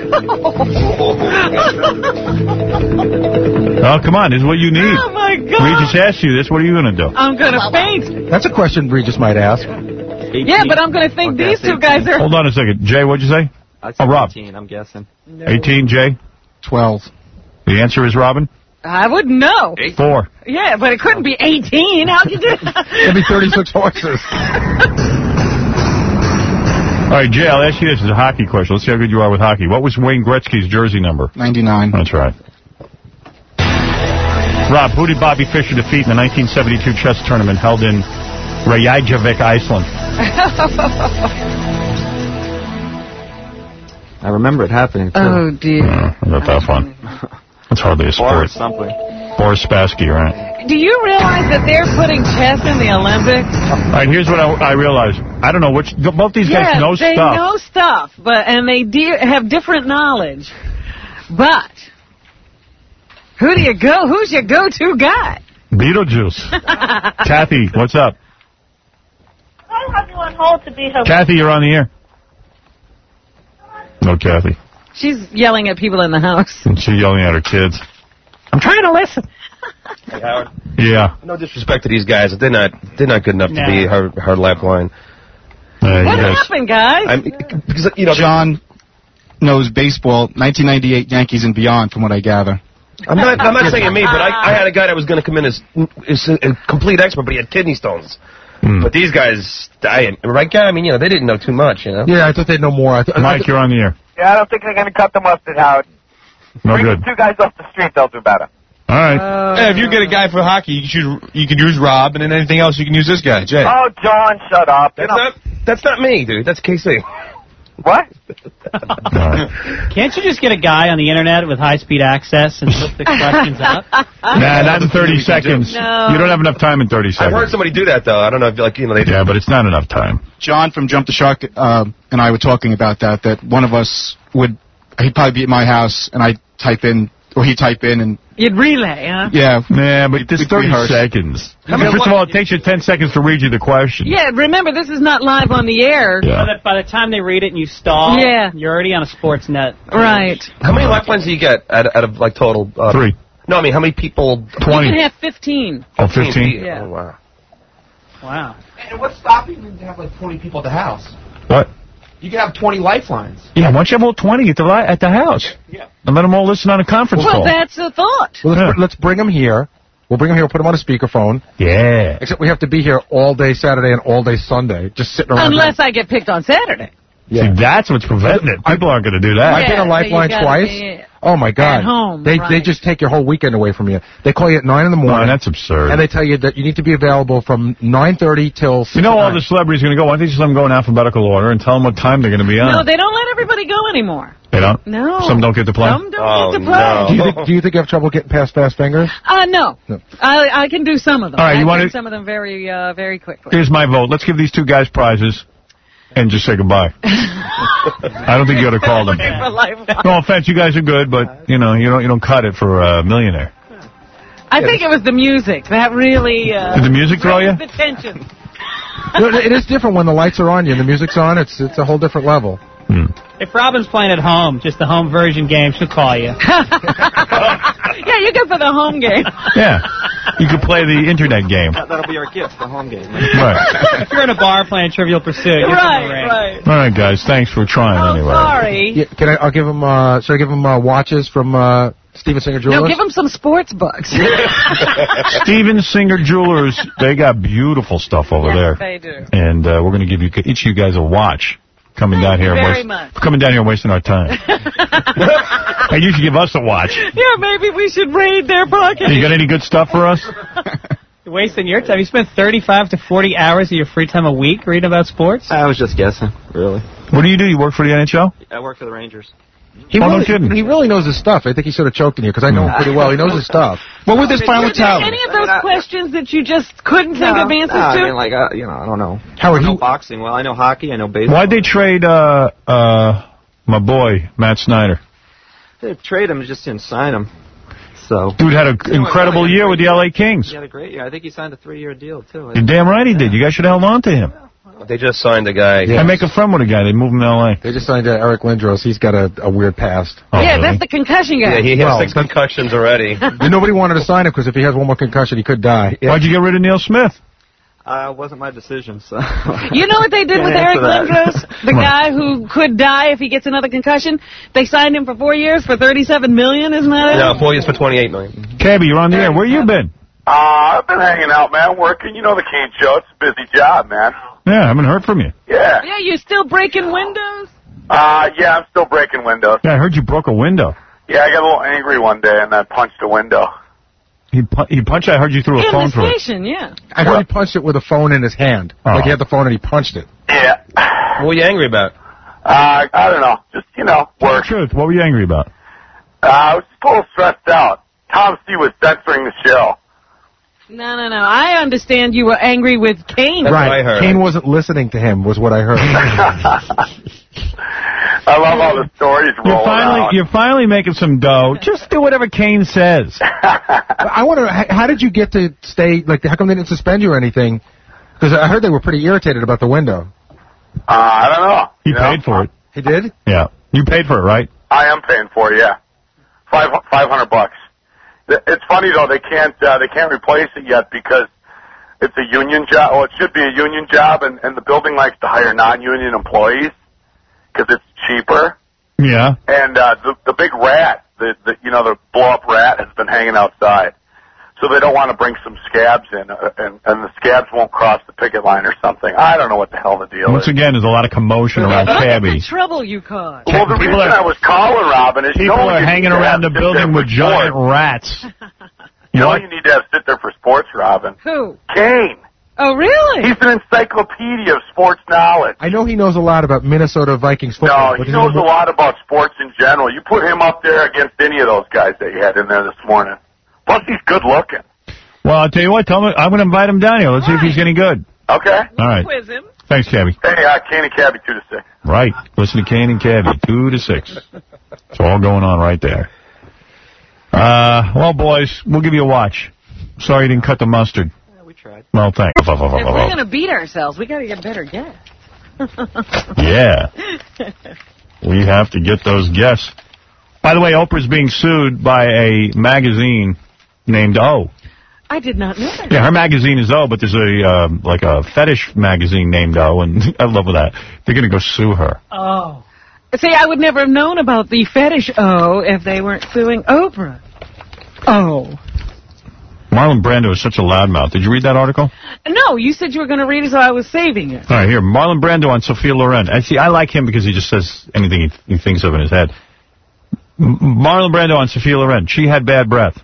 Oh, come on. This is what you need. Oh, my God. Regis asked you this. What are you going to do? I'm going to faint. That's a question Regis might ask. Yeah, but I'm going to think these two guys are... Hold on a second. Jay, what'd you say? I'd say Oh, Rob. eighteen, I'm guessing. eighteen, Jay? Twelve. The answer is Robin? I wouldn't know. Four. Yeah, but it couldn't be eighteen. How'd you do that? It'd be thirty-six horses. All right, Jay, I'll ask you this. It's a hockey question. Let's see how good you are with hockey. What was Wayne Gretzky's jersey number? ninety-nine. That's right. Rob, who did Bobby Fischer defeat in the nineteen seventy-two chess tournament held in Reykjavik, Iceland? I remember it happening, too. Oh, dear. Uh, not that fun. That's hardly a sport. Boris something. Boris Spassky, right? Do you realize that they're putting chess in the Olympics? All right, here's what I, I realized. I don't know which... Both these yeah, guys know they stuff. know stuff, but and they de have different knowledge. But who do you go? Who's your go-to guy? Beetlejuice. Kathy, what's up? I'll have you on hold to be her. Kathy, you're on the air. No, Kathy. She's yelling at people in the house. And she's yelling at her kids. I'm trying to listen. Hey, Howard. Yeah. No disrespect to these guys. They're not, they're not good enough No. to be her, her lifeline. Uh, What happened, guys? I'm, because, you know, John knows baseball, nineteen ninety-eight Yankees and beyond, from what I gather. I'm not, I'm not saying me, but I, I had a guy that was going to come in as, as a complete expert, but he had kidney stones. Mm. But these guys, I, right, guy? I mean, you know, they didn't know too much, you know? Yeah, I thought they'd know more. I th Mike, you're on the air. Yeah, I don't think they're going to cut the mustard, Howard. No Bring good. the two guys off the street, they'll do better. All right. Uh, Hey, if you get a guy for hockey, you should you can use Rob, and then anything else you can use this guy, Jay. Oh, John, shut up. That's You know- not, that's not me, dude. That's K C. What? Can't you just get a guy on the internet with high-speed access and look the questions up? Nah, not in thirty seconds. No. You don't have enough time in thirty I've seconds. heard somebody do that, though. I don't know if, like, you know, they Yeah, but it's not enough time. John from Jump the Shark uh, and I were talking about that, that one of us would, he'd probably be at my house, and I'd type in, or he'd type in, and You'd relay, huh? yeah. Nah, but this we'd thirty rehearse. seconds. How many- First of all, it takes you ten seconds to read you the question. Yeah, remember, this is not live on the air. Yeah. So that by the time they read it and you stall, Yeah. you're already on a sports net. Right. How many lifelines do you get out, out of, like, total? Uh, Three. No, I mean, how many people? You twenty. can have fifteen. Oh, fifteen? Yeah. Oh, wow. Wow. And what's stopping you to have like twenty people at the house? What? You can have twenty lifelines. Yeah, why don't you have all twenty at the, li- at the house? Yeah. And let them all listen on a conference Well, call. that's a thought. Well, let's, Yeah. br- let's bring them here. We'll bring them here. We'll put them on a speakerphone. Yeah. Except we have to be here all day Saturday and all day Sunday, just sitting around. Unless I get picked on Saturday. Yeah. See, that's what's preventing it. People aren't going to do that. I've been Yeah, a so lifeline you gotta twice. be Oh my God! at home, they right. they just take your whole weekend away from you. They call you at nine in the No, morning, that's absurd. and they tell you that you need to be available from nine thirty till. six You know at all night. the celebrities are going to go. Why don't they just let them go in alphabetical order and tell them what time they're going to be on? No, they don't let everybody go anymore. They don't? No. Some don't get to play? Some don't Oh, get to play. no. Do you, think, do you think you have trouble getting past Fast Fingers? Uh, no. No. I, I can do some of them. All right, I you can wanna- do some of them very, uh, very quickly. Here's my vote. Let's give these two guys prizes and just say goodbye. I don't think you ought to call them. For lifeline. No offense, you guys are good, but you know you don't you don't cut it for a millionaire. I think it was the music that really. Uh, Did the music throw you? raised the tension. You know, it is different when the lights are on you and the music's on. It's it's a whole different level. Hmm. If Robin's playing at home, just the home version game, she'll call you. Yeah, you go for the home game. Yeah, you could play the internet game. That'll be our gift, the home game. Right. If you're in a bar playing Trivial Pursuit, give them a Right, ring. right. All right, guys. Thanks for trying Oh, anyway. sorry. Yeah, can I? I'll give them. Uh, should I give them uh, watches from uh, Steven Singer Jewelers? No, give them some sports books. Steven Singer Jewelers, they got beautiful stuff over Yes, there. they do. And uh, we're going to give you each of you guys a watch. Coming down Thank here you and very waste, much. coming down here and wasting our time. And you should give us a watch. Yeah, maybe we should raid their pockets. You got any good stuff for us? You're wasting your time. You spend thirty-five to forty hours of your free time a week reading about sports? I was just guessing, really. What do you do? You work for the N H L? I work for the Rangers. He Oh, no really, kidding. he really knows his stuff. I think he sort of choked in you because I know him pretty well. He knows his stuff. What would this final Were there any of those questions that you just couldn't think of answers no, I to? mean, like, uh, you know, I don't know. Howard, I know he- boxing well. I know hockey. I know baseball. Why'd they trade uh, uh, my boy, Matt Snyder? They trade him, just didn't sign him. So. Dude had an You know what, incredible really, year with the L A Kings. He had a great year. I think he signed a three-year deal, too. You're damn right he did. You guys should have held on to him. They just signed a guy. I make a friend with a guy. They moved him to L A. They just signed uh, Eric Lindros. He's got a, a weird past. Oh, Yeah, really? that's the concussion guy. Yeah, he has Well, six concussions already. Nobody wanted to sign him because if he has one more concussion, he could die. Why'd you get rid of Neil Smith? Uh, wasn't my decision, so. You know what they did with Can't Eric answer that. Lindros? The guy who could die if he gets another concussion? They signed him for four years for thirty-seven million dollars, isn't that it? No, four years for twenty-eight million. Cabby, you're on the air. Where you been? Uh, I've been hanging out, man, working. You know the Kane Show. It's a busy job, man. Yeah, I haven't heard from you. Yeah. Yeah, you still breaking windows? Uh, yeah, I'm still breaking windows. Yeah, I heard you broke a window. Yeah, I got a little angry one day and I punched a window. He pu he punched. I heard you threw a In phone the through it. station, yeah. I heard he punched it with a phone in his hand. Oh. Like he had the phone and he punched it. Yeah. What were you angry about? Uh, I don't know. Just, you know, Tell the truth. What were you angry about? Uh, I was just a little stressed out. Tom C. was censoring the show. No, no, no. I understand you were angry with Kane. right. Kane wasn't listening to him, was what I heard. I love all the stories You're rolling finally, out. you're finally making some dough. Just do whatever Kane says. I wonder, how, how did you get to stay, like, how come they didn't suspend you or anything? Because I heard they were pretty irritated about the window. Uh, I don't know. He You paid know? for it. He did? Yeah. You paid for it, right? I am paying for it, yeah. Five five hundred bucks. It's funny though, they can't uh, they can't replace it yet because it's a union job. Well, it should be a union job, and, and the building likes to hire non-union employees because it's cheaper. Yeah. And uh, the the big rat, the, the you know the blow up rat, has been hanging outside. So they don't want to bring some scabs in, uh, and, and the scabs won't cross the picket line or something. I don't know what the hell the deal Once is. again, there's a lot of commotion around Look at Cabby. the trouble you caused. Well, the People reason are- I was calling Robin is People you know are you hanging need to around the have sit building there with for giant sports. rats. You know you need to have sit there for sports, Robin. Who? Kane. Oh, really? He's an encyclopedia of sports knowledge. I know he knows a lot about Minnesota Vikings football. No, but he he knows a knows lot about sports in general. You put him up there against any of those guys that you had in there this morning. Plus, he's good looking. Well, I'll tell you what. Tell me, I'm going to invite him down here. Let's see if he's any good. Okay. All right. Quiz him. Thanks, Cabby. Hey, uh, Kane and Cabby, two to six. Right. Listen to Kane and Cabby, two to six. It's all going on right there. Uh, well, boys, we'll give you a watch. Sorry you didn't cut the mustard. Yeah, we tried. Well, thanks. If we're going to beat ourselves, we got to get better guests. Yeah. We have to get those guests. By the way, Oprah's being sued by a magazine named O. I did not know that. Yeah, her magazine is O, but there's a uh, like a fetish magazine named O, and I love that. They're going to go sue her. Oh. See, I would never have known about the fetish O if they weren't suing Oprah. Oh. Marlon Brando is such a loudmouth. Did you read that article? No, you said you were going to read it, so I was saving it. All right, here. Marlon Brando on Sophia Loren. I see. I like him because he just says anything he, he thinks of in his head. M Marlon Brando on Sophia Loren. She had bad breath.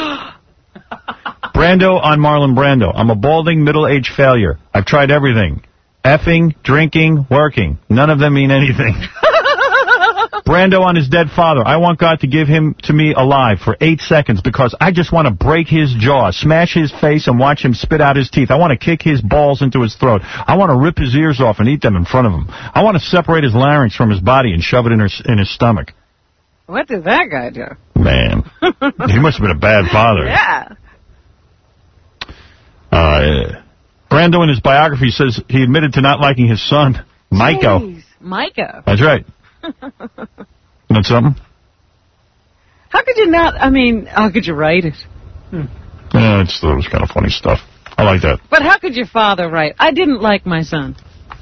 Brando on Marlon Brando. I'm a balding middle-aged failure. I've tried everything. Effing, drinking, working. None of them mean anything. Brando on his dead father. I want God to give him to me alive for eight seconds because I just want to break his jaw, smash his face, and watch him spit out his teeth. I want to kick his balls into his throat. I want to rip his ears off and eat them in front of him. I want to separate his larynx from his body and shove it in, her, in his stomach. What did that guy do? Man, he must have been a bad father. Yeah. Uh, Brando in his biography says he admitted to not liking his son, Miko. Jeez, Micah. That's right. That's something? How could you not, I mean, how could you write it? Hmm. Yeah, it's, it was kind of funny stuff. I like that. But how could your father write, I didn't like my son?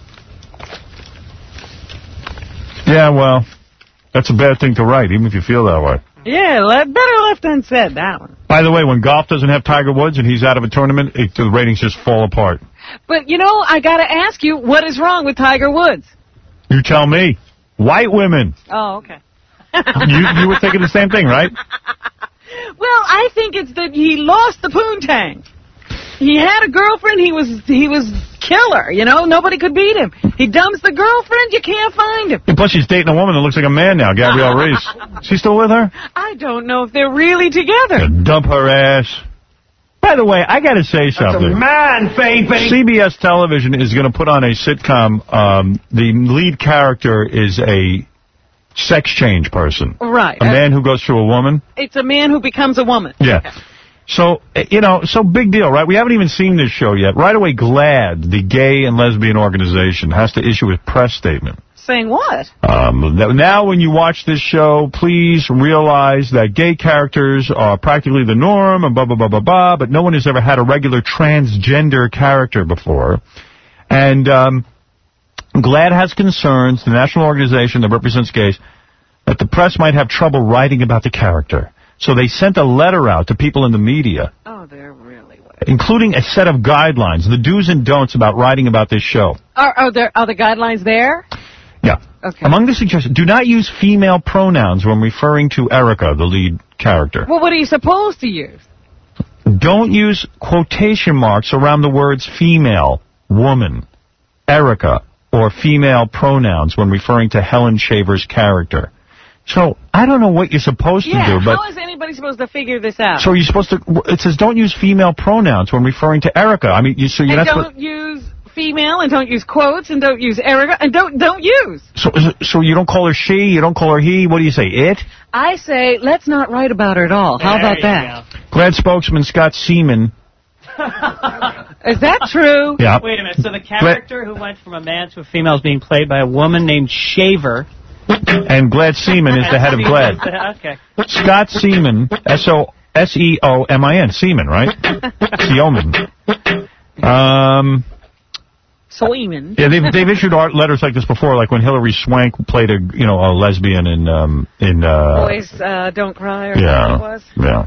Yeah, well, that's a bad thing to write, even if you feel that way. Yeah, le- better left unsaid, that one. By the way, when golf doesn't have Tiger Woods and he's out of a tournament, it, the ratings just fall apart. But, you know, I got to ask you, what is wrong with Tiger Woods? You tell me. White women. Oh, okay. you you were thinking the same thing, right? Well, I think it's that he lost the poontang. He had a girlfriend, he was he was killer, you know, nobody could beat him. He dumps the girlfriend, you can't find him. And plus, she's dating a woman that looks like a man now, Gabrielle Reese. She still with her? I don't know if they're really together. Dump her ass. By the way, I got to say something. That's a man, baby. C B S Television is going to put on a sitcom. Um, the lead character is a sex change person. Right. A man who goes through a woman. It's a man who becomes a woman. Yeah. Okay. So, you know, so big deal, right? We haven't even seen this show yet. Right away, GLAAD, the gay and lesbian organization, has to issue a press statement. Saying what? Um, now when you watch this show, please realize that gay characters are practically the norm and blah, blah, blah, blah, blah, but no one has ever had a regular transgender character before. And um, GLAAD has concerns, the national organization that represents gays, that the press might have trouble writing about the character. So they sent a letter out to people in the media. Oh, they're really weird. Including a set of guidelines, the do's and don'ts about writing about this show. Are, are there are the guidelines there? Yeah. Okay. Among the suggestions, do not use female pronouns when referring to Erica, the lead character. Well, what are you supposed to use? Don't use quotation marks around the words female, woman, Erica, or female pronouns when referring to Helen Shaver's character. So, I don't know what you're supposed yeah, to do, but... how is anybody supposed to figure this out? So you're supposed to... It says don't use female pronouns when referring to Erica. I mean, you, so you're and not don't supposed... use female, and don't use quotes, and don't use Erica, and don't don't use. So, so you don't call her she, you don't call her he, what do you say, it? I say, let's not write about her at all. How There about you that? Glad spokesman Scott Seaman. Is that true? Yeah. Wait a minute. So the character who went from a man to a female is being played by a woman named Shaver. And Glad Seaman is the head of Glad. Okay. Scott Seaman, S O S E O M I N, Seaman, right? Seaman. Um... Seaman. Yeah, they've they've issued art letters like this before, like when Hilary Swank played a you know a lesbian in um in uh Boys uh, Don't Cry or yeah whatever it was. yeah.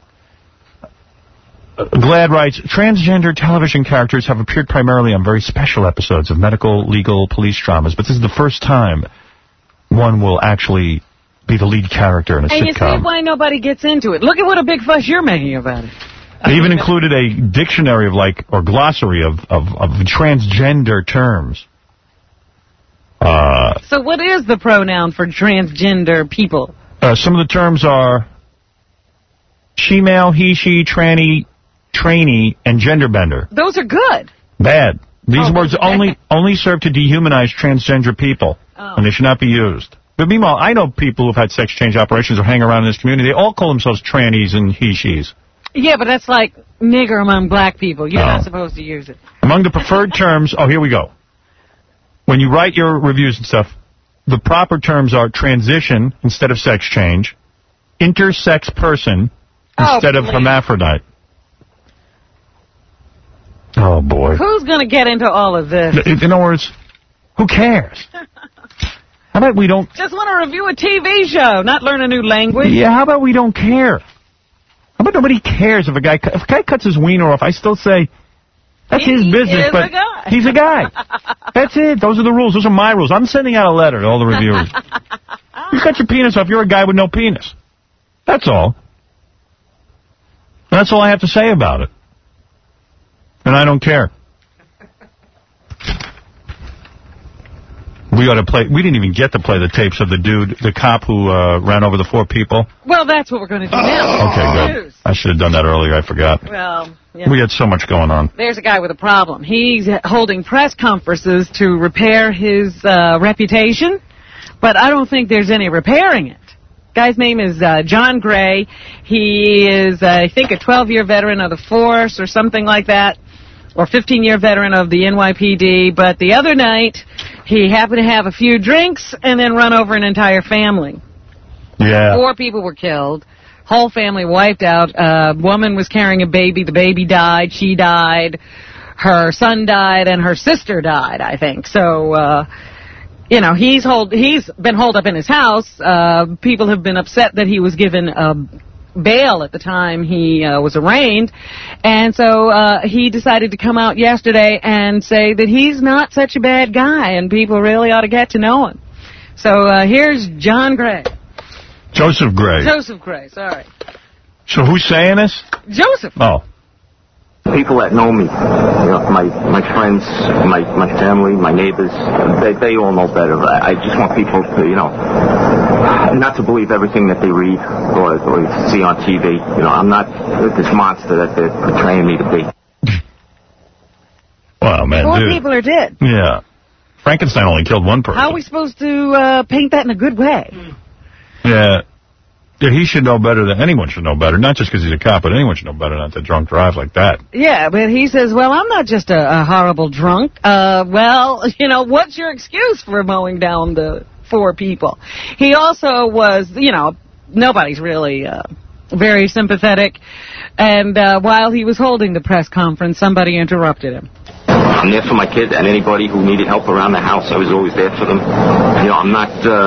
Uh, Glad writes, transgender television characters have appeared primarily on very special episodes of medical, legal, police dramas, but this is the first time one will actually be the lead character in a And you sitcom. see why nobody gets into it. Look at what a big fuss you're making about it. They even included a dictionary of like, or glossary of, of, of transgender terms. Uh, So what is the pronoun for transgender people? uh, some of the terms are she-male, he, she, tranny, trainee, and gender bender. Those are good. Bad. These Oh, words okay. only only serve to dehumanize transgender people, Oh. and they should not be used. But meanwhile, I know people who've had sex change operations or hang around in this community. They all call themselves trannies and he-she's. Yeah, but that's like nigger among black people. You're Oh. not supposed to use it. Among the preferred terms, oh, here we go. When you write your reviews and stuff, the proper terms are transition instead of sex change, intersex person Oh, instead of please. hermaphrodite. Oh, boy. Who's going to get into all of this? In other words, who cares? How about we don't... Just want to review a T V show, not learn a new language. Yeah, how about we don't care? How about nobody cares if a guy if a guy cuts his wiener off? I still say that's He his business, is but a guy. he's a guy. That's it. Those are the rules. Those are my rules. I'm sending out a letter to all the reviewers. You cut your penis off, you're a guy with no penis. That's all. That's all I have to say about it. And I don't care. We ought to play. We didn't even get to play the tapes of the dude, the cop who uh, ran over the four people. Well, that's what we're going to do now. Okay, good. I should have done that earlier. I forgot. Well, yeah. We had so much going on. There's a guy with a problem. He's holding press conferences to repair his uh, reputation, but I don't think there's any repairing it. Guy's name is uh, John Gray. He is, uh, I think, a twelve-year veteran of the force or something like that, or fifteen-year veteran of the N Y P D. But the other night, he happened to have a few drinks and then run over an entire family. Yeah. Four people were killed. Whole family wiped out. A woman was carrying a baby. The baby died. She died. Her son died, and her sister died, I think. So, uh, you know, he's hold, he's been holed up in his house. Uh, people have been upset that he was given uh, bail at the time he uh, was arraigned. And so uh, he decided to come out yesterday and say that he's not such a bad guy, and people really ought to get to know him. So uh, here's John Gray. Joseph Gray. Joseph Gray, sorry. So who's saying this? Joseph. Oh. People that know me, you know, my my friends, my my family, my neighbors, they they all know better. I, I just want people to, you know, not to believe everything that they read or, or see on T V. You know, I'm not this monster that they're portraying me to be. Wow, man, Four dude. people are dead. Yeah. Frankenstein only killed one person. How are we supposed to uh, paint that in a good way? Yeah. Yeah, he should know better than anyone should know better. Not just because he's a cop, but anyone should know better not to drunk drive like that. Yeah, but he says, well, I'm not just a, a horrible drunk. Uh, well, you know, what's your excuse for mowing down the four people? He also was, you know, nobody's really uh, very sympathetic. And uh, while he was holding the press conference, somebody interrupted him. I'm there for my kid and anybody who needed help around the house. I was always there for them. You know, I'm not uh,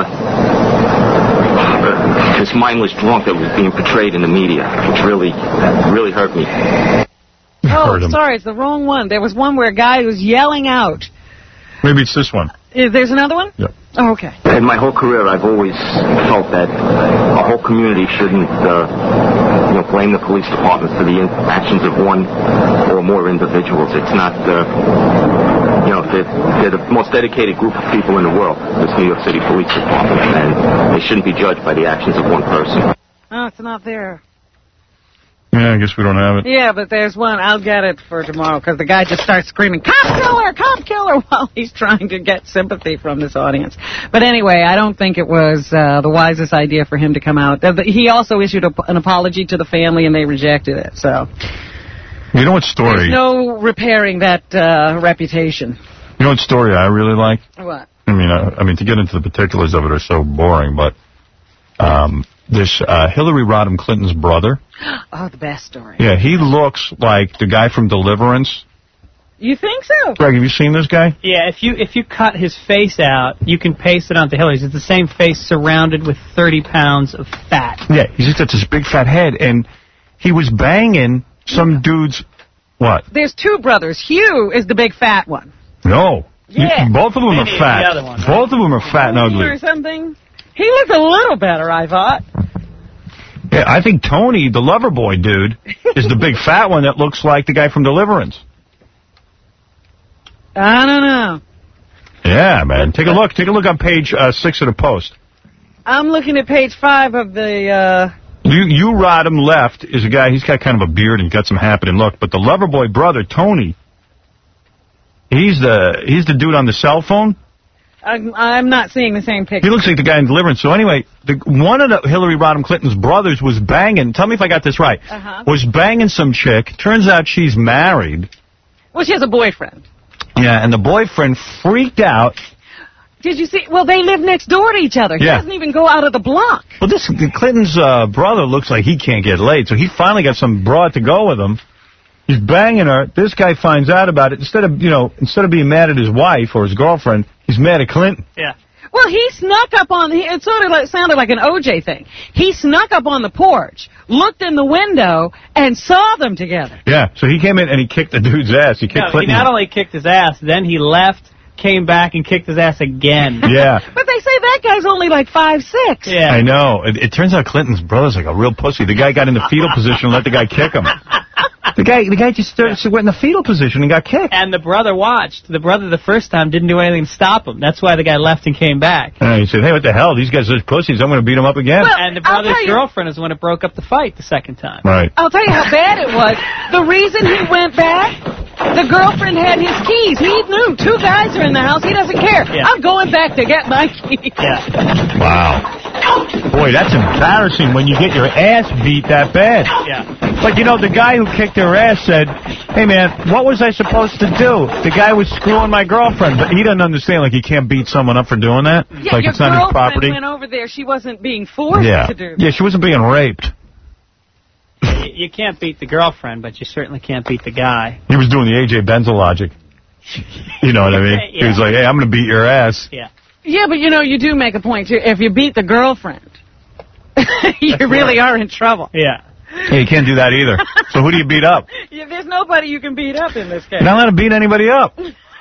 this mindless drunk that was being portrayed in the media, which really, really hurt me. Oh, sorry, it's the wrong one. There was one where a guy was yelling out. Maybe it's this one. Is there's another one? Yeah. Oh, okay. In my whole career, I've always felt that a whole community shouldn't, uh, you know, know, blame the police department for the in- actions of one or more individuals. It's not, uh, you know, they're, they're the most dedicated group of people in the world, this New York City Police Department, and they shouldn't be judged by the actions of one person. Oh, it's not there. Yeah, I guess we don't have it. Yeah, but there's one. I'll get it for tomorrow, because the guy just starts screaming, cop killer, cop killer, while he's trying to get sympathy from this audience. But anyway, I don't think it was uh, the wisest idea for him to come out. Uh, He also issued a, an apology to the family, and they rejected it. So You know what story? there's no repairing that uh, reputation. You know what story I really like? What? I mean, uh, I mean, to get into the particulars of it are so boring, but um, this uh, Hillary Rodham Clinton's brother. Oh, the best story. Yeah, he looks like the guy from Deliverance. You think so? Greg, have you seen this guy? Yeah, if you if you cut his face out, you can paste it onto Hillary's. It's the same face surrounded with thirty pounds of fat. Yeah, he's just got this big fat head, and he was banging some dude's... What? There's two brothers. Hugh is the big fat one. No. Yeah. You- both of them Maybe are fat. the other one, right? Both of them are fat and ugly. Or something. He looked a little better, I thought. Yeah, I think Tony, the lover boy dude, is the big fat one that looks like the guy from Deliverance. I don't know. Yeah, man. Take a look. Take a look on page uh, six of the Post. I'm looking at page five of the... Uh, You, you Rodham left is a guy, he's got kind of a beard and got some happening look, but the lover boy brother, Tony, he's the he's the dude on the cell phone. I'm, I'm not seeing the same picture. He looks like the guy in Deliverance. So anyway, the, one of the Hillary Rodham Clinton's brothers was banging, tell me if I got this right, Uh-huh. was banging some chick. Turns out she's married. Well, she has a boyfriend. Yeah, and the boyfriend freaked out. Did you see? Well, they live next door to each other. He Yeah. doesn't even go out of the block. Well, this Clinton's uh, brother looks like he can't get laid, so he finally got some broad to go with him. He's banging her. This guy finds out about it. Instead of, you know, instead of being mad at his wife or his girlfriend, he's mad at Clinton. Yeah. Well, he snuck up on, he, it sort of like, sounded like an O J thing. He snuck up on the porch, looked in the window, and saw them together. Yeah, so he came in and he kicked the dude's ass. He kicked No, he Clinton. not only kicked his ass, then he left, came back, and kicked his ass again. Yeah. But they say that guy's only like five six. Yeah. I know. It, it turns out Clinton's brother's like a real pussy. The guy got in the fetal position and let the guy kick him. The guy the guy just started, went in the fetal position and got kicked. And the brother watched. The brother the first time didn't do anything to stop him. That's why the guy left and came back. And he said, hey, what the hell? These guys are such pussies. I'm going to beat them up again. And the brother's girlfriend is the one that broke up the fight the second time. Right. I'll tell you how bad it was. The reason he went back, the girlfriend had his keys. He knew two guys are in the house. He doesn't care. Yeah. I'm going back to get my keys. Yeah. Wow. Boy, that's embarrassing when you get your ass beat that bad. Yeah. But, you know, the guy who kicked her ass said, hey, man, what was I supposed to do? The guy was screwing my girlfriend. But he doesn't understand, like, you can't beat someone up for doing that. Yeah, like, your it's not his property. girlfriend went over there. She wasn't being forced Yeah. to do that. Yeah, she wasn't being raped. You, you can't beat the girlfriend, but you certainly can't beat the guy. He was doing the A J Benzel logic. You know what I mean? He was like, hey, I'm going to beat your ass. Yeah. Yeah, but, you know, you do make a point, too. If you beat the girlfriend, you really are in trouble. Yeah. Yeah, you can't do that either. So who do you beat up? Yeah, there's nobody you can beat up in this case. You're not allowed to beat anybody up.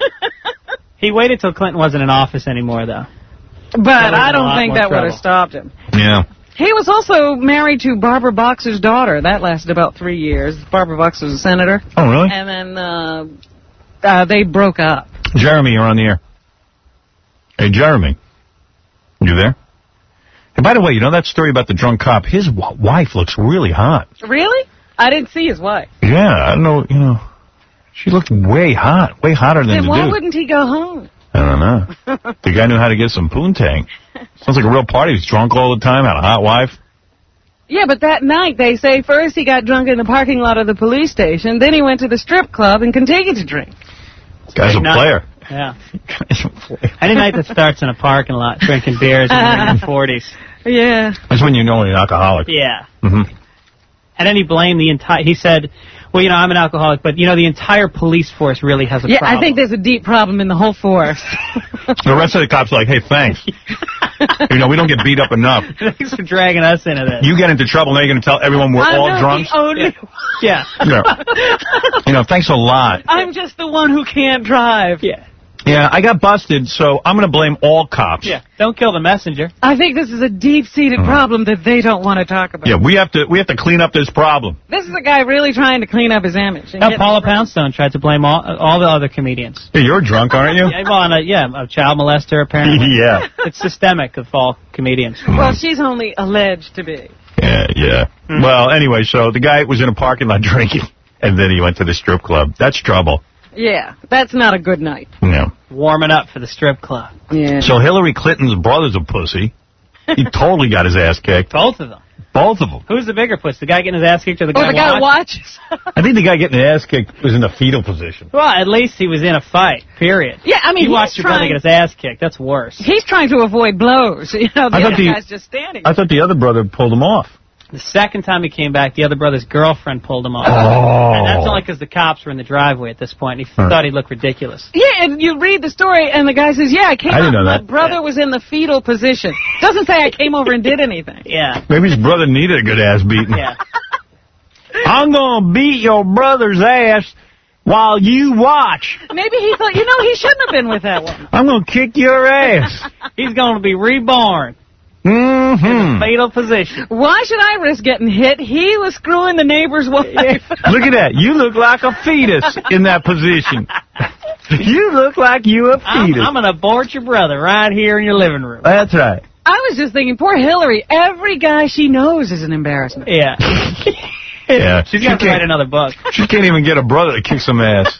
He waited till Clinton wasn't in office anymore, though. But That I was a don't lot think more that would trouble. have stopped him. Yeah. He was also married to Barbara Boxer's daughter. That lasted about three years. Barbara Boxer was a senator. Oh, really? And then uh, uh, they broke up. Jeremy, you're on the air. Hey, Jeremy. You there? Hey, by the way, you know that story about the drunk cop? His w- wife looks really hot. Really? I didn't see his wife. Yeah, I don't know, you know. She looked way hot, way hotter than Then the why dude. wouldn't he go home? I don't know. The guy knew how to get some poontang. Sounds like a real party. He was drunk all the time, had a hot wife. Yeah, but that night, they say, first he got drunk in the parking lot of the police station, then he went to the strip club and continued to drink. This guy's a Night. player. Yeah. Any night that starts in a parking lot drinking beers and drinking forties. Yeah. That's when you know you're an alcoholic. Yeah. Mm-hmm. And then he blamed the entire... He said, well, you know, I'm an alcoholic, but, you know, the entire police force really has a Yeah, problem. I think there's a deep problem in the whole force. The rest of the cops are like, hey, thanks. You know, we don't get beat up enough. Thanks for dragging us into this. You get into trouble, now you're going to tell everyone we're I'm all not drunks? the only Yeah. Yeah. You know, thanks a lot. I'm just the one who can't drive. Yeah. Yeah, I got busted, so I'm going to blame all cops. Yeah, don't kill the messenger. I think this is a deep-seated Uh-huh. problem that they don't want to talk about. Yeah, we have to we have to clean up this problem. This is a guy really trying to clean up his image. and Now, get- Paula Poundstone tried to blame all all the other comedians. Yeah, you're drunk, aren't you? Yeah, well, and, uh, yeah, a child molester, apparently. Yeah. It's systemic of all comedians. Well, she's only alleged to be. Yeah, yeah. Well, anyway, so the guy was in a parking lot drinking, and then he went to the strip club. That's trouble. Yeah, that's not a good night. Yeah. Warming up for the strip club. Yeah. So Hillary Clinton's brother's a pussy. He totally got his ass kicked. Both of them. Both of them. Who's the bigger puss? The guy getting his ass kicked or the Oh, guy the guy watching? watches. I think the guy getting his ass kicked was in the fetal position. Well, at least he was in a fight, period. Yeah, I mean, you he's watched your brother trying- get his ass kicked. That's worse. He's trying to avoid blows. You know, the I thought other the- guy's just standing. I thought the other brother pulled him off. The second time he came back, the other brother's girlfriend pulled him off. Oh. And that's only because the cops were in the driveway at this point. And he Huh. thought he'd look ridiculous. Yeah, and you read the story, and the guy says, yeah, I came I didn't up, know my that. brother was in the fetal position. Doesn't say I came over and did anything. Yeah. Maybe his brother needed a good ass beating. Yeah. I'm going to beat your brother's ass while you watch. Maybe he thought, you know, he shouldn't have been with that woman. I'm going to kick your ass. He's going to be reborn. Mm-hmm. Fatal position. Why should I risk getting hit? He was screwing the neighbor's wife. Look at that. You look like a fetus in that position. You look like you a I'm, fetus. I'm going to abort your brother right here in your living room. That's right. I was just thinking, poor Hillary, every guy she knows is an embarrassment. Yeah. Yeah. She's She got to can't- write another book. She can't even get a brother to kick some ass.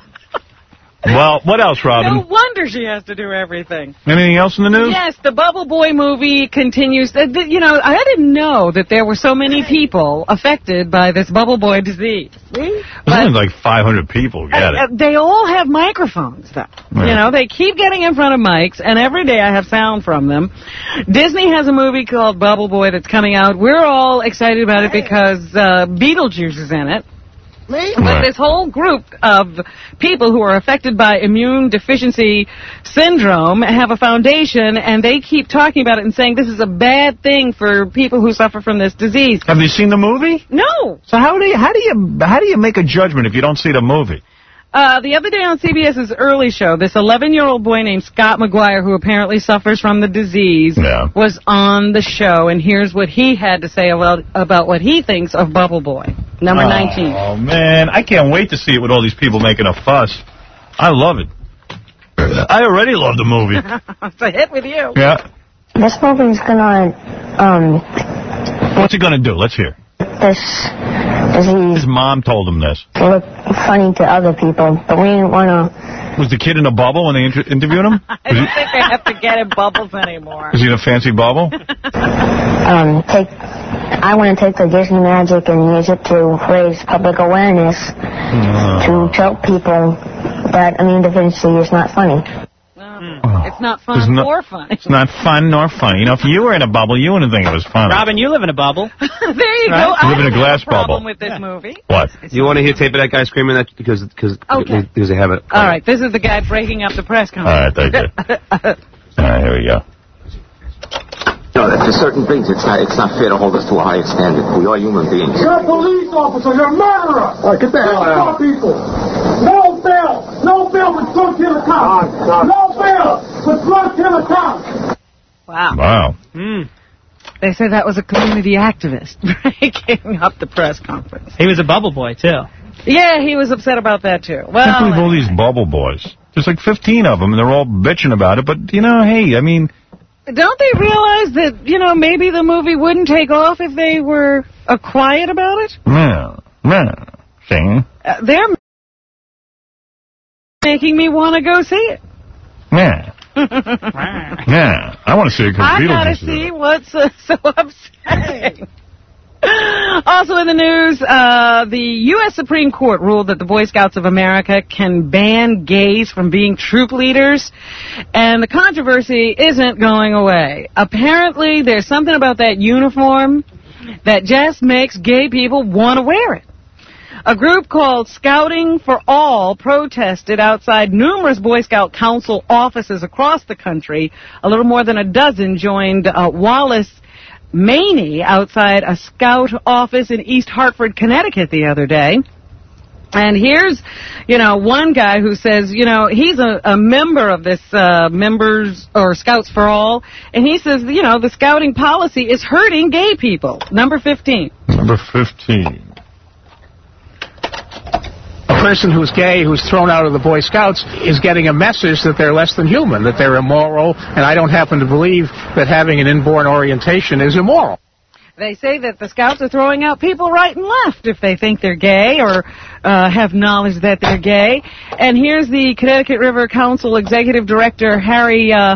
Well, what else, Robin? No wonder she has to do everything. Anything else in the news? Yes, the Bubble Boy movie continues. Uh, th- You know, I didn't know that there were so many people affected by this Bubble Boy disease. There's only like five hundred people get Uh, uh, it. they all have microphones, though. Right. You know, they keep getting in front of mics, and every day I have sound from them. Disney has a movie called Bubble Boy that's coming out. We're all excited about it because uh, Beetlejuice is in it. But Right. this whole group of people who are affected by immune deficiency syndrome have a foundation, and they keep talking about it and saying this is a bad thing for people who suffer from this disease. Have you seen the movie? No. So how do you how do you how do you make a judgment if you don't see the movie? Uh, the other day on CBS's early show, this eleven-year-old boy named Scott McGuire, who apparently suffers from the disease, Yeah. was on the show, and here's what he had to say about, about what he thinks of Bubble Boy, number nineteen. Oh man, I can't wait to see it with all these people making a fuss. I love it. I already love the movie. It's a hit with you. Yeah. This movie's gonna, um, What's it gonna do? Let's hear. this disease His mom told him this. look funny to other people, but we didn't wanna, Was the kid in a bubble when they inter- interviewed him? I don't think they have to get in bubbles anymore. Was he in a fancy bubble? um, take, I wanna take the Disney magic and use it to raise public awareness to tell people that immune deficiency is not funny. It's not There's fun no- or funny. It's not fun nor funny. You know, if you were in a bubble, you wouldn't think it was funny. Robin, you live in a bubble. There you Right? go. You I live in a don't glass have a problem bubble. with this movie. What? You want to hear tape of that guy screaming that because because Okay. because they have it. All right, this is the guy breaking up the press All right, conference. thank you. All right, here we go. You know, for certain things, it's not it's not fair to hold us to a higher standard. We are human beings. You're a police officer. You're a murderer. All right, get the hell out. People. No bail. No bail for drunk killer cops. No bail for drunk killer cops. Wow. Wow. Mm. They said that was a community activist breaking up the press conference. He was a bubble boy, too. Yeah, he was upset about that, too. I can't believe Well, all these bubble boys. There's like fifteen of them, and they're all bitching about it. But, you know, hey, I mean... don't they realize that, you know, maybe the movie wouldn't take off if they were uh, quiet about it? Yeah, yeah. See? Uh, they're making me want to go see it. Yeah. Yeah. I want to see it because I gotta Beetlejuice is in see it. what's uh, so upsetting. Also in the news, uh, the U S Supreme Court ruled that the Boy Scouts of America can ban gays from being troop leaders, and the controversy isn't going away. Apparently, there's something about that uniform that just makes gay people want to wear it. A group called Scouting for All protested outside numerous Boy Scout Council offices across the country. A little more than a dozen joined uh, Wallace Maney outside a Scout office in East Hartford, Connecticut the other day. And here's, you know, one guy who says, you know, he's a, a member of this uh, members or Scouts for All, and he says, you know, the scouting policy is hurting gay people. Number fifteen. Number fifteen. A person who's gay, who's thrown out of the Boy Scouts, is getting a message that they're less than human, that they're immoral, and I don't happen to believe that having an inborn orientation is immoral. They say that the Scouts are throwing out people right and left if they think they're gay or uh, have knowledge that they're gay. And here's the Connecticut River Council Executive Director, Harry uh,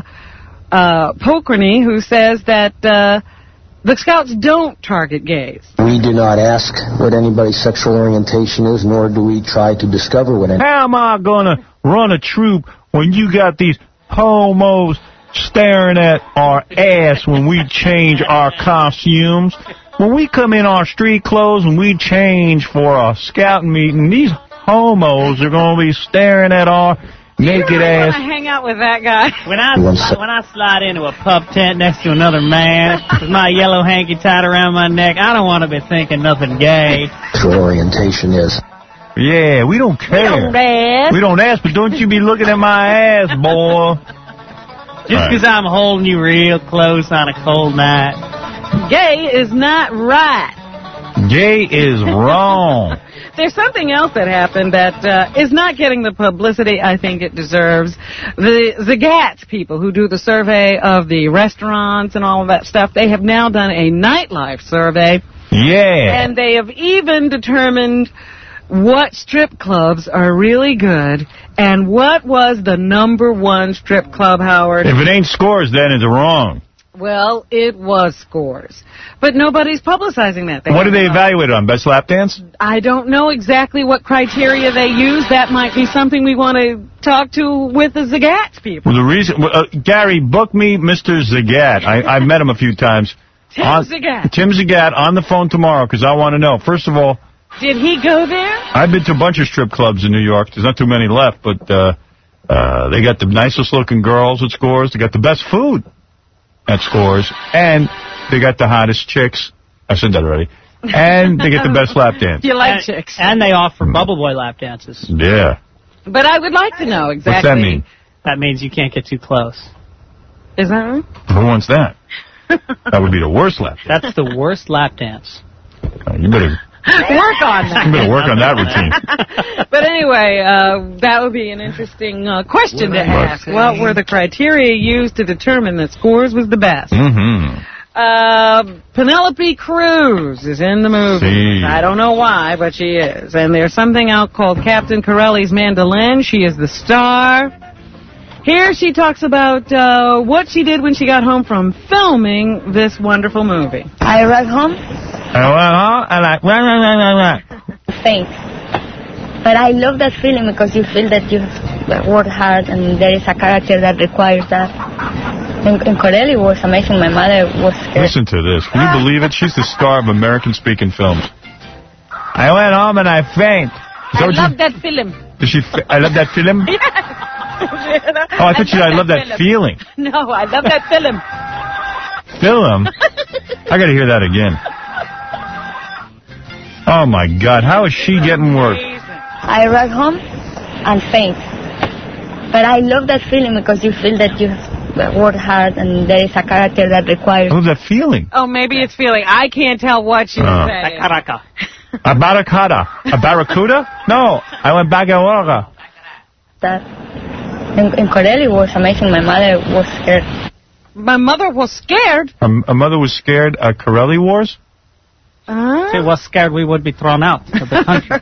uh, Pokerny, who says that uh, the Scouts don't target gays. We do not ask what anybody's sexual orientation is, nor do we try to discover what any... How am I going to run a troop when you got these homos staring at our ass when we change our costumes? When we come in our street clothes and we change for a scouting meeting, these homos are going to be staring at our naked you really ass. want to hang out with that guy? When I when I slide into a pub tent next to another man with my yellow hanky tied around my neck, I don't want to be thinking nothing gay. Sexual orientation is. Yeah, we don't care. We don't ask. We don't ask, but don't you be looking at my ass, boy. Just because I'm holding you real close on a cold night. Gay is not right. Gay is wrong. There's something else that happened that uh, is not getting the publicity I think it deserves. The Zagat people who do the survey of the restaurants and all of that stuff, they have now done a nightlife survey. Yeah. And they have even determined what strip clubs are really good and what was the number one strip club, Howard. If it ain't Scores, then it's wrong. Well, it was Scores. But nobody's publicizing that. They what do they know. evaluate it on? Best lap dance? I don't know exactly what criteria they use. That might be something we want to talk to with the Zagat people. Well, the reason, well, uh, Gary, book me Mister Zagat. I, I've met him a few times. Tim on, Zagat. Tim Zagat on the phone tomorrow because I want to know. First of all, did he go there? I've been to a bunch of strip clubs in New York. There's not too many left, but uh, uh, they got the nicest looking girls at Scores. They got the best food at Scores. And they got the hottest chicks. I said that already. And they get the best lap dance. You like and, chicks. And they offer Bubble Boy lap dances. Yeah. But I would like to know exactly. What's that mean? That means you can't get too close. Is that right? Who wants that? That would be the worst lap dance. That's the worst lap dance. Uh, you better... Work on that. You better work on that routine. But anyway, uh, that would be an interesting uh, question to ask. What were the criteria used to determine that Scores was the best? Mm-hmm. Uh, Penelope Cruz is in the movie. See. I don't know why, but she is. And there's something out called Captain Corelli's Mandolin. She is the star. Here she talks about uh, what she did when she got home from filming this wonderful movie. I arrived home. I went home and like, rah, rah, rah, rah, rah. Faint. But I love that feeling because you feel that you work hard and there is a character that requires that. And, and Corelli was amazing. My mother was scared. Listen to this. Can you believe it? She's the star of American-speaking films. I went home and I faint. I love that film. Did she? F I love that film? Yes. Oh, I thought you said I love that feeling. No, I love that film. Film? I got to hear that again. Oh, my God. How is she getting work? I arrived home and faint. But I love that feeling because you feel that you work hard and there is a character that requires... I love that feeling. Oh, maybe it's feeling. I can't tell what she's Oh. saying. A barracuda. A barracuda? No, I went bagawaga. That. And, and Corelli was amazing. My mother was scared. My mother was scared? A, a mother was scared at Corelli Wars? Uh? She was scared we would be thrown out of the country.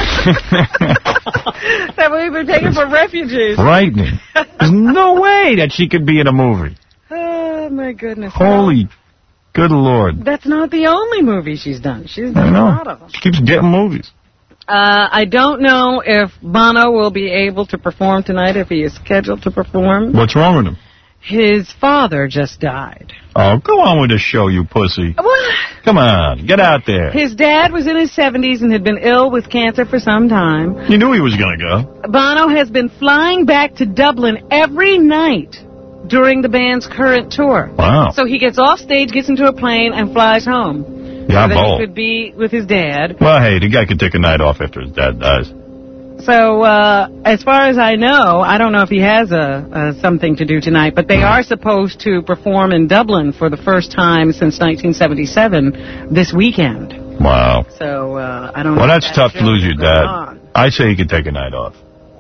That we were taken for refugees. Frightening. There's no way that she could be in a movie. Oh, my goodness. Holy, good Lord. That's not the only movie she's done. She's I done a know. lot of them. She keeps getting movies. Uh, I don't know if Bono will be able to perform tonight, if he is scheduled to perform. What's wrong with him? His father just died. Oh, go on with the show, you pussy. What? Come on, get out there. His dad was in his seventies and had been ill with cancer for some time. You knew he was going to go. Bono has been flying back to Dublin every night during the band's current tour. Wow. So he gets off stage, gets into a plane, and flies home. Yeah, so that bold. he could be with his dad. Well, hey, the guy could take a night off after his dad dies. So, uh, as far as I know, I don't know if he has a, uh, something to do tonight, but they are supposed to perform in Dublin for the first time since nineteen seventy-seven this weekend. Wow. So, uh, I don't know. Well, if that's that tough to show lose is your going dad. on. I say he could take a night off.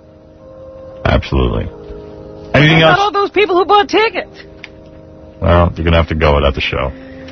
Absolutely. Anything What about else? all those people who bought tickets? Well, you're going to have to go without the show.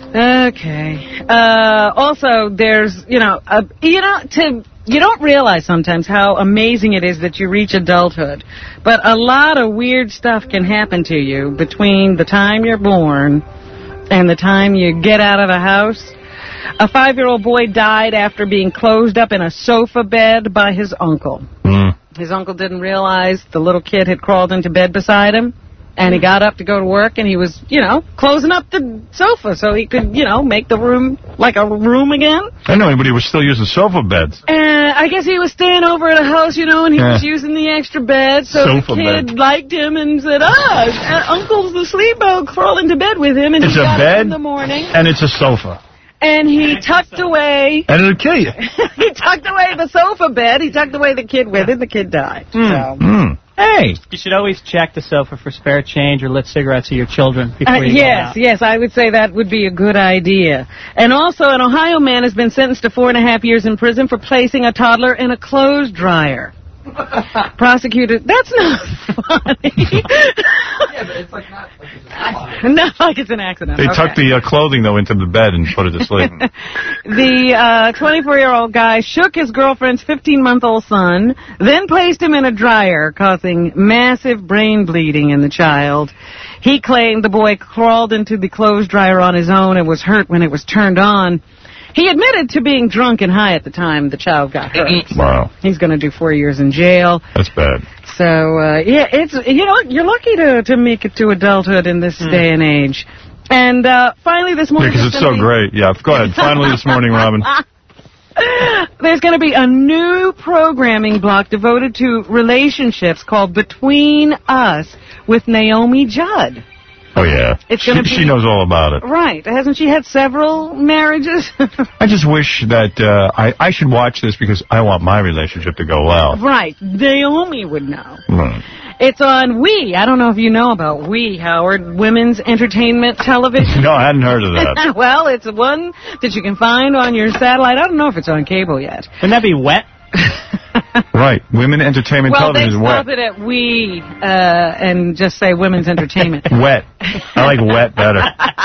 Okay. Uh, also, there's, you know, uh, you know, to you don't realize sometimes how amazing it is that you reach adulthood, but a lot of weird stuff can happen to you between the time you're born and the time you get out of the house. A five-year-old boy died after being closed up in a sofa bed by his uncle. Mm. His uncle didn't realize the little kid had crawled into bed beside him. And he got up to go to work, and he was, you know, closing up the sofa so he could, you know, make the room like a room again. I didn't know anybody was still using sofa beds. And I guess he was staying over at a house, you know, and he Yeah. was using the extra bed. So Sofa the kid bed. liked him and said, ah, Uncle's asleep, I'll crawl into bed with him. And It's he a got bed, up in the morning. and it's a sofa. And he tucked away. And it'll kill you. he tucked away the sofa bed. He tucked away the kid with it. The kid died. So. Mm. Hey! You should always check the sofa for spare change or lit cigarettes of your children before Uh, you go yes, out. yes, I would say that would be a good idea. And also, an Ohio man has been sentenced to four and a half years in prison for placing a toddler in a clothes dryer. Prosecutor, that's not funny. Yeah, but it's like not like it's a Not like it's an accident. They Okay. tucked the uh, clothing, though, into the bed and put it to sleep. The uh, twenty-four-year-old guy shook his girlfriend's fifteen-month-old son, then placed him in a dryer, causing massive brain bleeding in the child. He claimed the boy crawled into the clothes dryer on his own and was hurt when it was turned on. He admitted to being drunk and high at the time the child got hurt. Wow. He's going to do four years in jail. That's bad. So, uh, yeah, it's, you know, you're lucky to, to make it to adulthood in this day and age. And uh, finally this Yeah, morning... because it's there's so gonna be- great. Yeah, go ahead. Finally this morning, Robin. There's going to be a new programming block devoted to relationships called Between Us with Naomi Judd. Oh, yeah. It's She, gonna be- she knows all about it. Right. Hasn't she had several marriages? I just wish that uh, I, I should watch this because I want my relationship to go well. Right. Naomi would know. Right. It's on We. I don't know if you know about We, Howard. Women's entertainment television. No, I hadn't heard of that. Well, it's one that you can find on your satellite. I don't know if it's on cable yet. Wouldn't that be wet? Right. Women entertainment Well, they television is spelled wet. it at We uh, and just say women's entertainment. Wet. I like wet better.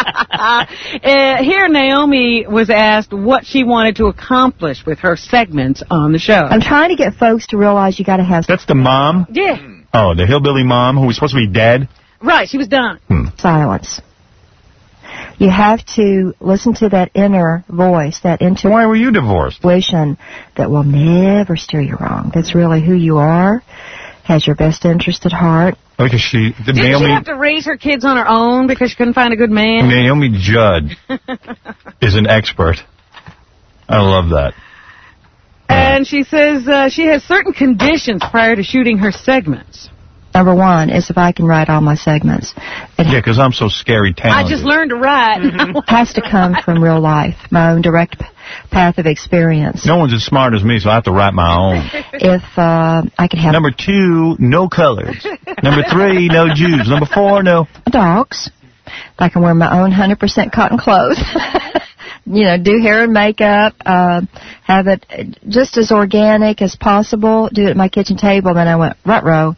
uh, here, Naomi was asked what she wanted to accomplish with her segments on the show. I'm trying to get folks to realize you got to have That's the mom? Yeah. Oh, the hillbilly mom who was supposed to be dead? Right, she was done. silence. You have to listen to that inner voice, that intuition. Why were you divorced? That will never steer you wrong. That's really who you are, has your best interest at heart. Like she, the Didn't Naomi, she have to raise her kids on her own because she couldn't find a good man? Naomi Judd is an expert. I love that. And she says uh, she has certain conditions prior to shooting her segments. Number one is if I can write all my segments. It Yeah, because I'm so scary I talented. just learned to write. has to come from real life, my own direct p- path of experience. No one's as smart as me, so I have to write my own. If uh, I could have Number two, no colors. Number three, no Jews. Number four, no... dogs, I can wear my own one hundred percent cotton clothes. You know, do hair and makeup, uh, have it just as organic as possible, do it at my kitchen table. Then I went, ruh-roh.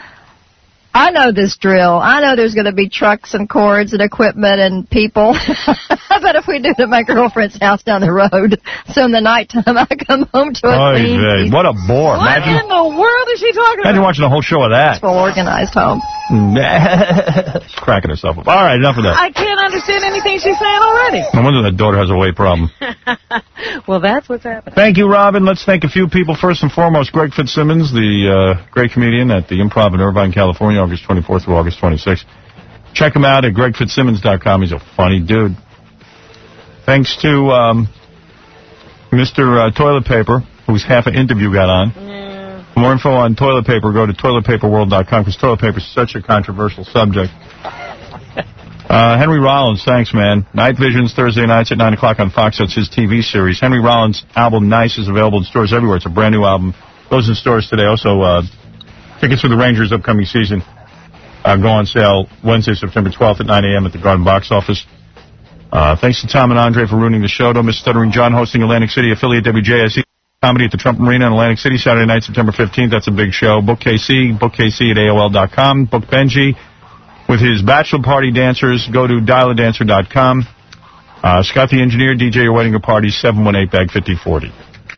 I know this drill. I know there's going to be trucks and cords and equipment and people. But if we do it at my girlfriend's house down the road, so in the nighttime I come home to a Oy clean, vey, what a bore. What Imagine, in the world is she talking imagine about? watching a whole show of that. peaceful, organized home. She's cracking herself up. All right, enough of that. I can't understand anything she's saying already. No wonder that daughter has a weight problem. Well, that's what's happening. Thank you, Robin. Let's thank a few people. First and foremost, Greg Fitzsimmons, the uh, great comedian at the Improv in Irvine, California, August twenty-fourth through August twenty-sixth. Check him out at greg fitzsimmons dot com. He's a funny dude. Thanks to um, Mister Uh, Toilet Paper, whose half an interview got on. For more info on toilet paper, go to toilet paper world dot com, because toilet paper is such a controversial subject. Uh, Henry Rollins, thanks, man. Night Visions, Thursday nights at nine o'clock on Fox. That's his T V series. Henry Rollins' album, Nice, is available in stores everywhere. It's a brand new album. Goes in stores today. Also, uh, tickets for the Rangers' upcoming season uh, go on sale Wednesday, September twelfth at nine a.m. at the Garden Box Office. Uh, thanks to Tom and Andre for ruining the show. Don't miss Stuttering John hosting Atlantic City affiliate W J S E Comedy at the Trump Arena in Atlantic City Saturday night, September fifteenth. That's a big show. Book K C, book K C at A O L dot com. Book Benji with his bachelor party dancers. Go to dial a dancer dot com. Uh, Scott the Engineer, D J your wedding or party, seven one eight, bag fifty forty.